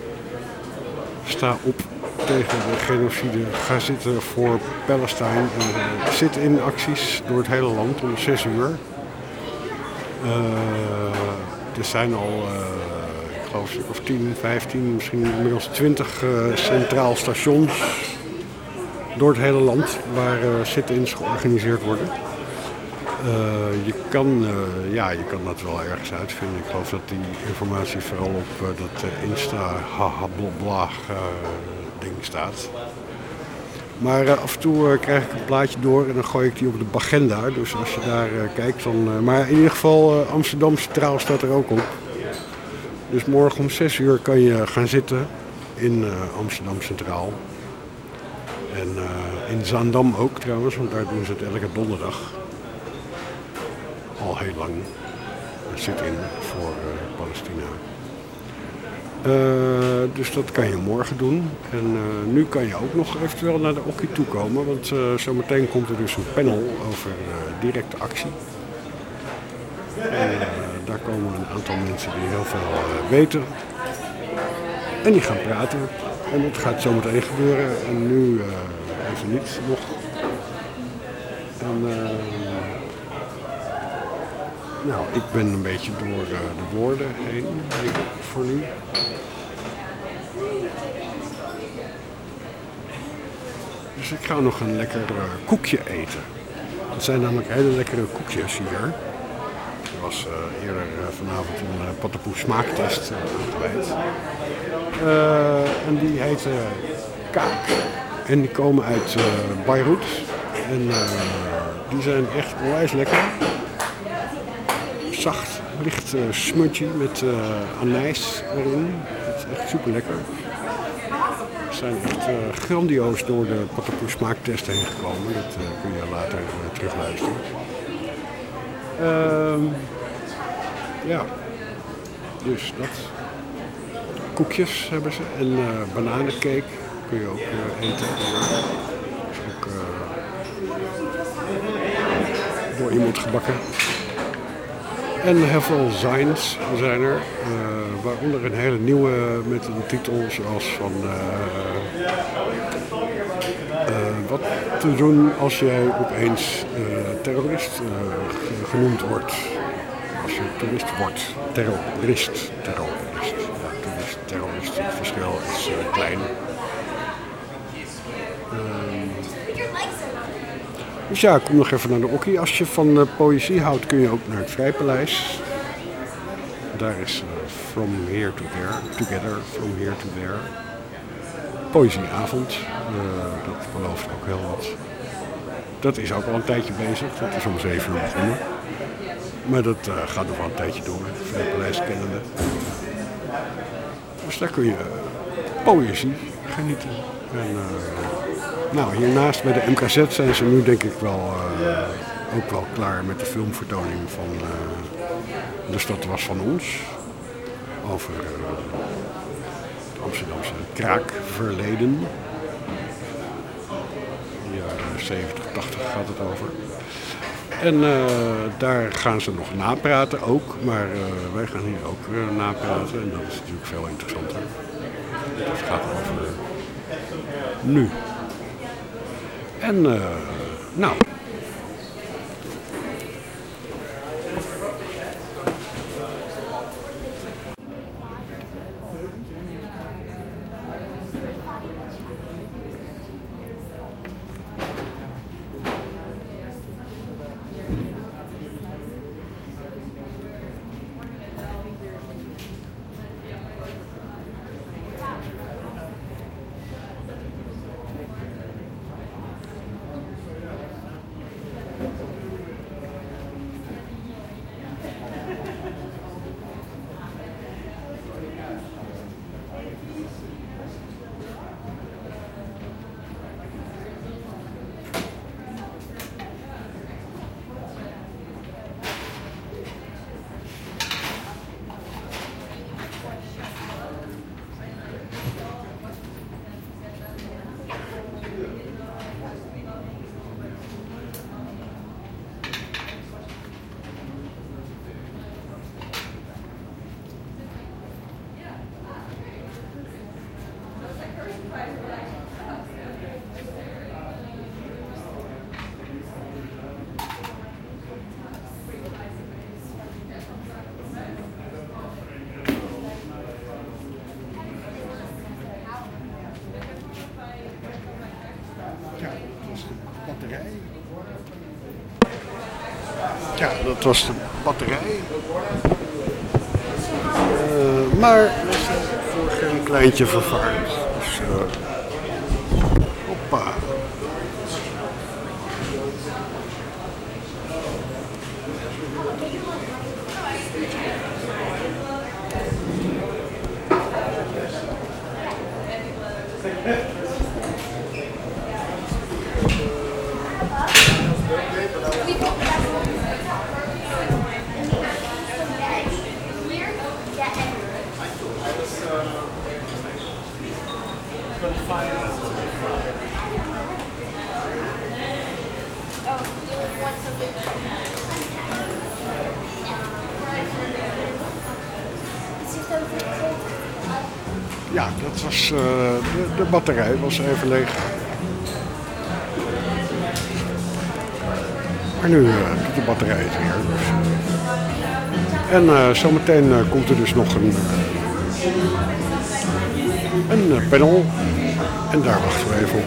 Sta op tegen de genocide. Ga zitten voor Palestijn. Uh, zit in acties door het hele land om zes uur. Uh, Er zijn al, uh, ik geloof, een of tien, vijftien, misschien inmiddels twintig uh, centraal stations door het hele land waar uh, sit-ins georganiseerd worden. Uh, je, kan, uh, ja, je kan dat wel ergens uitvinden. Ik geloof dat die informatie vooral op uh, dat uh, Insta hahablabla uh, ding staat. Maar uh, af en toe uh, krijg ik een plaatje door en dan gooi ik die op de bagenda. Dus als je daar uh, kijkt dan... Uh, maar in ieder geval uh, Amsterdam Centraal staat er ook op. Dus morgen om zes uur kan je gaan zitten in uh, Amsterdam Centraal. En uh, in Zaandam ook trouwens, want daar doen ze het elke donderdag. Al heel lang. Zit in voor uh, Palestina. Uh, dus dat kan je morgen doen. En uh, nu kan je ook nog eventueel naar de hockey toe komen. Want uh, zometeen komt er dus een panel over uh, directe actie. En uh, daar komen een aantal mensen die heel veel uh, weten. En die gaan praten. En dat gaat zometeen gebeuren. En nu uh, even niet nog. En, uh, nou, ik ben een beetje door uh, de woorden heen, denk ik, voor nu. Dus ik ga nog een lekker uh, koekje eten. Het zijn namelijk hele lekkere koekjes hier. Er was uh, eerder uh, vanavond een uh, Patapoe smaaktest uh, geweest. Uh, en die heten Kaak. En die komen uit uh, Beirut. En uh, die zijn echt onwijs lekker. Zacht, licht uh, smutje met uh, anijs erin. Het is echt super lekker. We zijn echt uh, grandioos door de Patapoe smaaktest heen gekomen. Dat uh, kun je later uh, terugluisteren. Uh, ja, dus dat. Koekjes hebben ze en uh, bananencake kun je ook uh, eten. Dat is ook uh, door iemand gebakken. En heel veel signs zijn er, uh, waaronder een hele nieuwe met een titel zoals van uh, uh, wat te doen als jij opeens uh, terrorist uh, genoemd wordt. Als je toerist wordt. Terrorist. Terrorist. Ja, toerist, terrorist. Het verschil is uh, klein. Dus ja, kom nog even naar de hockey. Als je van uh, poëzie houdt, kun je ook naar het Vrijpaleis. Daar is uh, From Here to There, Together, From Here to There. Poëzieavond, uh, dat belooft ook heel wat. Dat is ook al een tijdje bezig, dat is om zeven uur begonnen. Maar dat uh, gaat nog wel een tijdje door, Vrijpaleis kennende. Dus daar kun je uh, poëzie genieten. En, uh, Nou, hiernaast bij de M K Z zijn ze nu denk ik wel uh, ook wel klaar met de filmvertoning van uh, De Stad Was Van Ons. Over uh, het Amsterdamse kraakverleden. De jaren zeventig, tachtig gaat het over. En uh, daar gaan ze nog napraten ook, maar uh, wij gaan hier ook uh, napraten en dat is natuurlijk veel interessanter. Het gaat over nu. En uh, nou... Ja, dat was de batterij. Uh, maar dat is voor geen kleintje vervaardigd. Dus, uh, hoppa. Ja, dat was, uh, de, de batterij was even leeg. Maar nu uh, doet de batterij het weer. Dus. En uh, zometeen uh, komt er dus nog een, uh, een uh, panel. En daar wachten we even op.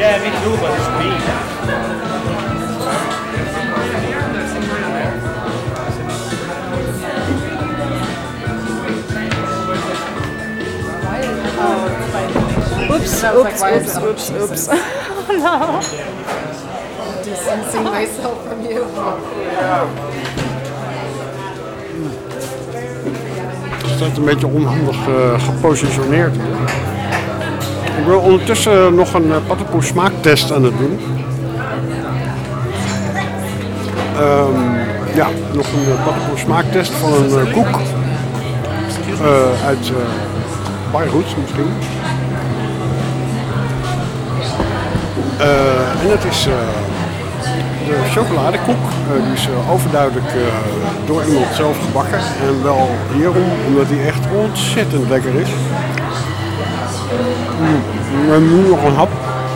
Yeah, me too, but it's green. Oops, oops, oops, oops, oops. Oh no. Distancing myself from you. Het staat een beetje onhandig uh, gepositioneerd. Ik wil ondertussen nog een uh, pattenpoes smaaktest aan het doen. Um, ja, nog een uh, pattenpoes smaaktest van een uh, koek. Uh, uit uh, Beirut misschien. Uh, en het is uh, de chocoladekoek. Uh, die is uh, overduidelijk uh, door iemand zelf gebakken. En wel hierom, omdat die echt ontzettend lekker is. Mm. En nu nog een hap.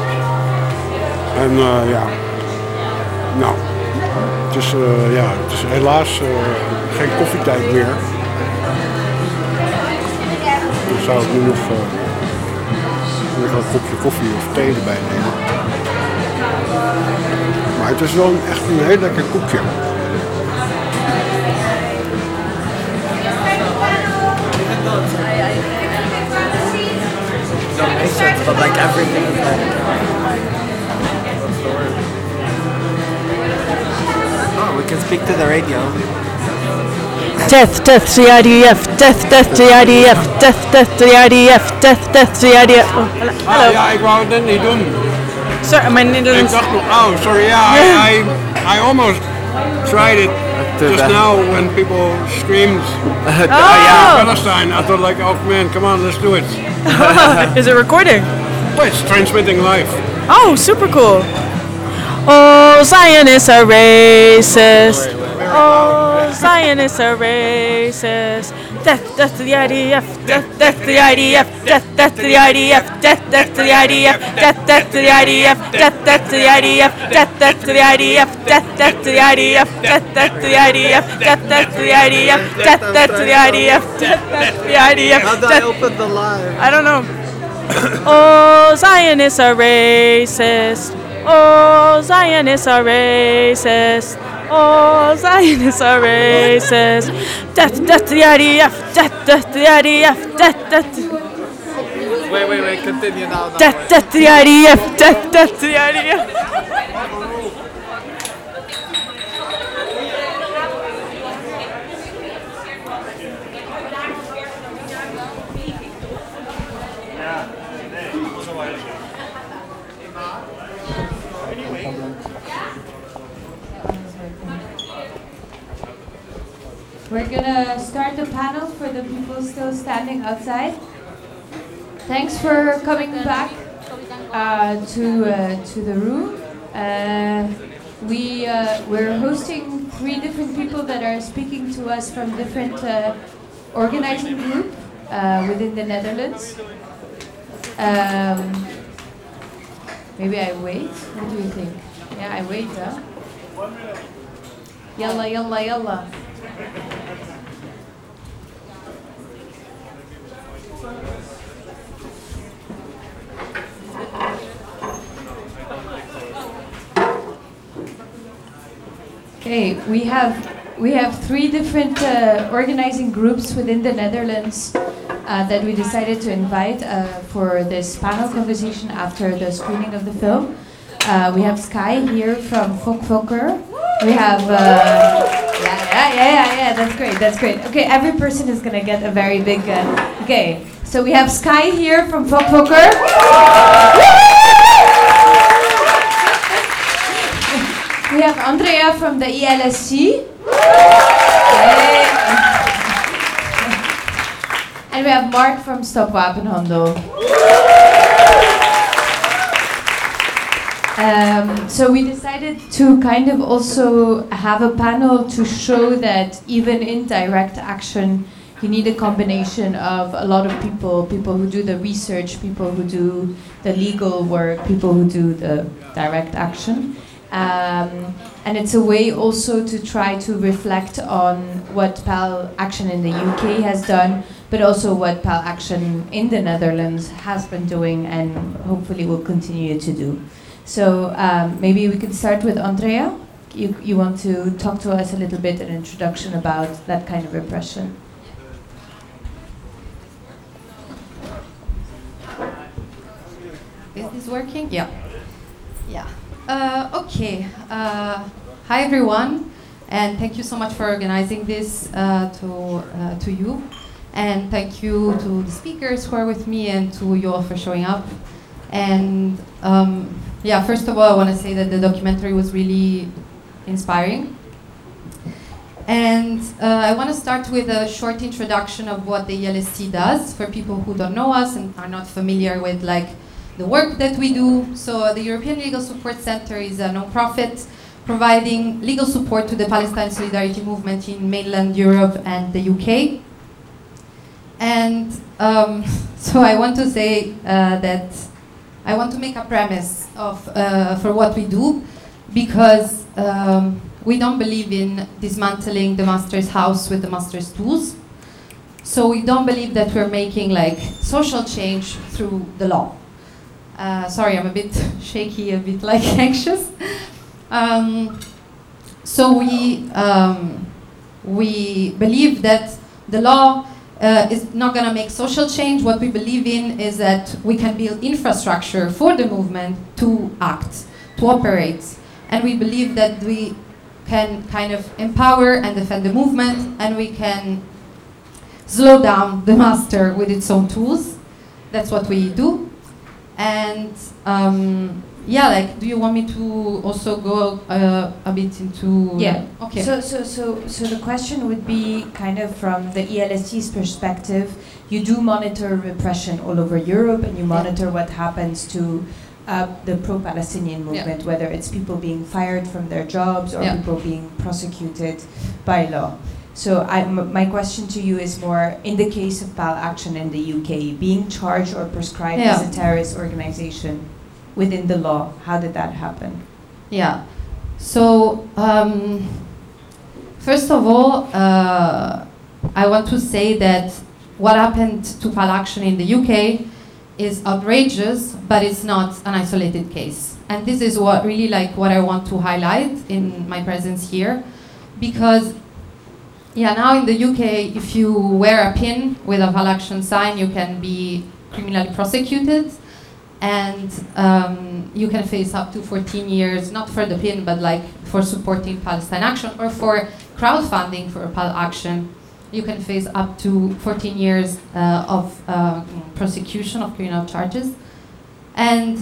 En uh, ja, nou, het is, uh, ja, het is helaas uh, geen koffietijd meer. Dan zou ik nu nog, uh, nog een kopje koffie of thee erbij nemen. Maar het is wel een, echt een heel lekker koekje. Don't make sense, but like everything is like... Oh, we can speak to the radio. Death, death to the I D F, death, death to the I D F, death, death to the I D F, death, death to the I D F. Oh, hallo. Ah, ja, ik wou het net niet doen. Sorry, mijn Nederlands... Ik dacht nog, oh, sorry, yeah, I, I, I almost tried it just now when people screamed oh. Palestine. I thought like, oh man, come on, let's do it. Is it recording? Well, it's transmitting live. Oh, super cool. Oh, Zionists are racist. Oh, Zionists are racist. Death, death to the I D F. Death, death to the I D F. Death, death to the I D F. Death, death to the I D F. Death, death to the I D F. Death, death to the I D F. Death, death to the I D F. Death, death to the I D F. Death, death to the I D F. Death, death to the I D F. Death, death to the I D F. Death, death to the I D F. How do I open the live? I don't know. Oh, Zionists are racist. Oh, Zionists are racist. Oh, Zionists are racist. Death, death to the I D F. Death, death to the I D F. Death, death to... Wait, wait, wait, continue now. now. Death, death to the I D F. Death, death to the I D F. We're gonna start the panel for the people still standing outside. Thanks for coming back uh, to uh, to the room. Uh, we uh, we're hosting three different people that are speaking to us from different uh, organizing group uh, within the Netherlands. Um, maybe I wait. What do you think? Yeah, I wait, huh? Yalla, yalla, yalla. Okay, we have we have three different uh, organizing groups within the Netherlands uh, that we decided to invite uh, for this panel conversation after the screening of the film. Uh, we have Sky here from Fok Fokker. We have uh, yeah, yeah, yeah, yeah, yeah. That's great. That's great. Okay, every person is gonna get a very big. Uh, okay, so we have Sky here from Fok Fokker. We have Andrea from the E L S C. And we have Mark from Stop Wapenhandel. Um, so we decided to kind of also have a panel to show that even in direct action, you need a combination of a lot of people, people who do the research, people who do the legal work, people who do the direct action. Um, and it's a way also to try to reflect on what P A L Action in the U K has done but also what PAL Action in the Netherlands has been doing and hopefully will continue to do. So um, maybe we can start with Andrea. You, you want to talk to us a little bit, an introduction about that kind of repression? Is this working? Yeah. Yeah. Uh, okay. Uh, hi everyone, and thank you so much for organizing this uh, to uh, to you, and thank you to the speakers who are with me and to you all for showing up. And um, yeah, first of all, I want to say that the documentary was really inspiring. And uh, I want to start with a short introduction of what the E L S C does for people who don't know us and are not familiar with like the work that we do. So the European Legal Support Center is a non-profit providing legal support to the Palestine Solidarity Movement in mainland Europe and the U K. And um, so I want to say uh, that I want to make a premise of, uh, for what we do, because um, we don't believe in dismantling the master's house with the master's tools. So we don't believe that we're making like social change through the law. Uh, sorry, I'm a bit shaky, a bit like anxious. Um, so we um, we believe that the law uh, is not going to make social change. What we believe in is that we can build infrastructure for the movement to act, to operate, and we believe that we can kind of empower and defend the movement, and we can slow down the master with its own tools. That's what we do. And um, yeah, like, do you want me to also go uh, a bit into? Yeah. Okay. So, so, so, so the question would be kind of from the E L S C's perspective. You do monitor repression all over Europe, and you monitor what happens to uh, the pro-Palestinian movement, Yeah. whether it's people being fired from their jobs or Yeah. people being prosecuted by law. So I, m my question to you is more, in the case of PAL Action in the U K, being charged or prescribed Yeah. as a terrorist organization within the law, how did that happen? Yeah. So um, first of all, uh, I want to say that what happened to PAL Action in the U K is outrageous, but it's not an isolated case. And this is what really like what I want to highlight in my presence here, because yeah, now in the U K, if you wear a pin with a PAL Action sign, you can be criminally prosecuted, and um, you can face up to fourteen years, not for the pin, but like for supporting Palestine Action or for crowdfunding for PAL Action. You can face up to fourteen years uh, of uh, prosecution of criminal charges. And,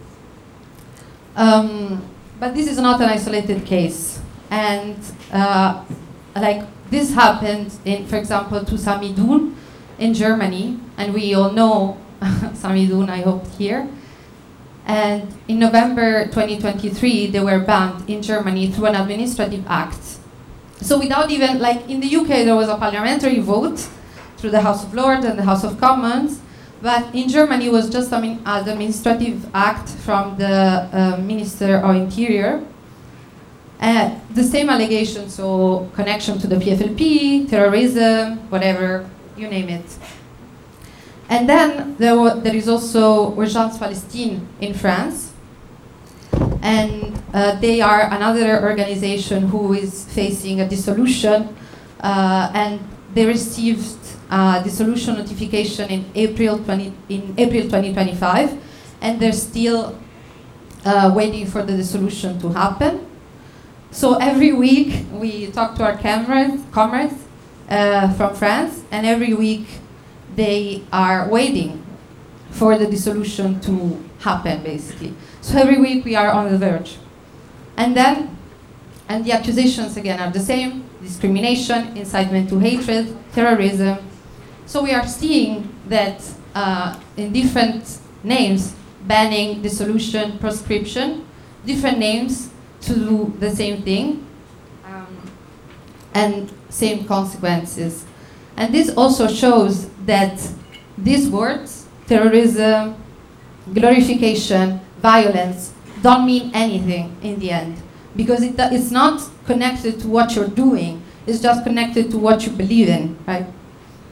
um, but this is not an isolated case. And uh, like, this happened, in, for example, to Sami Doun in Germany, and we all know Sami Doun, I hope, here. And in November twenty twenty-three, they were banned in Germany through an administrative act. So without even, like in the U K, there was a parliamentary vote through the House of Lords and the House of Commons, but in Germany it was just an administrative act from the uh, Minister of Interior. Uh, the same allegations, so connection to the P F L P, terrorism, whatever, you name it. And then there, wa there is also Urgence Palestine in France. And uh, they are another organization who is facing a dissolution. Uh, and they received a dissolution notification in April, twenty, in April twenty twenty-five. And they're still uh, waiting for the dissolution to happen. So every week we talk to our comrades, comrades uh, from France, and every week they are waiting for the dissolution to happen, basically. So every week we are on the verge. And then, and the accusations again are the same: discrimination, incitement to hatred, terrorism. So we are seeing that uh, in different names, banning, dissolution, proscription, different names to do the same thing, um, and same consequences. And this also shows that these words, terrorism, glorification, violence, don't mean anything in the end, because it, it's not connected to what you're doing, it's just connected to what you believe in, right?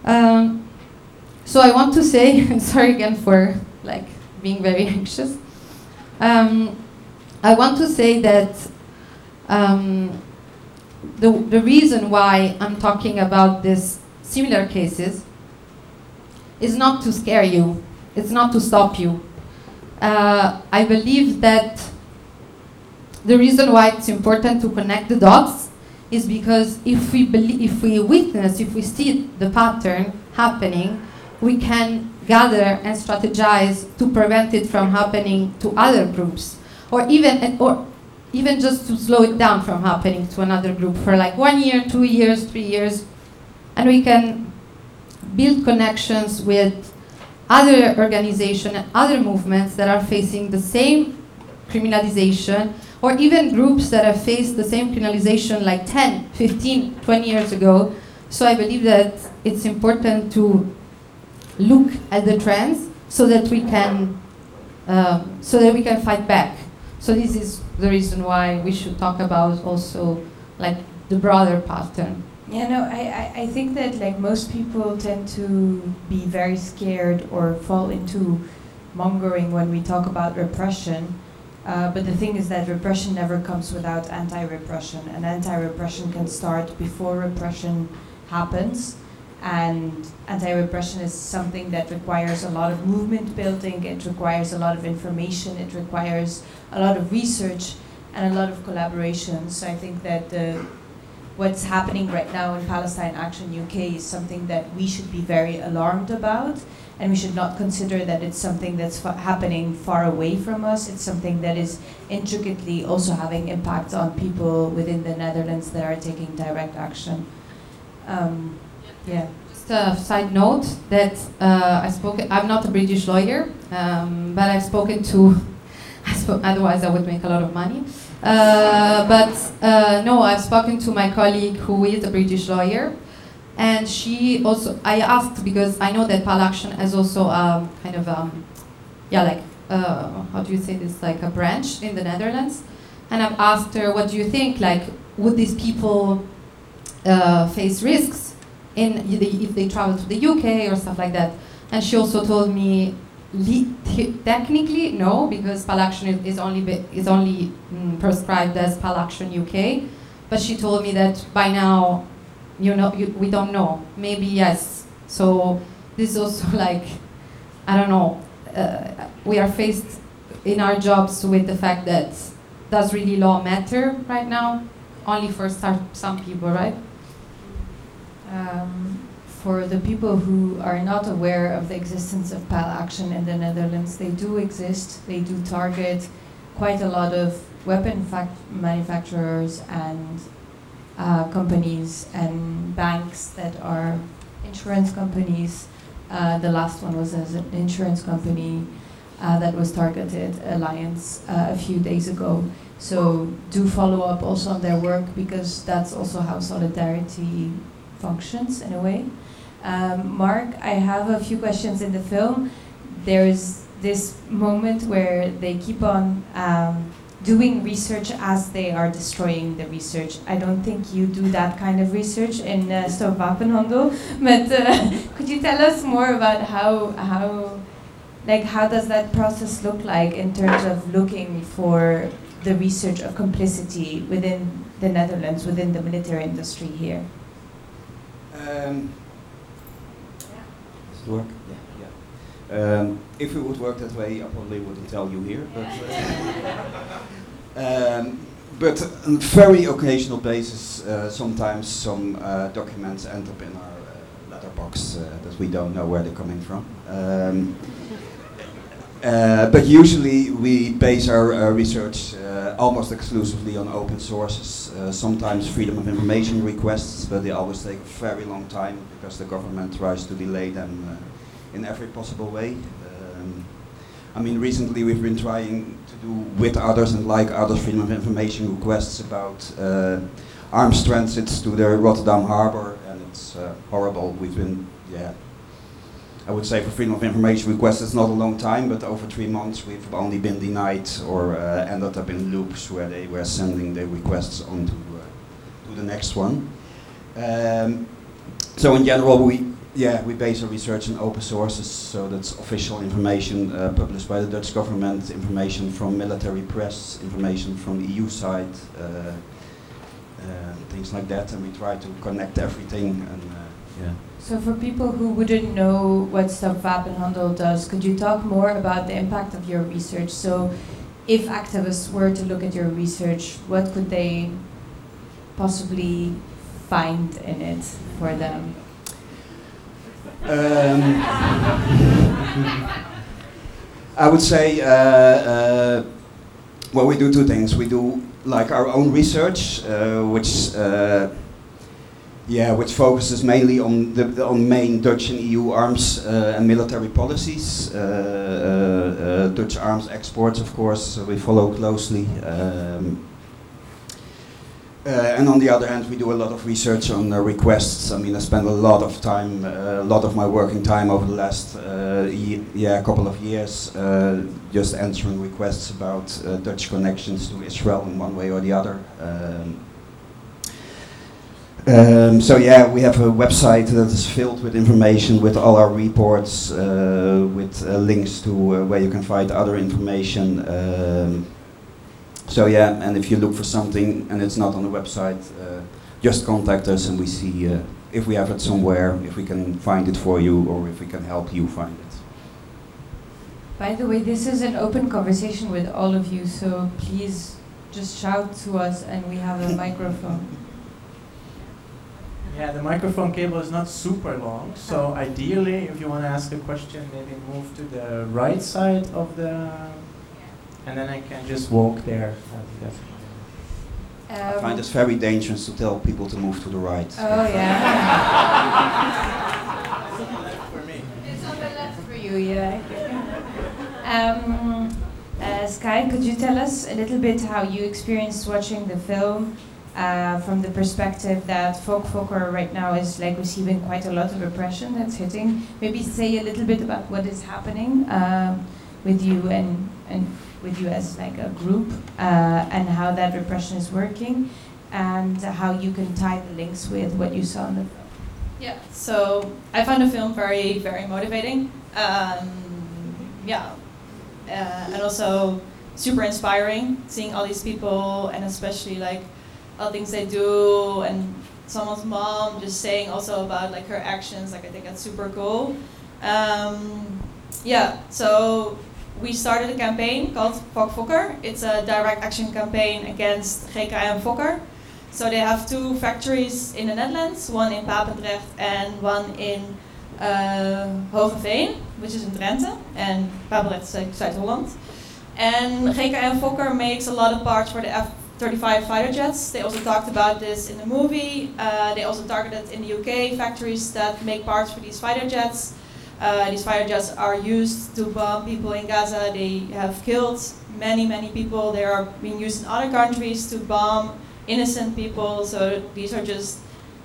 Um, so I want to say, and sorry again for like being very anxious. Um, I want to say that um, the the reason why I'm talking about this similar cases is not to scare you. It's not to stop you. Uh, I believe that the reason why it's important to connect the dots is because if we believe, if we witness, if we see the pattern happening, we can gather and strategize to prevent it from happening to other groups, or even or even just to slow it down from happening to another group for like one year, two years, three years, and we can build connections with other organizations and other movements that are facing the same criminalization, or even groups that have faced the same criminalization like ten, fifteen, twenty years ago. So I believe that it's important to look at the trends so that we can um, so that we can fight back. So this is the reason why we should talk about also like the broader pattern. Yeah, no, I, I, I think that like most people tend to be very scared or fall into mongering when we talk about repression. Uh, but the thing is that repression never comes without anti-repression, and anti-repression can start before repression happens. And anti-repression is something that requires a lot of movement building, it requires a lot of information, it requires a lot of research and a lot of collaboration. So I think that the what's happening right now in Palestine Action U K is something that we should be very alarmed about, and we should not consider that it's something that's fa- happening far away from us. It's something that is intricately also having impact on people within the Netherlands that are taking direct action. Um, yeah. Just a side note that uh, I spoke. I'm not a British lawyer, um, but I've spoken to. I spo- otherwise, I would make a lot of money. Uh, but uh, no, I've spoken to my colleague who is a British lawyer, and she also. I asked because I know that Pal Action has also um, kind of um, yeah, like uh, how do you say this? Like a branch in the Netherlands, and I've asked her, what do you think? Like, would these people uh, face risks in if they travel to the U K or stuff like that? And she also told me. Le- te- technically, no, because Pal Action is, is only be- is only mm, prescribed as Pal Action U K. But she told me that by now, you know, you, we don't know. Maybe yes. So this is also like, I don't know. Uh, we are faced in our jobs with the fact that does really law matter right now? Only for start, some people, right? Um, For the people who are not aware of the existence of Pal Action in the Netherlands, they do exist. They do target quite a lot of weapon fact- manufacturers and uh, companies and banks that are insurance companies. Uh, the last one was as an insurance company uh, that was targeted, Alliance, uh, a few days ago. So do follow up also on their work, because that's also how solidarity functions in a way. Um, Mark, I have a few questions in the film. There's this moment where they keep on um, doing research as they are destroying the research. I don't think you do that kind of research in uh, Stop Wapenhandel, but uh, could you tell us more about how, how, like, how does that process look like in terms of looking for the research of complicity within the Netherlands, within the military industry here? Um, Does it work? Yeah, yeah. Um, if it would work that way, I probably wouldn't tell you here. But, uh, um, but on very occasional basis, uh, sometimes some uh, documents end up in our uh, letterbox uh, that we don't know where they're coming from. Um, Uh, but usually we base our uh, research uh, almost exclusively on open sources, uh, sometimes freedom of information requests, but they always take a very long time because the government tries to delay them uh, in every possible way. Um, I mean, recently we've been trying to do with others and like others freedom of information requests about uh, arms transits to the Rotterdam harbor, and it's uh, horrible. We've been, yeah, I would say for freedom of information requests it's not a long time, but over three months we've only been denied or uh, ended up in loops where they were sending the requests on to, uh, to the next one. Um, so in general we yeah, we base our research on open sources, so that's official information uh, published by the Dutch government, information from military press, information from the E U side, uh, uh, things like that, and we try to connect everything. And uh, yeah. So for people who wouldn't know what Stop Wapenhandel does, could you talk more about the impact of your research? So if activists were to look at your research, what could they possibly find in it for them? Um, I would say, uh, uh, well, we do two things. We do like our own research, uh, which, uh, yeah, which focuses mainly on the, the on main Dutch and E U arms uh, and military policies. Uh, uh, uh, Dutch arms exports, of course, we follow closely. Um, Uh, and on the other hand, we do a lot of research on uh, requests. I mean, I spend a lot of time, uh, a lot of my working time over the last uh, ye yeah, couple of years, uh, just answering requests about uh, Dutch connections to Israel in one way or the other. Um, um, so yeah, we have a website that is filled with information, with all our reports, uh, with uh, links to uh, where you can find other information. Um, So yeah, and if you look for something and it's not on the website, uh, just contact us and we see uh, if we have it somewhere, if we can find it for you, or if we can help you find it. By the way, this is an open conversation with all of you, so please just shout to us and we have a microphone. Yeah, the microphone cable is not super long, so ideally, if you want to ask a question, maybe move to the right side of the... And then I can just walk there. I find it's very dangerous to tell people to move to the right. Oh yeah. It's on the left for you, yeah. Um, uh, Sky, could you tell us a little bit how you experienced watching the film uh, from the perspective that Folk Fokker right now is like receiving quite a lot of repression that's hitting? Maybe say a little bit about what is happening um, with you and and. with you as like a group, uh, and how that repression is working, and how you can tie the links with what you saw in the film. Yeah, so I found the film very, very motivating. Um, yeah, uh, and also super inspiring, seeing all these people, and especially like all the things they do, and someone's mom just saying also about like her actions. Like I think that's super cool. Um, yeah, so. We started a campaign called Folk Fokker. It's a direct action campaign against G K N Fokker. So they have two factories in the Netherlands, one in Papendrecht and one in uh, Hogeveen, which is in Drenthe, and Papendrecht is like Zuid-Holland. And G K N Fokker makes a lot of parts for the F thirty-five fighter jets. They also talked about this in the movie. Uh, they also targeted in the U K factories that make parts for these fighter jets. Uh, these fighter jets are used to bomb people in Gaza. They have killed many, many people. They are being used in other countries to bomb innocent people. So these are just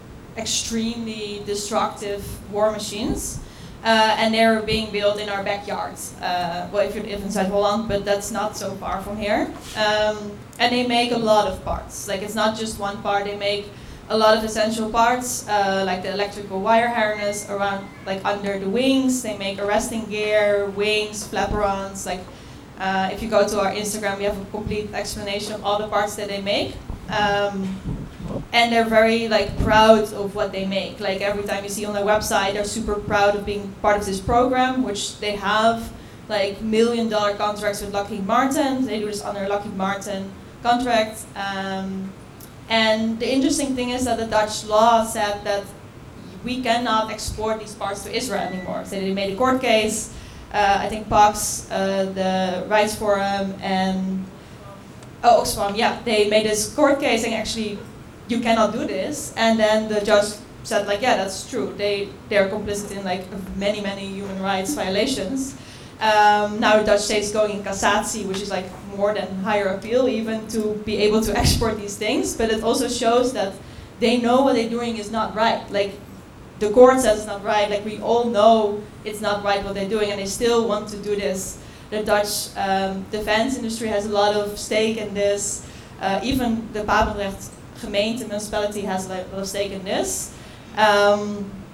extremely destructive war machines. Uh, and they're being built in our backyard. Uh, well, if you live in Zuid-Holland, but that's not so far from here. Um, and they make a lot of parts. Like it's not just one part. They make a lot of essential parts, uh, like the electrical wire harness around, like under the wings. They make arresting gear, wings, flaperons. Like, uh, if you go to our Instagram, we have a complete explanation of all the parts that they make. Um, and they're very like proud of what they make. Like every time you see on their website, they're super proud of being part of this program, which they have like million dollar contracts with Lockheed Martin. They do this under Lockheed Martin contract. Um, And the interesting thing is that the Dutch law said that we cannot export these parts to Israel anymore. So they made a court case. Uh, I think Pax, uh, the Rights Forum, and oh, Oxfam, yeah, they made this court case saying actually you cannot do this. And then the judge said like, yeah, that's true. They they're complicit in like many many human rights violations. Um, now the Dutch state is going in cassatie, which is like more than higher appeal even to be able to export these things. But it also shows that they know what they're doing is not right. Like the court says it's not right. Like we all know it's not right what they're doing, and they still want to do this. The Dutch um, defense industry has a lot of stake in this. Uh, even the Papendrecht gemeente municipality has a lot of stake in this. Um,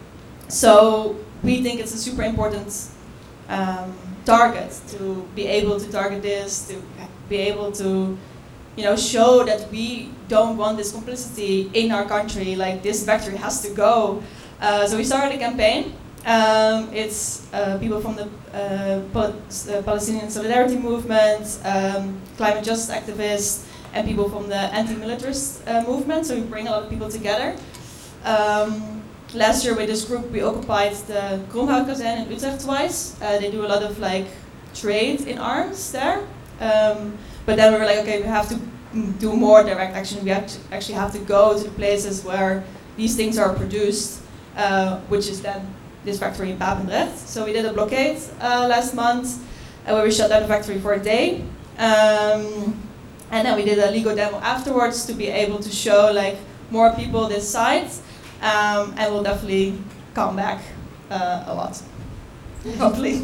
so we think it's a super important um, target to be able to target this, to be able to, you know, show that we don't want this complicity in our country. Like, this factory has to go. Uh, so we started a campaign. Um, it's uh, people from the uh, Pal- uh, Palestinian Solidarity Movement, um, climate justice activists, and people from the anti-militarist uh, movement. So we bring a lot of people together. Um, last year with this group we occupied the Kromhoutkazerne in Utrecht twice. Uh, they do a lot of like trade in arms there. Um, but then we were like, okay, we have to do more direct action. We have to actually have to go to the places where these things are produced, uh, which is then this factory in Papendrecht. So we did a blockade uh, last month, uh, where we shut down the factory for a day. Um, and then we did a legal demo afterwards to be able to show like more people this site. Um, and we'll definitely come back uh, a lot, hopefully.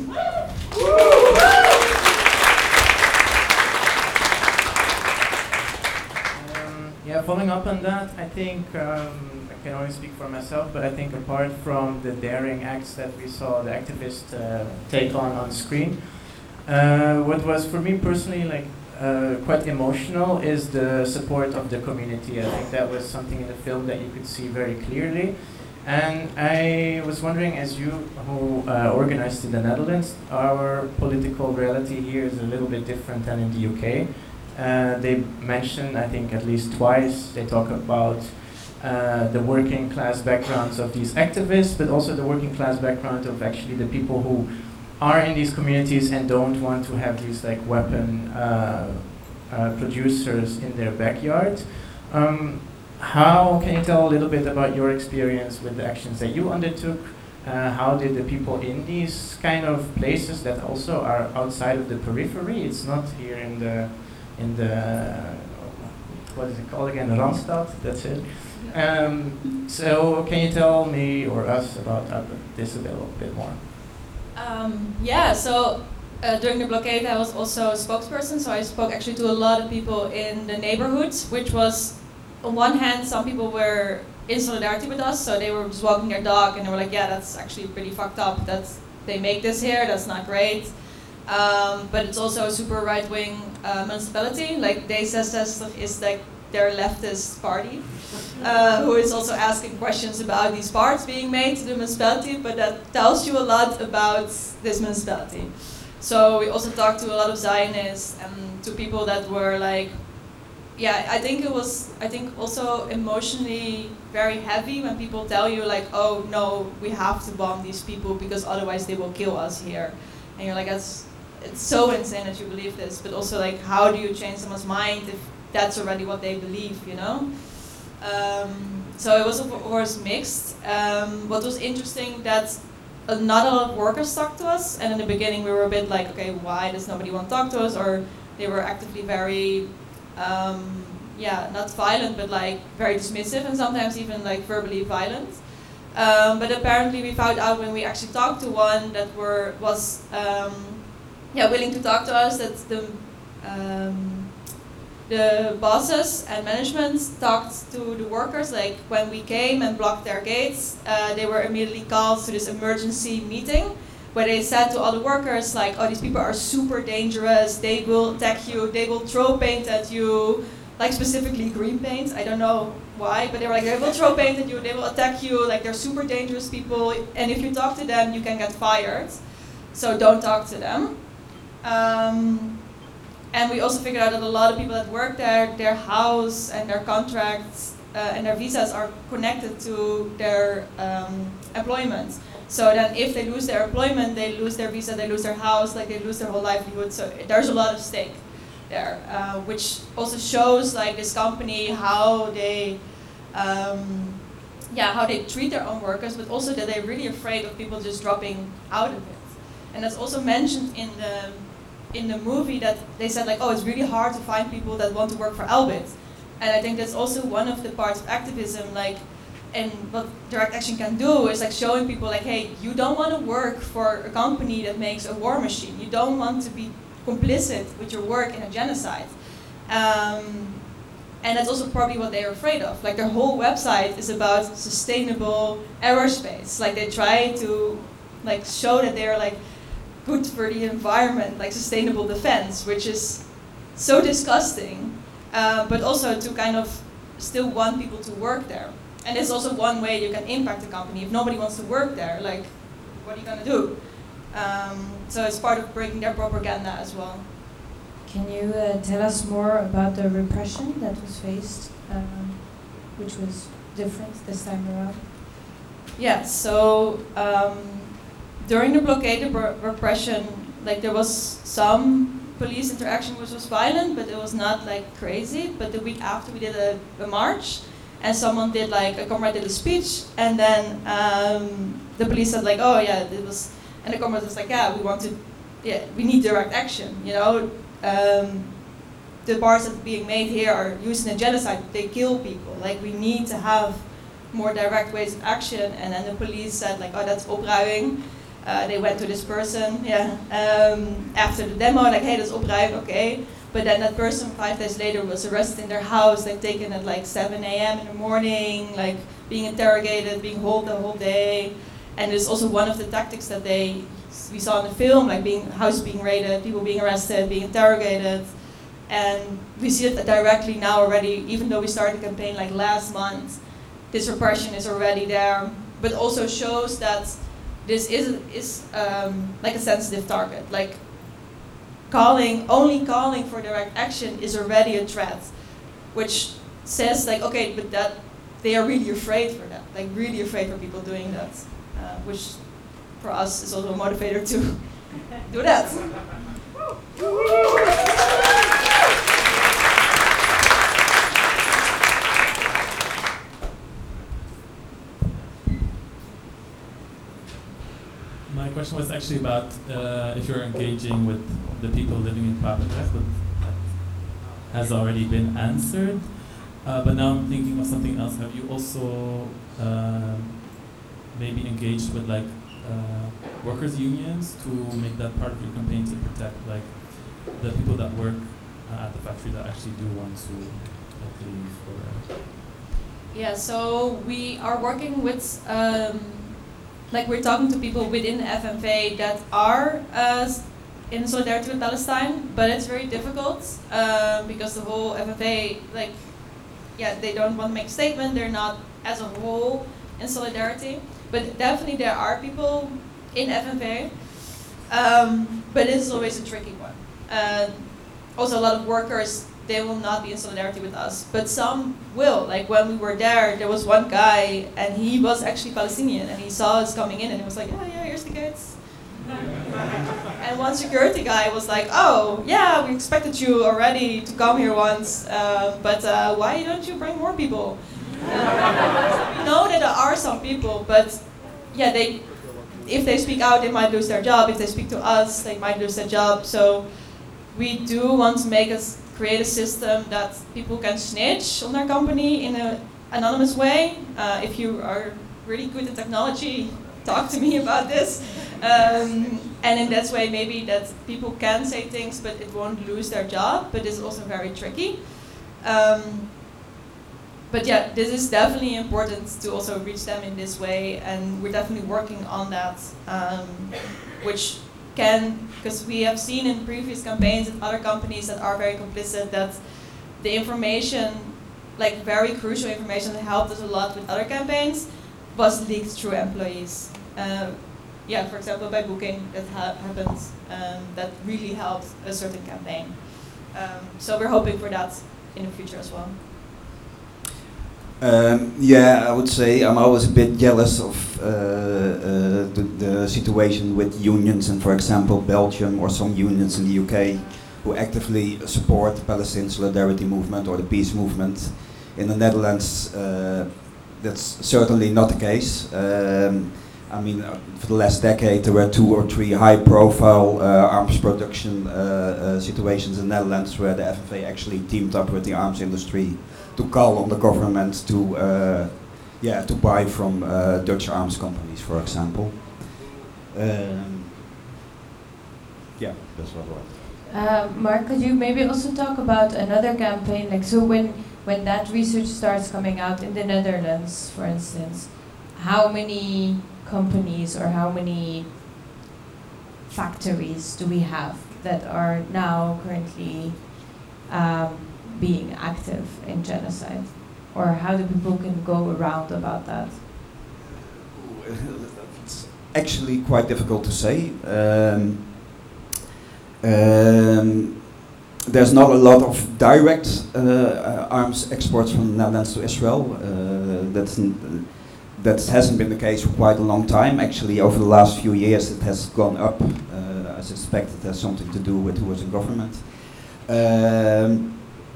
Um, yeah, following up on that, I think um, I can only speak for myself, but I think apart from the daring acts that we saw the activists uh, take on on screen, uh, what was for me personally like uh, quite emotional is the support of the community. I think that was something in the film that you could see very clearly. And I was wondering, as you who uh, organized in the Netherlands, our political reality here is a little bit different than in the U K. Uh, they mention, I think at least twice, they talk about uh, the working class backgrounds of these activists, but also the working class background of actually the people who are in these communities and don't want to have these like weapon uh, uh, producers in their backyard. Um, how can you tell a little bit about your experience with the actions that you undertook? Uh, how did the people in these kind of places that also are outside of the periphery? It's not here in the in the what is it called again? Randstad. That's it. Um, so can you tell me or us about uh, this a little bit more? Um, yeah, so uh, during the blockade I was also a spokesperson, so I spoke actually to a lot of people in the neighborhoods, which was, on one hand, some people were in solidarity with us, so they were just walking their dog and they were like, yeah, that's actually pretty fucked up that they make this here, that's not great. Um, but it's also a super right-wing uh, municipality, like D zesenzestig is like their leftist party, uh, who is also asking questions about these parts being made to the municipality, but that tells you a lot about this municipality. So we also talked to a lot of Zionists and to people that were like, yeah, I think it was, I think also emotionally very heavy when people tell you like, oh no, we have to bomb these people because otherwise they will kill us here. And you're like, that's, it's so insane that you believe this, but also like, how do you change someone's mind if that's already what they believe, you know? Um, so it was of course mixed. Um, what was interesting that uh, not a lot of workers talked to us, and in the beginning we were a bit like, okay, why does nobody want to talk to us? Or they were actively very, um, yeah, not violent, but like very dismissive and sometimes even like verbally violent. Um, but apparently we found out when we actually talked to one that were was um, yeah willing to talk to us, that the um, the bosses and management talked to the workers, like when we came and blocked their gates, uh, they were immediately called to this emergency meeting where they said to all the workers like, oh, these people are super dangerous, they will attack you, they will throw paint at you, like specifically green paint, I don't know why, but they were like, they will throw paint at you, they will attack you, like they're super dangerous people, and if you talk to them, you can get fired, so don't talk to them. Um, And we also figured out that a lot of people that work there, their house and their contracts uh, and their visas are connected to their um, employment. So then if they lose their employment, they lose their visa, they lose their house, like they lose their whole livelihood. So there's a lot of stake there, uh, which also shows like this company, how they, um, yeah, how they treat their own workers, but also that they're really afraid of people just dropping out of it. And that's also mentioned in the in the movie, that they said like, oh, it's really hard to find people that want to work for Elbit. And I think that's also one of the parts of activism, like, and what direct action can do is like showing people like, hey, you don't want to work for a company that makes a war machine. You don't want to be complicit with your work in a genocide. Um, and that's also probably what they're afraid of. Like their whole website is about sustainable aerospace. Like they try to like show that they're like good for the environment, like sustainable defense, which is so disgusting, uh, but also to kind of still want people to work there. And it's also one way you can impact the company. If nobody wants to work there, like, what are you gonna do? Um, so it's part of breaking their propaganda as well. Can you uh, tell us more about the repression that was faced, um, which was different this time around? Yeah, so um, during the blockade, the br- repression, like there was some police interaction which was violent, but it was not like crazy. But the week after we did a, a march, and someone did like, a comrade did a speech, and then um, the police said like, oh yeah, it was, and the comrade was like, yeah, we want to, yeah, we need direct action, you know. Um, the bars that are being made here are used in a genocide, they kill people. Like we need to have more direct ways of action. And then the police said like, oh, that's opruiming. Uh, they went to this person, yeah, um, after the demo, like, hey, that's opruiming, okay. But then that person five days later was arrested in their house, like taken at like seven a m in the morning, like being interrogated, being held the whole day. And it's also one of the tactics that they we saw in the film, like being houses being raided, people being arrested, being interrogated, and we see it directly now already. Even though we started the campaign like last month, this repression is already there, but also shows that this is is um, like a sensitive target. Like calling, only calling for direct action is already a threat, which says like, okay, but that they are really afraid for that, like really afraid for people doing that, uh, which for us is also a motivator to do that. My question was actually about uh, if you're engaging with the people living in Papendrecht, but that has already been answered. Uh, but now I'm thinking of something else. Have you also uh, maybe engaged with like uh, workers' unions to make that part of your campaign to protect like the people that work uh, at the factory that actually do want to like, leave? Or Yeah, so we are working with. Um, Like we're talking to people within the F N V A that are uh, in solidarity with Palestine, but it's very difficult uh, because the whole F N V A, like, yeah, they don't want to make a statement. They're not as a whole in solidarity, but definitely there are people in F N V A. Um, but it is always a tricky one. Uh, also, a lot of workers, they will not be in solidarity with us, but some will. Like when we were there, there was one guy, and he was actually Palestinian, and he saw us coming in, and he was like, "Oh yeah, here's the gates." And one security guy was like, "Oh yeah, we expected you already to come here once, uh, but uh, why don't you bring more people?" We know that there are some people, but yeah, they, if they speak out, they might lose their job. If they speak to us, they might lose their job. So we do want to make us create a system that people can snitch on their company in an anonymous way. Uh, if you are really good at technology, talk to me about this. Um, and in that way, maybe that people can say things, but it won't lose their job. But this is also very tricky. Um, but yeah, this is definitely important to also reach them in this way, and we're definitely working on that, um, which can, because we have seen in previous campaigns and other companies that are very complicit, that the information, like very crucial information that helped us a lot with other campaigns, was leaked through employees. Uh, yeah, for example, by Booking, that ha- happened, um, that really helped a certain campaign. Um, so we're hoping for that in the future as well. Um, yeah, I would say I'm always a bit jealous of uh, uh, the, the situation with unions in, for example, Belgium or some unions in the U K who actively support the Palestinian Solidarity Movement or the peace movement. In the Netherlands, uh, that's certainly not the case. Um, I mean, uh, for the last decade there were two or three high-profile uh, arms production uh, uh, situations in the Netherlands where the F N V A actually teamed up with the arms industry to call on the government to, uh, yeah, to buy from uh, Dutch arms companies, for example. Um, yeah, that's what I want. Uh, Mark, could you maybe also talk about another campaign? Like, so when when that research starts coming out in the Netherlands, for instance, how many companies or how many factories do we have that are now currently um, being active in genocide? Or how do people can go around about that? It's actually quite difficult to say. Um, um, there's not a lot of direct uh, uh, arms exports from the Netherlands to Israel. Uh, that's n- that hasn't been the case for quite a long time. Actually, over the last few years, it has gone up. Uh, I suspect it has something to do with who was in government. Um,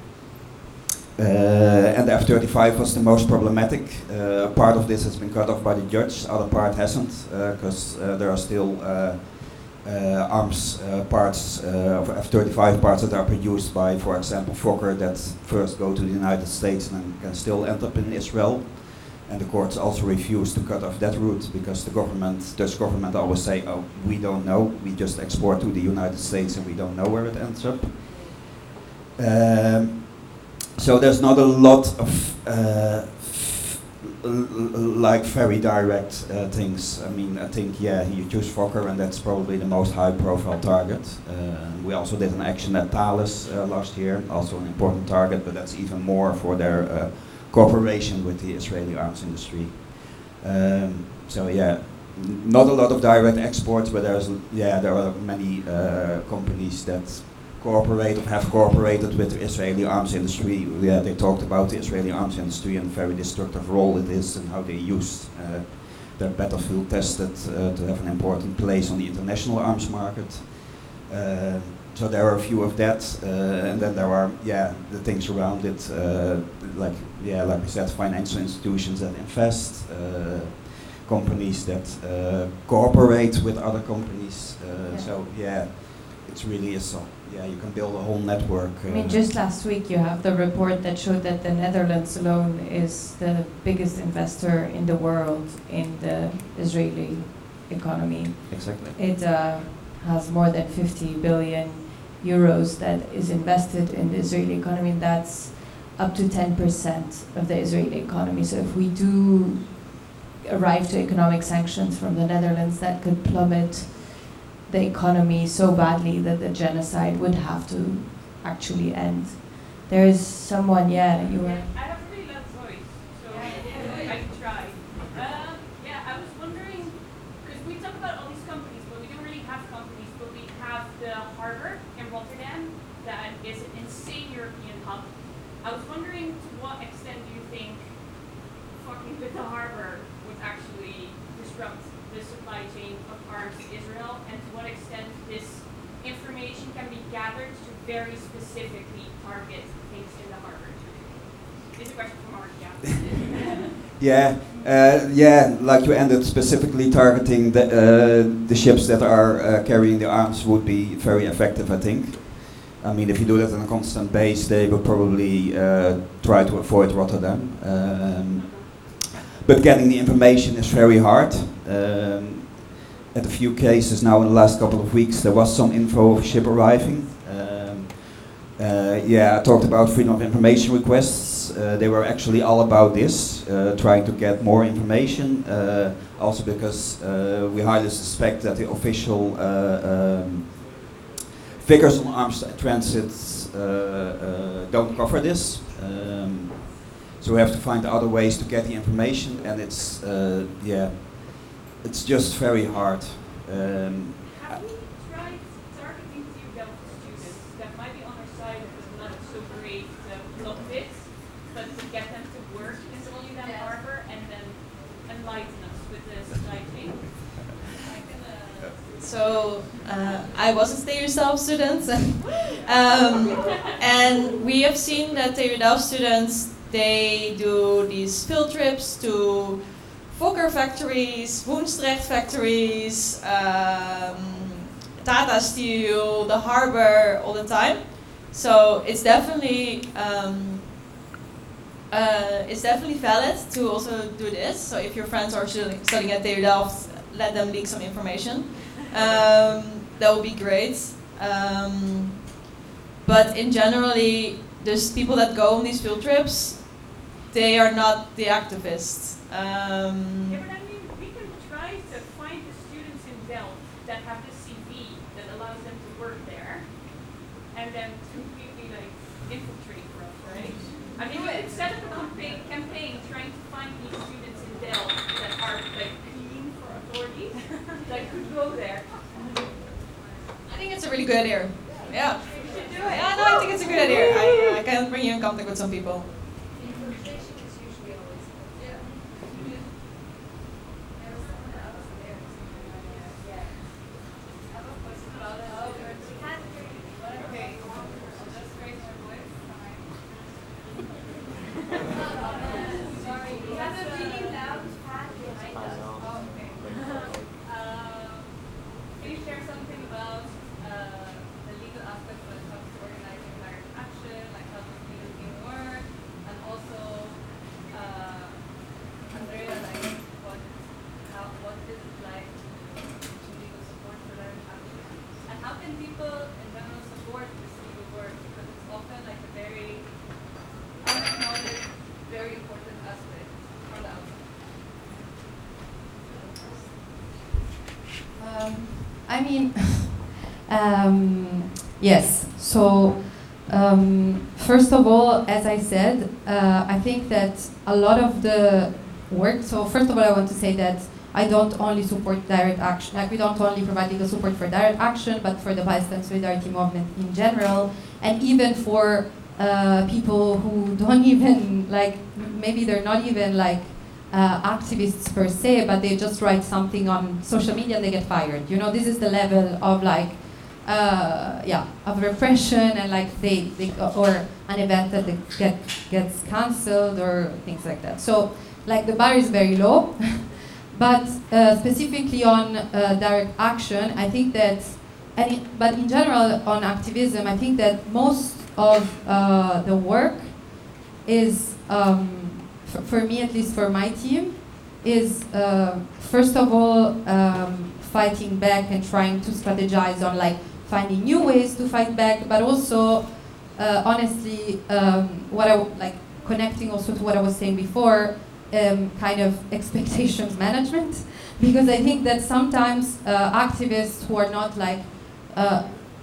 Uh, and the F thirty-five was the most problematic. Uh, part of this has been cut off by the judge, other part hasn't, because uh, uh, there are still uh, uh, arms uh, parts uh, of F thirty-five parts that are produced by, for example, Fokker, that first go to the United States and then can still end up in Israel. And the courts also refused to cut off that route because the government, Dutch government, always say, "Oh, we don't know. We just export to the United States and we don't know where it ends up." Um, So there's not a lot of uh, f- l- l- like very direct uh, things. I mean, I think yeah, you choose Fokker, and that's probably the most high-profile target. Uh, we also did an action at Thales uh, last year, also an important target, but that's even more for their uh, cooperation with the Israeli arms industry. Um, so yeah, n- not a lot of direct exports, but there's yeah, there are many uh, companies that cooperate or have cooperated with the Israeli arms industry. Yeah, they talked about the Israeli arms industry and very destructive role it is and how they use uh, their battlefield tested uh, to have an important place on the international arms market. Uh, so there are a few of that, uh, and then there are yeah the things around it, uh, like yeah like we said, financial institutions that invest, uh, companies that uh, cooperate with other companies. Uh, Yeah. So yeah, it's really a so. Yeah, you can build a whole network. Uh, I mean, just last week you have the report that showed that the Netherlands alone is the biggest investor in the world in the Israeli economy. Exactly. It uh, has more than fifty billion euros that is invested in the Israeli economy, and that's up to ten percent of the Israeli economy. So if we do arrive to economic sanctions from the Netherlands, that could plummet the economy so badly that the genocide would have to actually end. There is someone, yeah, you were. I have a really loud voice, so I can try. Um, yeah, I was wondering, because we talk about all these companies, but we don't really have companies, but we have the harbor in Rotterdam that is an insane European hub. I was wondering to what extent do you think fucking with the harbor would actually disrupt the supply chain of arms to Israel, and to what extent this information can be gathered to very specifically target things in the harbor. It's a question for Mark, yeah. Yeah, uh, yeah, like you ended, specifically targeting the, uh, the ships that are uh, carrying the arms would be very effective, I think. I mean, if you do that on a constant base, they will probably uh, try to avoid Rotterdam. Um, but getting the information is very hard. Um, at a few cases now in the last couple of weeks, there was some info of a ship arriving. Um, uh, yeah, I talked about freedom of information requests. Uh, they were actually all about this, uh, trying to get more information. Uh, also because uh, we highly suspect that the official uh, um, figures on arms transit uh, uh, don't cover this. Um, so we have to find other ways to get the information, and it's uh, yeah. It's just very hard. Um, Have we tried targeting to Delft students that might be on our side of the not so great uh, plot bits, but to get them to work in Rotterdam Harbor and then enlighten us with the supply chain? So uh, I was a T U Delft student, um, and we have seen that T U Delft students, they do these field trips to Fokker factories, Woensdrecht factories, um, Tata Steel, the harbor all the time. So it's definitely um, uh, it's definitely valid to also do this. So if your friends are studying, studying at T U Delft, let them leak some information. Um, that would be great. Um, but in generally, there's people that go on these field trips. They are not the activists. Um, Yeah, but I mean, we can try to find the students in Delft that have the C V that allows them to work there, and then completely like infiltrate for us, right? I mean, we could set up a campaign, campaign trying to find these students in Delft that are like keen for authorities that could go there. I think it's a really good idea. Yeah. We should do it. Yeah, no, I think it's a good idea. I, I can bring you in contact with some people. Can you share something about uh, the legal aspect when it comes to organizing direct action, like how does legal team work, and also, uh, Andrea, like what, how, what is it like to legal support for direct action, and how can people in general support this legal work, because it's often like a very unacknowledged, very important aspect from the outside. Um, I mean, um, yes. So, um, first of all, as I said, uh, I think that a lot of the work. So, first of all, I want to say that I don't only support direct action. Like, we don't only provide legal support for direct action, but for the Palestine Solidarity Movement in general, and even for uh, people who don't even like. Maybe they're not even like. Uh, activists per se, but they just write something on social media and they get fired. You know, this is the level of like, uh, yeah, of repression and like they, they or an event that they get gets cancelled or things like that. So, like the bar is very low, but uh, specifically on uh, direct action, I think that, and it, but in general on activism, I think that most of uh, the work is. Um, For me, at least for my team, is uh, first of all um, fighting back and trying to strategize on like finding new ways to fight back, but also uh, honestly, um, what I like connecting also to what I was saying before, um, kind of expectations management, because I think that sometimes uh, activists who are not like uh,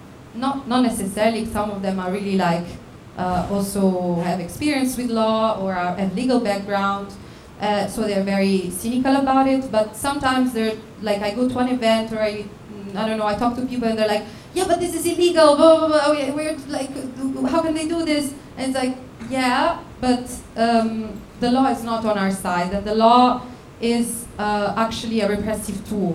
not not necessarily, some of them are really like. Uh, also have experience with law or are, have legal background, uh, so they're very cynical about it. But sometimes they're like, I go to an event or I, I don't know, I talk to people and they're like, yeah, but this is illegal. Blah, blah, blah. We're, we're like, how can they do this? And it's like, yeah, but um, the law is not on our side, and the law is uh, actually a repressive tool.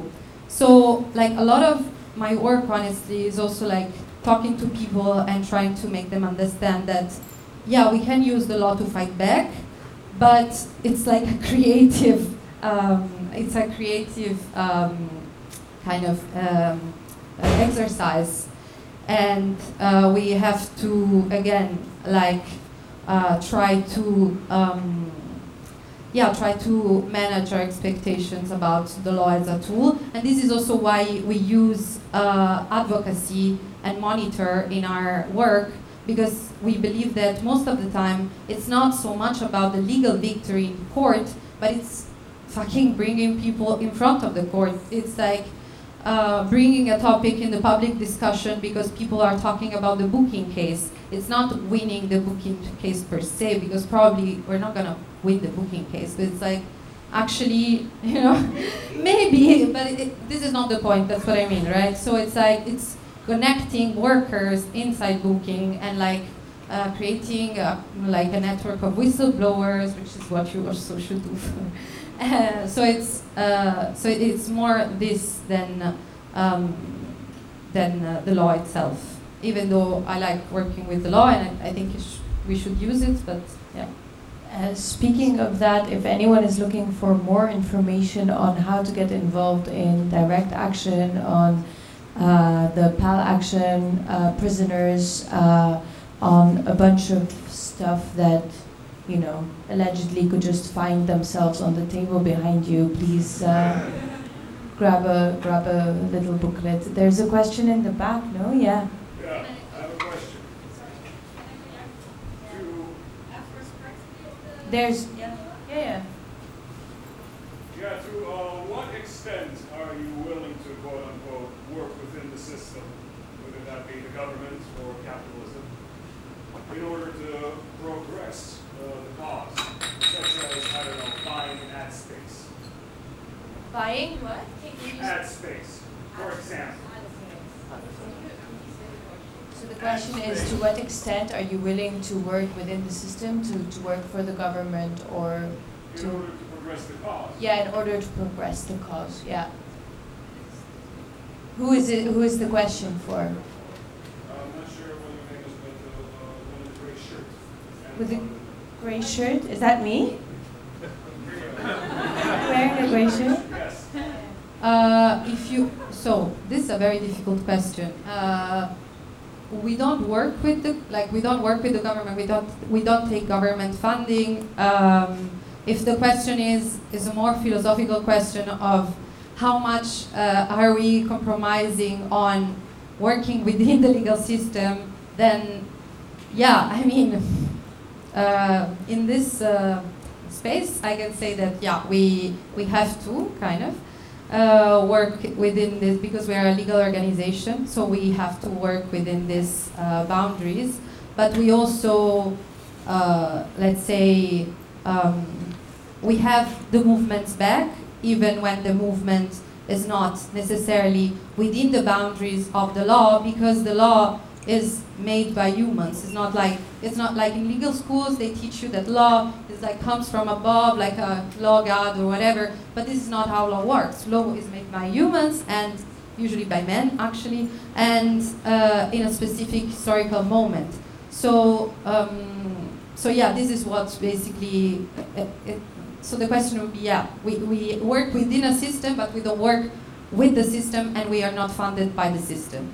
So like a lot of my work, honestly, is also like. Talking to people and trying to make them understand that, yeah, we can use the law to fight back, but it's like a creative, um, it's a creative um, kind of um, exercise, and uh, we have to again like uh, try to, um, yeah, try to manage our expectations about the law as a tool, and this is also why we use uh, advocacy. And monitor in our work, because we believe that most of the time it's not so much about the legal victory in court, but it's fucking bringing people in front of the court. It's like uh, bringing a topic in the public discussion because people are talking about the booking case. It's not winning the booking case per se, because probably we're not gonna win the booking case, but it's like actually, you know, maybe, but it, it, this is not the point. That's what I mean, right? So it's like it's connecting workers inside booking and like uh, creating a, like a network of whistleblowers, which is what you also should do. uh, so it's uh, so it's more this than um, than uh, the law itself. Even though I like working with the law and I, I think it sh we should use it, but yeah. Uh, speaking of that, if anyone is looking for more information on how to get involved in direct action, on uh, the P A L action, uh, prisoners, uh, on a bunch of stuff that, you know, allegedly could just find themselves on the table behind you, please uh, grab a grab a little booklet. There's a question in the back, no? Yeah. Yeah, I have a question. there's yeah yeah yeah. Yeah, to uh, what extent are you willing to, quote unquote, work within the system, whether that be the government or capitalism, in order to progress uh, the cause, such as, I don't know, buying ad space? Buying what? Ad space, for example. So the question is, to what extent are you willing to work within the system, to, to work for the government, or In to... order to progress the cause. Yeah, in order to progress the cause, yeah. Who is it, who is the question for? I'm not sure whether you make us with the uh, one in the gray shirt. And With the one gray shirt? Is that me? Wearing a gray shirt? Yes. Uh, if you so this is a very difficult question. Uh, we don't work with the like we don't work with the government. We don't we don't take government funding. Um, if the question is is a more philosophical question of how much uh, are we compromising on working within the legal system, then yeah, I mean, uh, in this uh, space, I can say that yeah, we we have to kind of. Uh, work within this because we are a legal organization, so we have to work within these uh, boundaries. But we also, uh, let's say, um, we have the movement's back, even when the movement is not necessarily within the boundaries of the law, because the law is made by humans. It's not like it's not like in legal schools they teach you that law is like comes from above, like a law god or whatever. But this is not how law works. Law is made by humans and usually by men actually, and uh, in a specific historical moment. So um, so yeah, this is what basically. Uh, it, so the question would be yeah, we we work within a system, but we don't work with the system, and we are not funded by the system.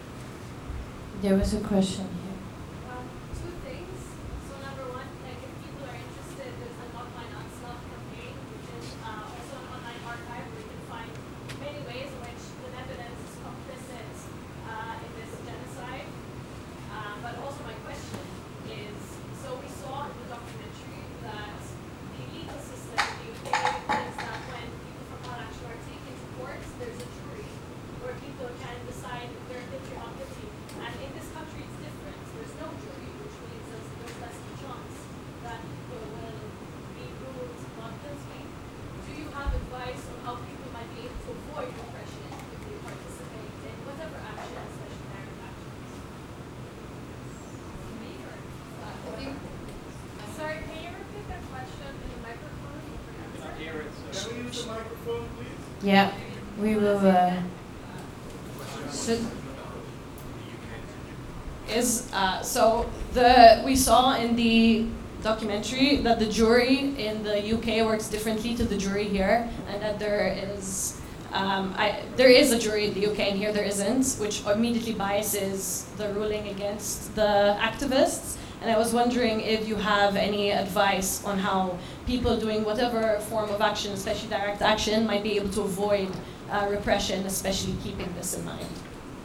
There was a question here. Um, two things. So number one, like if people are interested, there's an Offline Onslaught campaign, which is uh, also an online archive where you can find many ways in which the Netherlands is complicit uh, in this genocide. Uh, but also my question is, so we saw in the documentary that the legal system in the U K is that when people from Al-Aqsa are taken to court, there's a jury where people can decide if they're guilty or not guilty. And in this country, it's different. There's no jury, which means there's, there's less chance that people will be ruled not guilty. Do you have advice on how people might be able to avoid repression if they participate in whatever action, especially direct actions? Me or uh, I think. Sorry, can you repeat that question in the microphone? Can we use the microphone, please? Yeah, we will. Uh, Should, is uh, so the we saw in the documentary that the jury in the U K works differently to the jury here, and that there is um, I, there is a jury in the U K and here there isn't, which immediately biases the ruling against the activists. And I was wondering if you have any advice on how people doing whatever form of action, especially direct action, might be able to avoid uh, repression, especially keeping this in mind.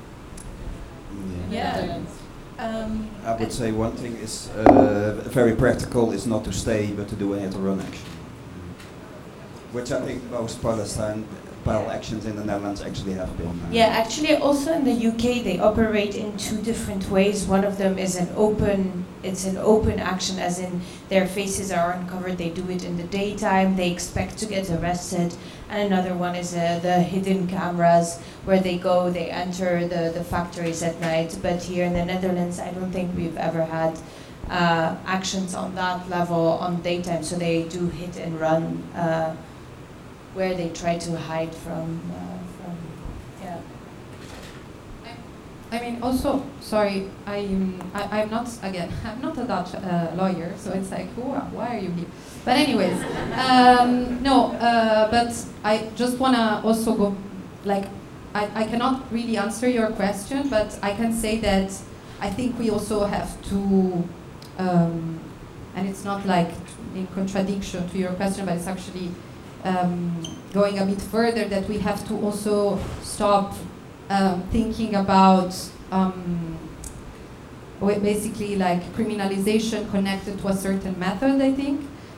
Yeah. Yeah. Um, I would say one thing is uh, very practical is not to stay but to do a hit or run action, which I think most Palestine Pal actions in the Netherlands actually have been. Uh, Yeah, actually, also in the U K, they operate in two different ways. One of them is an open, it's an open action, as in their faces are uncovered. They do it in the daytime. They expect to get arrested. And another one is uh, the hidden cameras, where they go, they enter the, the factories at night. But here in the Netherlands, I don't think we've ever had uh, actions on that level on daytime. So they do hit and run. Uh, where they try to hide from, uh, from yeah. I mean, also, sorry, I'm, I, I'm not, again, I'm not a Dutch uh, lawyer, so it's like, who are, why are you here? But anyways, um, no, uh, but I just want to also go, like, I, I cannot really answer your question, but I can say that I think we also have to, um, and it's not like in contradiction to your question, but it's actually um, going a bit further, that we have to also stop um, thinking about um, basically like criminalization connected to a certain method, I think.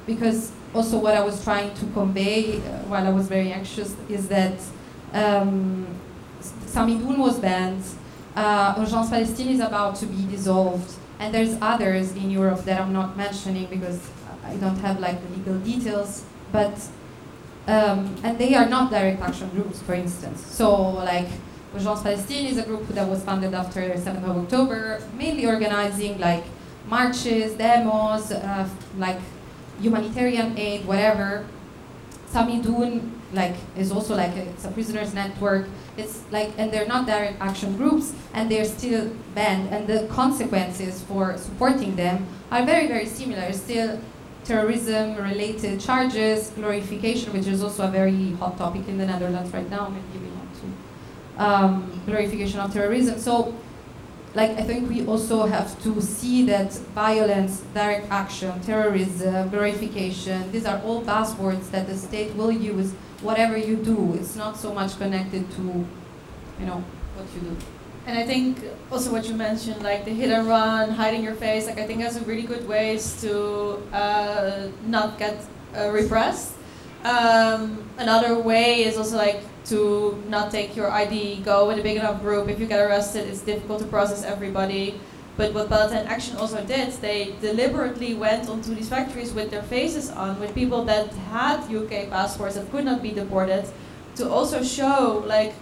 because also what I was trying to convey uh, while I was very anxious is that um, Samidoun was banned, uh, Urgence Palestine is about to be dissolved, and there's others in Europe that I'm not mentioning because I don't have like the legal details, but um, and they are not direct action groups, for instance. So like Urgence Palestine is a group that was founded after seventh of October, mainly organizing like marches, demos, uh, like humanitarian aid, whatever. Samidoun like is also like a, it's a prisoners network. It's like, and they're not direct action groups, and they're still banned. And the consequences for supporting them are very, very similar. Still, terrorism-related charges, glorification, which is also a very hot topic in the Netherlands right now. Maybe we want to um, glorification of terrorism. So, like, I think we also have to see that violence, direct action, terrorism, glorification, these are all buzzwords that the state will use whatever you do. It's not so much connected to, you know, what you do. And I think also what you mentioned, like the hit and run, hiding your face, like I think that's a really good ways to uh, not get uh, repressed. Um, another way is also like to not take your I D, go with a big enough group. If you get arrested, it's difficult to process everybody. But what Palestine Action also did, they deliberately went onto these factories with their faces on, with people that had U K passports that could not be deported, to also show, like,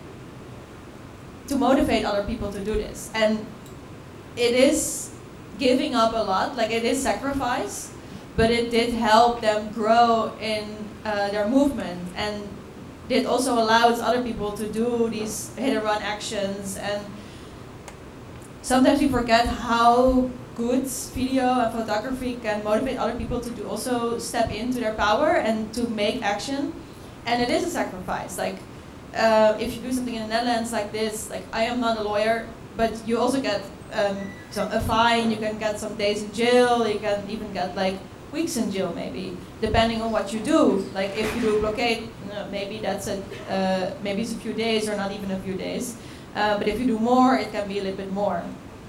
to motivate other people to do this. And it is giving up a lot, like it is sacrifice, but it did help them grow in uh, their movement. And it also allows other people to do these hit and run actions. And sometimes we forget how good video and photography can motivate other people to do also step into their power and to make action. And it is a sacrifice. Like, uh, if you do something in the Netherlands like this, like I am not a lawyer, but you also get um, some, a fine, you can get some days in jail, you can even get like weeks in jail maybe, depending on what you do. Like if you do a blockade, you know, maybe that's a, uh, maybe it's a few days or not even a few days. Uh, but if you do more, it can be a little bit more.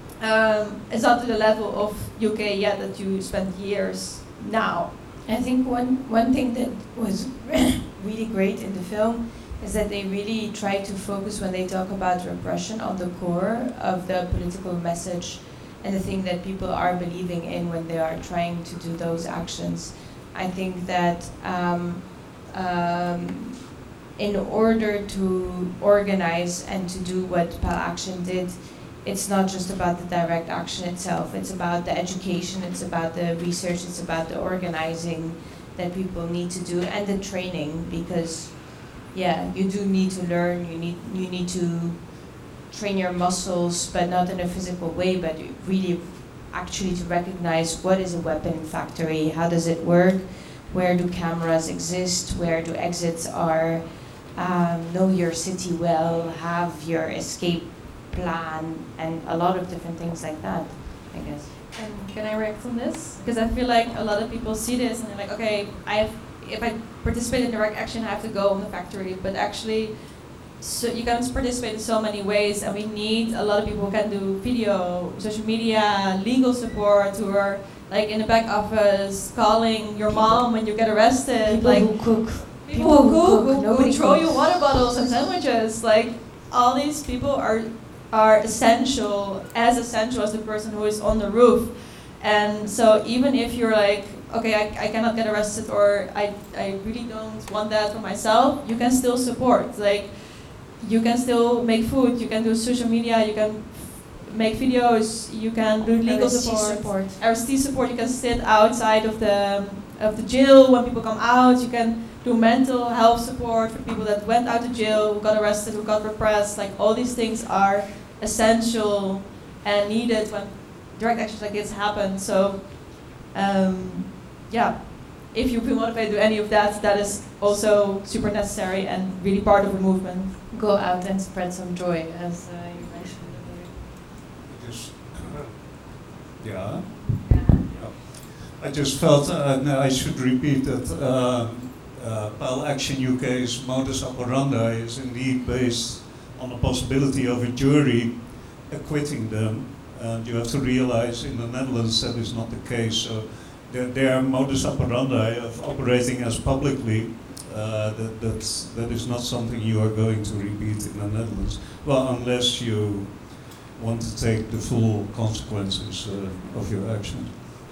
Um, it's not to the level of U K yet that you spend years now. I think one, one thing that was really great in the film is that they really try to focus when they talk about repression on the core of the political message and the thing that people are believing in when they are trying to do those actions. I think that um, um, in order to organize and to do what Pal Action did, it's not just about the direct action itself, it's about the education, it's about the research, it's about the organizing that people need to do and the training, because yeah, you do need to learn, you need, you need to train your muscles, but not in a physical way, but really actually to recognize what is a weapon factory, how does it work, where do cameras exist, where do exits are, um, know your city well, have your escape plan, and a lot of different things like that, I guess. And can I react on this? Because I feel like a lot of people see this and they're like, okay, I have, if I participate in direct action, I have to go on the factory. But actually, so you can participate in so many ways, and we need a lot of people who can do video, social media, legal support, who are like in the back office calling your mom when you get arrested. People like who cook. People, People who who cook, cook. who, Nobody who throw cooks. you water bottles and sandwiches. Like all these people are are essential, as essential as the person who is on the roof. And so even if you're like, okay, I, I cannot get arrested, or I, I really don't want that for myself, you can still support. Like, you can still make food, you can do social media, you can make videos, you can do legal R S T support, support. R S T support, you can sit outside of the, of the jail when people come out, you can do mental health support for people that went out of jail, who got arrested, who got repressed. Like, all these things are essential and needed when direct actions like this happen. So, um, yeah, if you feel motivated to do any of that, that is also super necessary and really part of the movement. Go out and spread some joy, as uh, you mentioned earlier. Just, uh, yeah. yeah. I just felt uh, no, I should repeat that uh, uh, Pal Action U K's modus operandi is indeed based on the possibility of a jury acquitting them. And you have to realize in the Netherlands that is not the case. So their, their modus operandi of operating as publicly, uh, that, that's, that is not something you are going to repeat in the Netherlands. Well, unless you want to take the full consequences uh, of your actions.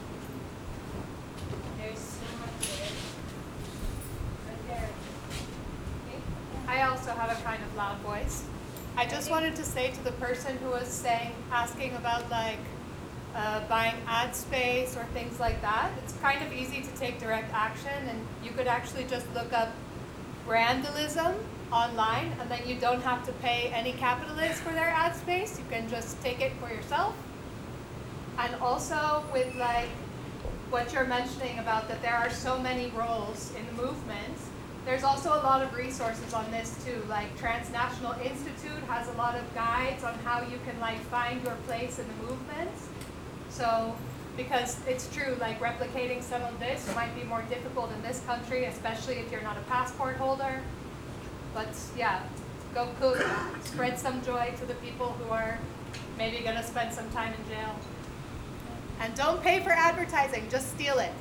I also have a kind of loud voice. I just wanted to say to the person who was saying, asking about like uh, buying ad space or things like that, it's kind of easy to take direct action, and you could actually just look up brandalism online, and then you don't have to pay any capitalists for their ad space. You can just take it for yourself. And also with like what you're mentioning about that there are so many roles in the movement, there's also a lot of resources on this too. Like Transnational Institute has a lot of guides on how you can like find your place in the movement. So, because it's true, like replicating some of this might be more difficult in this country, especially if you're not a passport holder. But yeah, go cook, spread some joy to the people who are maybe gonna spend some time in jail. And don't pay for advertising, just steal it.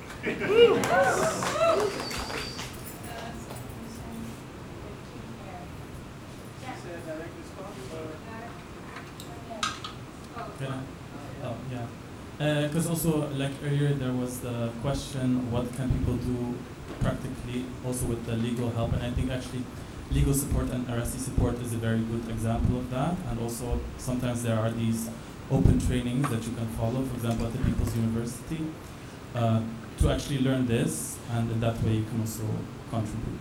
Yeah. Oh, yeah. Because uh, also, like earlier, there was the question, what can people do practically, also with the legal help? And I think actually, legal support and R S C support is a very good example of that. And also, sometimes there are these open trainings that you can follow, for example, at the People's University, uh, to actually learn this, and in that way, you can also contribute.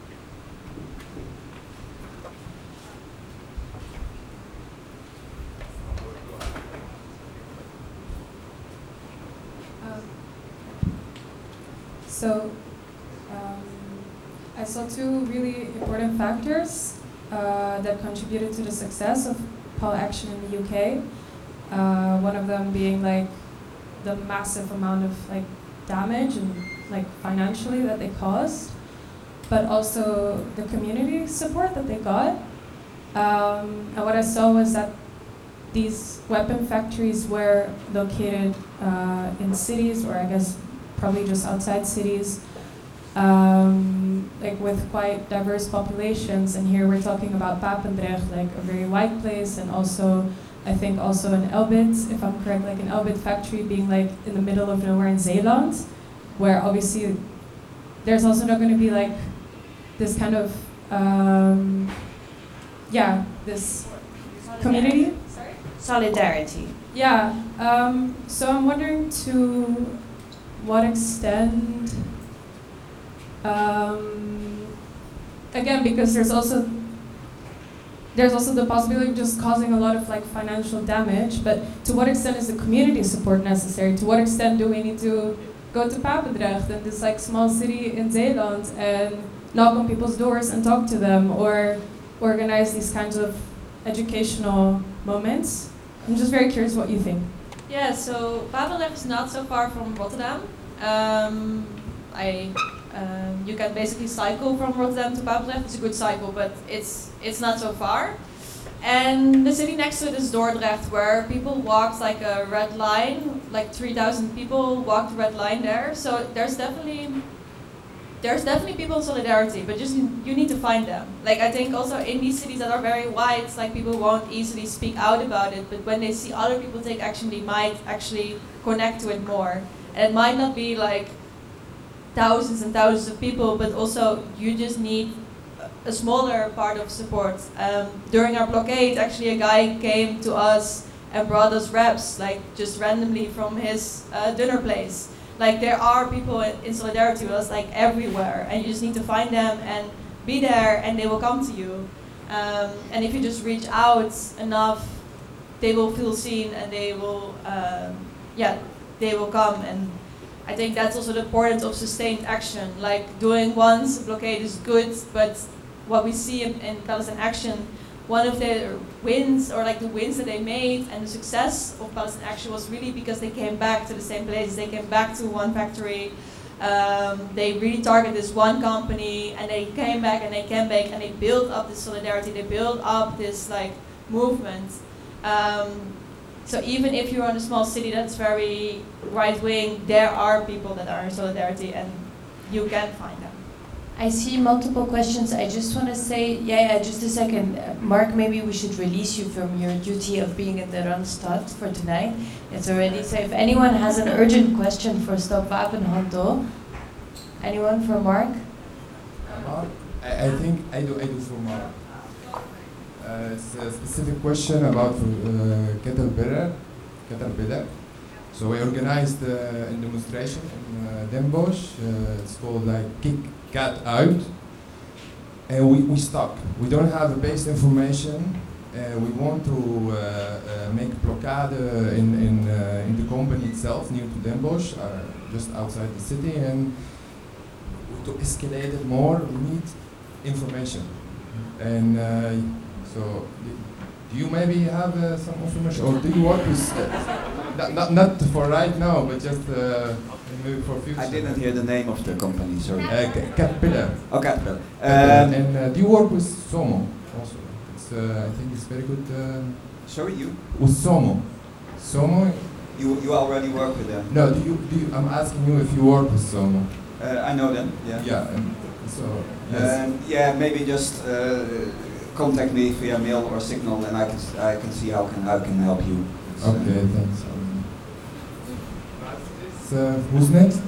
So um, I saw two really important factors uh, that contributed to the success of Pal Action in the U K. Uh, one of them being like the massive amount of like damage and like financially that they caused, but also the community support that they got. Um, and what I saw was that these weapon factories were located uh, in cities, or I guess probably just outside cities, um, like with quite diverse populations. And here we're talking about Papendrecht, like a very white place, and also, I think also an Elbit, if I'm correct, like an Elbit factory being like in the middle of nowhere in Zeeland, where obviously there's also not going to be like this kind of, um, yeah, this community. Sorry? Solidarity. Yeah, um, so I'm wondering to what extent, um, again, because there's also there's also the possibility of just causing a lot of like financial damage, but to what extent is the community support necessary? To what extent do we need to go to Papendrecht, and this like small city in Zeeland, and knock on people's doors and talk to them, or organize these kinds of educational moments? I'm just very curious what you think. Yeah, so Papendrecht is not so far from Rotterdam. Um, I, um, you can basically cycle from Rotterdam to Papendrecht. It's a good cycle, but it's it's not so far. And the city next to it is Dordrecht, where people walked like a red line, like three thousand people walked the red line there. So there's definitely there's definitely people in solidarity, but just you need to find them. Like I think also in these cities that are very white, like people won't easily speak out about it, but when they see other people take action, they might actually connect to it more. And it might not be like thousands and thousands of people, but also you just need a smaller part of support. Um, during our blockade, actually a guy came to us and brought us wraps, like just randomly from his uh, dinner place. Like there are people in, in solidarity with us like everywhere, and you just need to find them and be there, and they will come to you. Um, and if you just reach out enough, they will feel seen, and they will, um, yeah, they will come. And I think that's also the importance of sustained action. Like doing once a blockade is good, but what we see in, in Palestine Action, one of the wins, or like the wins that they made and the success of Palestine Action was really because they came back to the same places. They came back to one factory. Um, they really targeted this one company, and they came back and they came back and they built up this solidarity. They built up this like movement. Um, So even if you're in a small city that's very right-wing, there are people that are in solidarity and you can find them. I see multiple questions. I just want to say, yeah, yeah, just a second. Uh, Mark, maybe we should release you from your duty of being in the Randstad for tonight. It's already, so if anyone has an urgent question for Stop Wapenhandel, anyone for Mark? Mark? I, I think I do, I do for Mark. Uh, it's a specific question about uh, Caterpillar. Caterpillar. So we organized uh, a demonstration in uh, Den Bosch. Uh, it's called like Kick Cat Out. And we, we stuck. We don't have a base information. Uh, we want to uh, uh, make blockade in, in, uh, in the company itself, near to Den Bosch, uh, just outside the city. And to escalate it more, we need information. And uh, so, do you maybe have uh, some information, or do you work with, uh, not, not, not for right now, but just uh, maybe for future? I didn't hear the name of the company, sorry. Uh, Ca- Caterpillar. Oh, Caterpillar. Um, and and uh, do you work with Somo also? It's, uh, I think it's very good. Uh, sorry, you? With Somo. Somo. You you already work with them? No, do you, do you, I'm asking you if you work with Somo. Uh, I know them, yeah. Yeah, and so, yes. Um, yeah, maybe just uh, contact me via mail or signal, and I can s- I can see how can I can help you. So- Okay, thanks. So, who's next?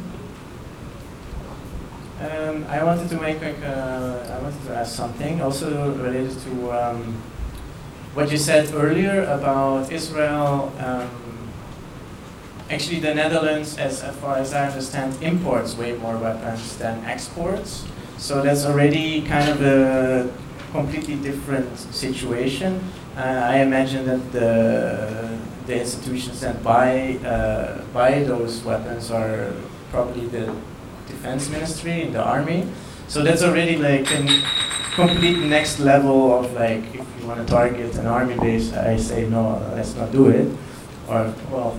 Um, I wanted to make like uh, I wanted to ask something also related to um, what you said earlier about Israel. Um, actually, the Netherlands, as, as far as I understand, imports way more weapons than exports. So that's already kind of a completely different situation. Uh, I imagine that the the institutions that buy uh, buy those weapons are probably the defense ministry and the army. So that's already like a complete next level of like, if you want to target an army base, I say no, let's not do it. Or well.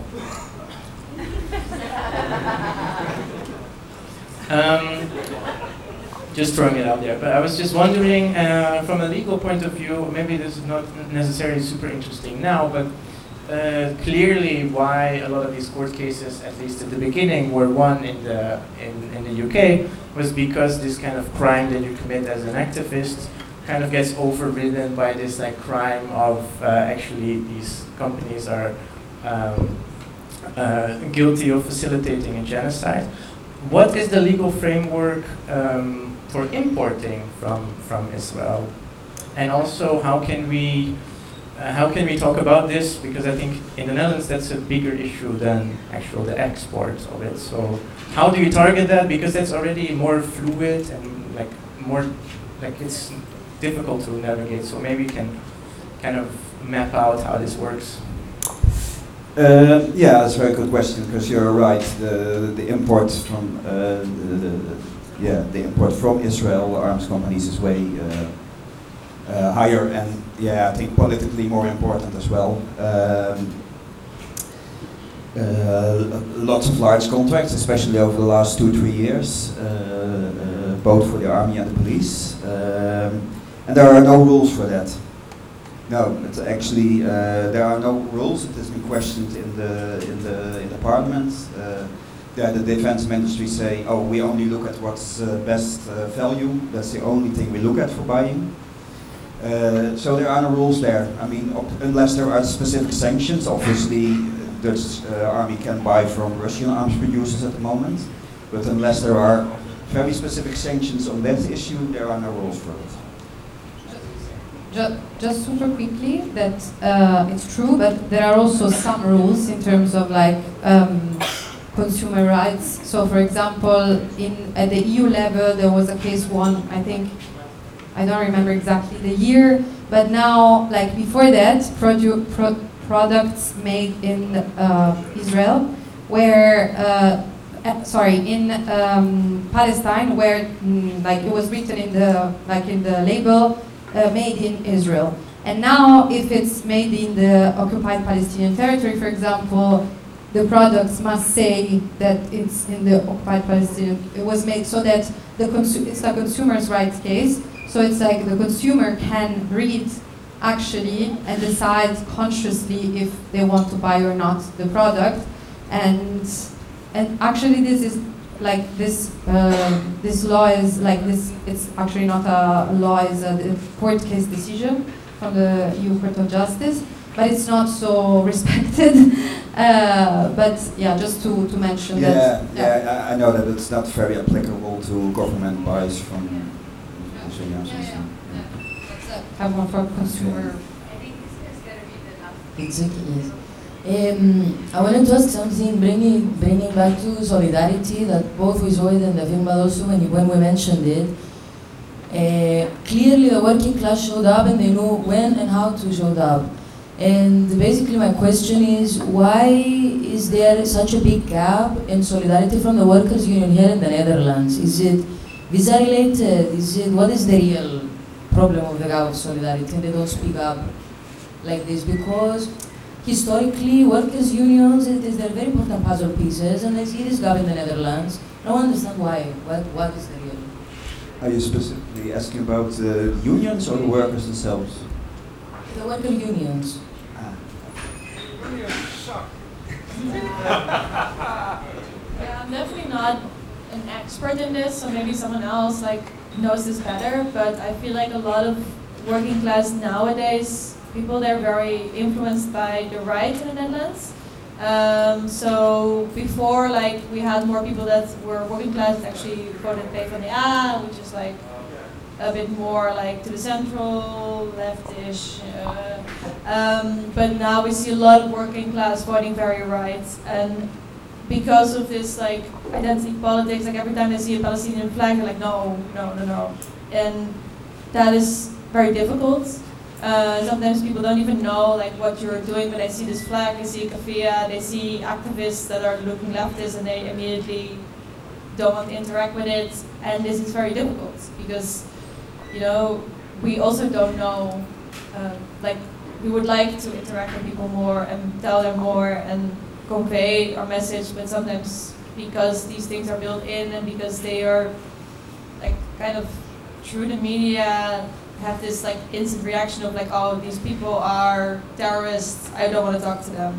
um, just throwing it out there. But I was just wondering, uh, from a legal point of view, maybe this is not necessarily super interesting now, but uh, clearly why a lot of these court cases, at least at the beginning, were won in the in, in the U K was because this kind of crime that you commit as an activist kind of gets overridden by this like crime of uh, actually these companies are um, uh, guilty of facilitating a genocide. What is the legal framework um, for importing from from Israel, and also how can we uh, how can we talk about this? Because I think in the Netherlands that's a bigger issue than actual the export of it. So how do you target that? Because that's already more fluid and like more like it's difficult to navigate. So maybe you can kind of map out how this works. Uh, yeah, that's a very good question, because you're right. The the import from uh, the, the, the yeah the import from Israel arms companies is way uh, uh, higher, and yeah, I think politically more important as well. Um, uh, lots of large contracts, especially over the last two three years, uh, uh, both for the army and the police, um, and there are no rules for that. No, it's actually uh, there are no rules. It has been questioned in the in the in the parliament. Uh, there the defense ministry say, "Oh, we only look at what's uh, best uh, value. That's the only thing we look at for buying." Uh, so there are no rules there. I mean, op- unless there are specific sanctions. Obviously, the Dutch uh, army can buy from Russian arms producers at the moment. But unless there are very specific sanctions on that issue, there are no rules for it. Just, just super quickly, that uh, it's true, but there are also some rules in terms of like um, consumer rights. So, for example, in at the E U level, there was a case won. I think I don't remember exactly the year, but now, like before that, produ- pro- products made in uh, Israel, where uh, uh, sorry, in um, Palestine, where mm, like it was written in the like in the label. Uh, made in Israel. And now if it's made in the occupied Palestinian territory, for example, the products must say that it's in the occupied Palestinian, it was made so that the consu- it's a consumer's rights case, so it's like the consumer can read actually and decide consciously if they want to buy or not the product. And and actually this is like this uh, this law is like this. It's actually not a law; it's a, a court case decision from the E U Court of Justice. But it's not so respected. uh, but yeah, just to, to mention yeah, that. Yeah, yeah, I, I know that it's not very applicable to government buys from the Syrian system. Have one for consumer. Exactly, yes. Um, I wanted to ask something, bringing bringing back to solidarity that both we saw it in the film, but also when, when we mentioned it. Uh, clearly, the working class showed up, and they know when and how to show up. And basically, my question is, why is there such a big gap in solidarity from the workers' union here in the Netherlands? Is it visa related? Is it what is the real problem of the gap of solidarity? They don't speak up like this because. Historically, workers' unions, it is, they're very important puzzle pieces, and I see this gap in the Netherlands. I don't understand why. What, what is the real? Are you specifically asking about the unions or the workers themselves? The worker unions. Ah. Unions suck. Yeah, I'm definitely not an expert in this, so maybe someone else like knows this better, but I feel like a lot of working class nowadays people, they're very influenced by the right in the Netherlands. Um, so before, like, we had more people that were working class that actually voted P V D A, which is like a bit more like to the central, leftish. Uh, um, but now we see a lot of working class voting very right, and because of this like identity politics, like every time they see a Palestinian flag, they're like, no, no, no, no, and that is very difficult. Uh, sometimes people don't even know like what you're doing, but they see this flag, they see a kafia, they see activists that are looking leftist, and they immediately don't want to interact with it. And this is very difficult because, you know, we also don't know. Uh, like, we would like to interact with people more and tell them more and convey our message, but sometimes because these things are built in and because they are like kind of through the media. Have this like instant reaction of like, oh, these people are terrorists, I don't want to talk to them.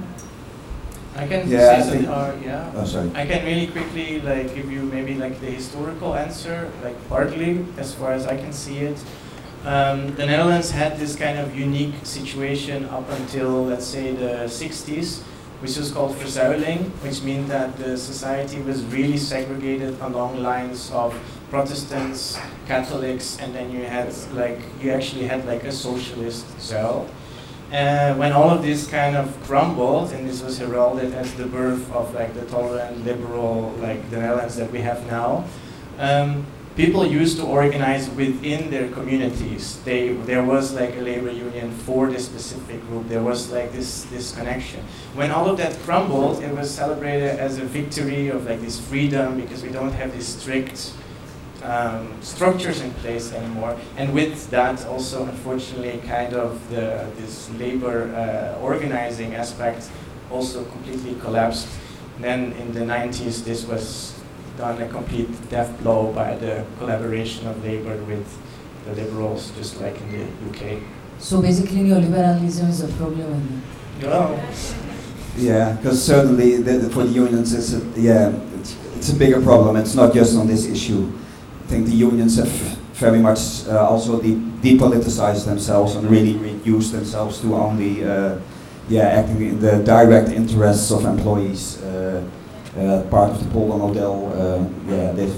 I can yeah, say some, uh, yeah. Oh, sorry. I can really quickly like give you maybe like the historical answer, like partly as far as I can see it. Um, the Netherlands had this kind of unique situation up until let's say the sixties, which was called verzuiling, which means that the society was really segregated along lines of Protestants, Catholics, and then you had like you actually had like a socialist cell. Uh, when all of this kind of crumbled, and this was heralded as the birth of like the tolerant, liberal, like the Netherlands that we have now, um, people used to organize within their communities. They there was like a labor union for this specific group. There was like this this connection. When all of that crumbled, it was celebrated as a victory of like this freedom because we don't have these strict Um, structures in place anymore, and with that also unfortunately kind of the this labor uh, organizing aspect also completely collapsed. And then in the nineties this was done a complete death blow by the collaboration of labor with the liberals, just like in the U K. So basically neoliberalism is a problem. No. Yeah, because certainly the, the, for the unions it's a, yeah it's, it's a bigger problem. It's not just on this issue. I think the unions have very much uh, also de depoliticized themselves and really reduced themselves to only uh, yeah, acting in the direct interests of employees. Uh, uh, part of the polder model, uh, yeah, they've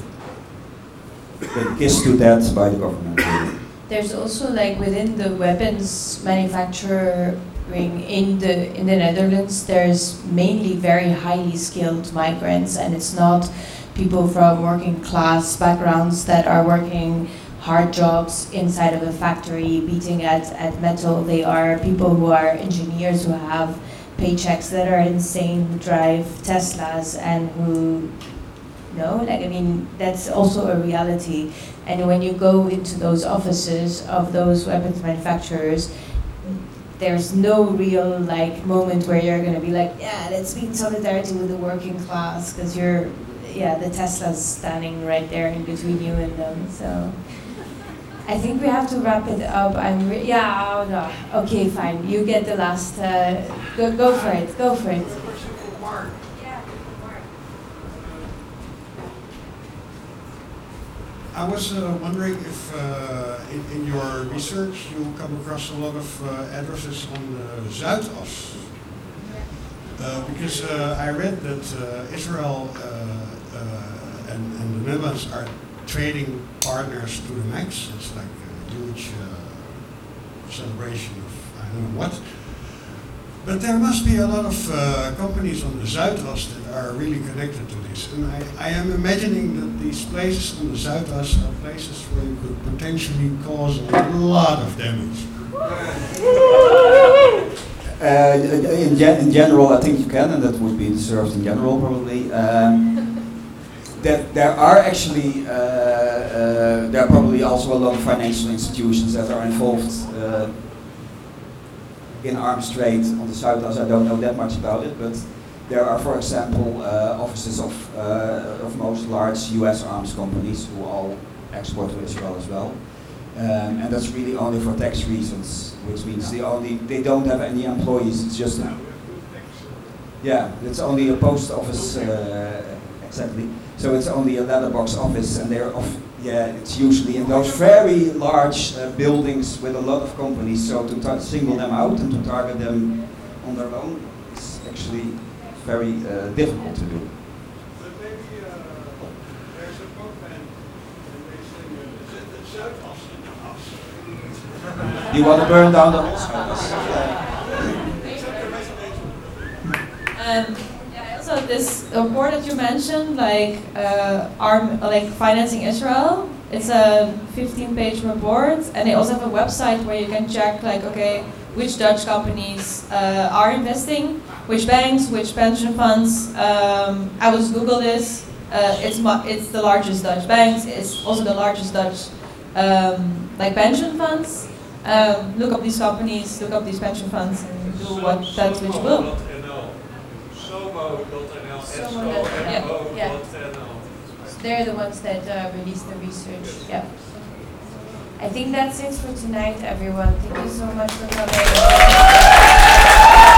been kissed to death by the government. There's also like within the weapons manufacturing in the in the Netherlands, there's mainly very highly skilled migrants, and it's not people from working class backgrounds that are working hard jobs inside of a factory beating at, at metal. They are people who are engineers who have paychecks that are insane, who drive Teslas, and who, you know, like, I mean, that's also a reality. And when you go into those offices of those weapons manufacturers, there's no real like moment where you're gonna be like, yeah, let's be in solidarity with the working class, because you're, yeah, the Tesla's standing right there in between you and them, so. I think we have to wrap it up. I'm re- yeah, oh, no. Okay, fine. You get the last. Uh, go, go for it. Go for it. I was uh, wondering if uh, in, in your research you come across a lot of uh, addresses on the Zuidas. Uh, because uh, I read that uh, Israel uh, uh, and, and the Netherlands are trading partners to the max. It's like a huge uh, celebration of I don't know what. But there must be a lot of uh, companies on the Zuidas that are really connected to this. And I, I am imagining that these places on the Zuidas are places where you could potentially cause a lot of damage. Uh, in, gen in general, I think you can, and that would be deserved in general probably. Um, that there are actually, uh, uh, there are probably also a lot of financial institutions that are involved uh, in arms trade on the Zuidas. I don't know that much about it, but there are, for example, uh, offices of, uh, of most large U S arms companies who all export to Israel as well. Um, and that's really only for tax reasons, which means they only they don't have any employees. It's just a, yeah, it's only a post office uh, exactly. So it's only a letterbox office, and they're off. Yeah, it's usually in those very large uh, buildings with a lot of companies. So to tar single them out and to target them on their own is actually very uh, difficult to do. But maybe uh, there's a punk band and they sing uh, the Zuidas in the house. You want to burn down the whole Zuidas? Um, yeah, also this report that you mentioned, like uh, arm, like financing Israel. It's a fifteen page report, and they also have a website where you can check, like, okay, which Dutch companies uh, are investing, which banks, which pension funds. Um, I was Google this. Uh, it's it's the largest Dutch banks. It's also the largest Dutch um, like pension funds. Um, look up these companies, look up these pension funds, and do what that which will. Somo dot N L, S O M O Yeah, dot N L. they're the ones that uh, released the research. Yeah. I think that's it for tonight, everyone. Thank you so much for coming.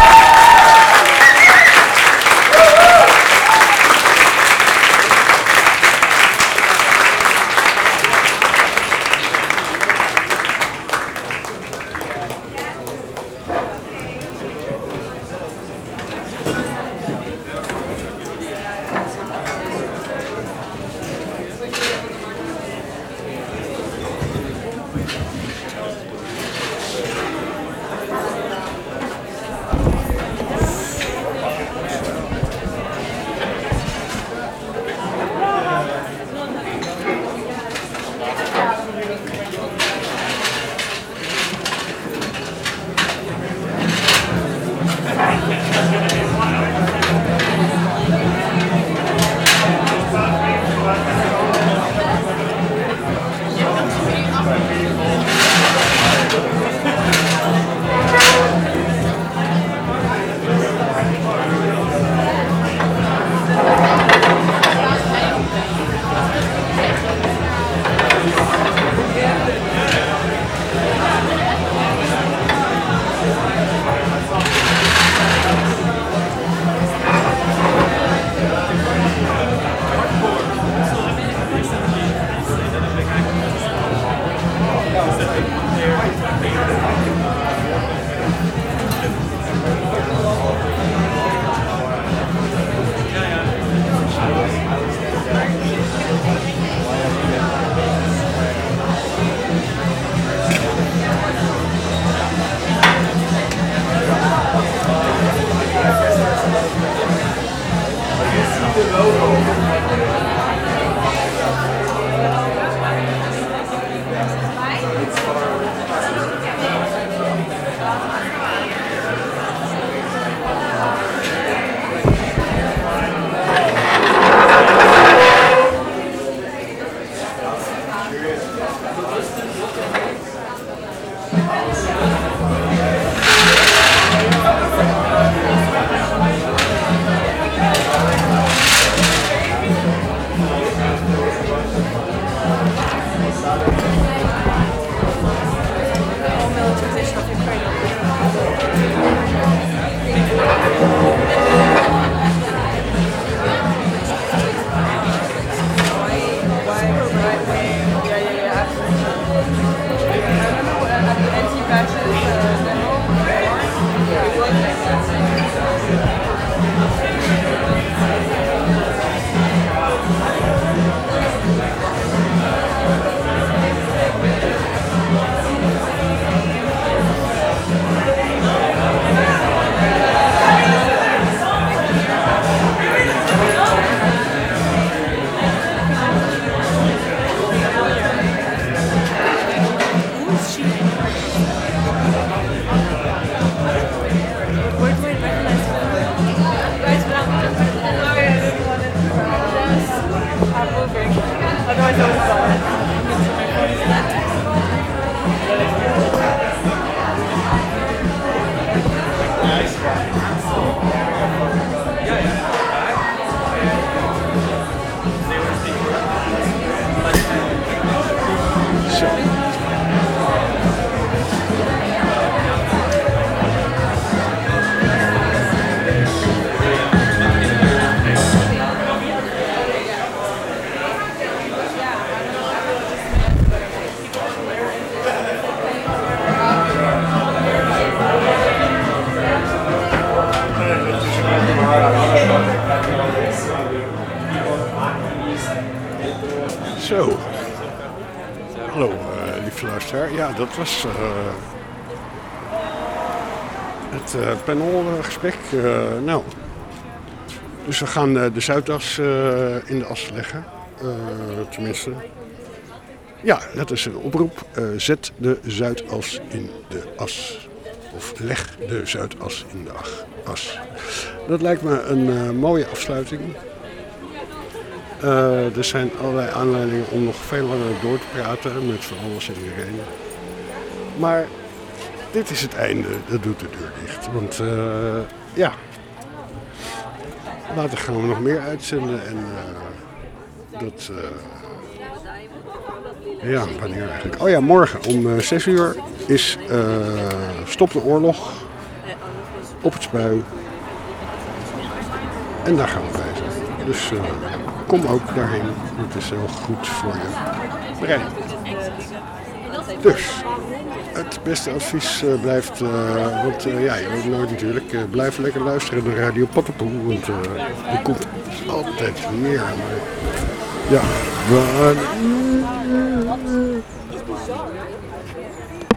Zo. Hallo, uh, lieve luisteraar. Ja, dat was uh, het uh, panelgesprek. Uh, nou, dus we gaan uh, de Zuidas uh, in de as leggen. Uh, tenminste. Ja, dat is een oproep. Uh, zet de Zuidas in de as. Of leg de Zuidas in de as. Dat lijkt me een uh, mooie afsluiting. Uh, er zijn allerlei aanleidingen om nog veel langer door te praten met van alles en iedereen. Maar dit is het einde, dat doet de deur dicht. Want uh, ja, later gaan we nog meer uitzenden en uh, dat... Uh, ja, wanneer eigenlijk? Oh ja, morgen om uh, zes uur is uh, Stop de Oorlog op het Spui. En daar gaan we bij zijn. Dus uh, kom ook daarheen. Het is heel goed voor je brein. Dus, het beste advies uh, blijft, uh, want uh, ja, je weet nooit natuurlijk, uh, blijf lekker luisteren naar Radio Pattenpoel, want uh, er komt altijd meer. Maar, ja, we, uh,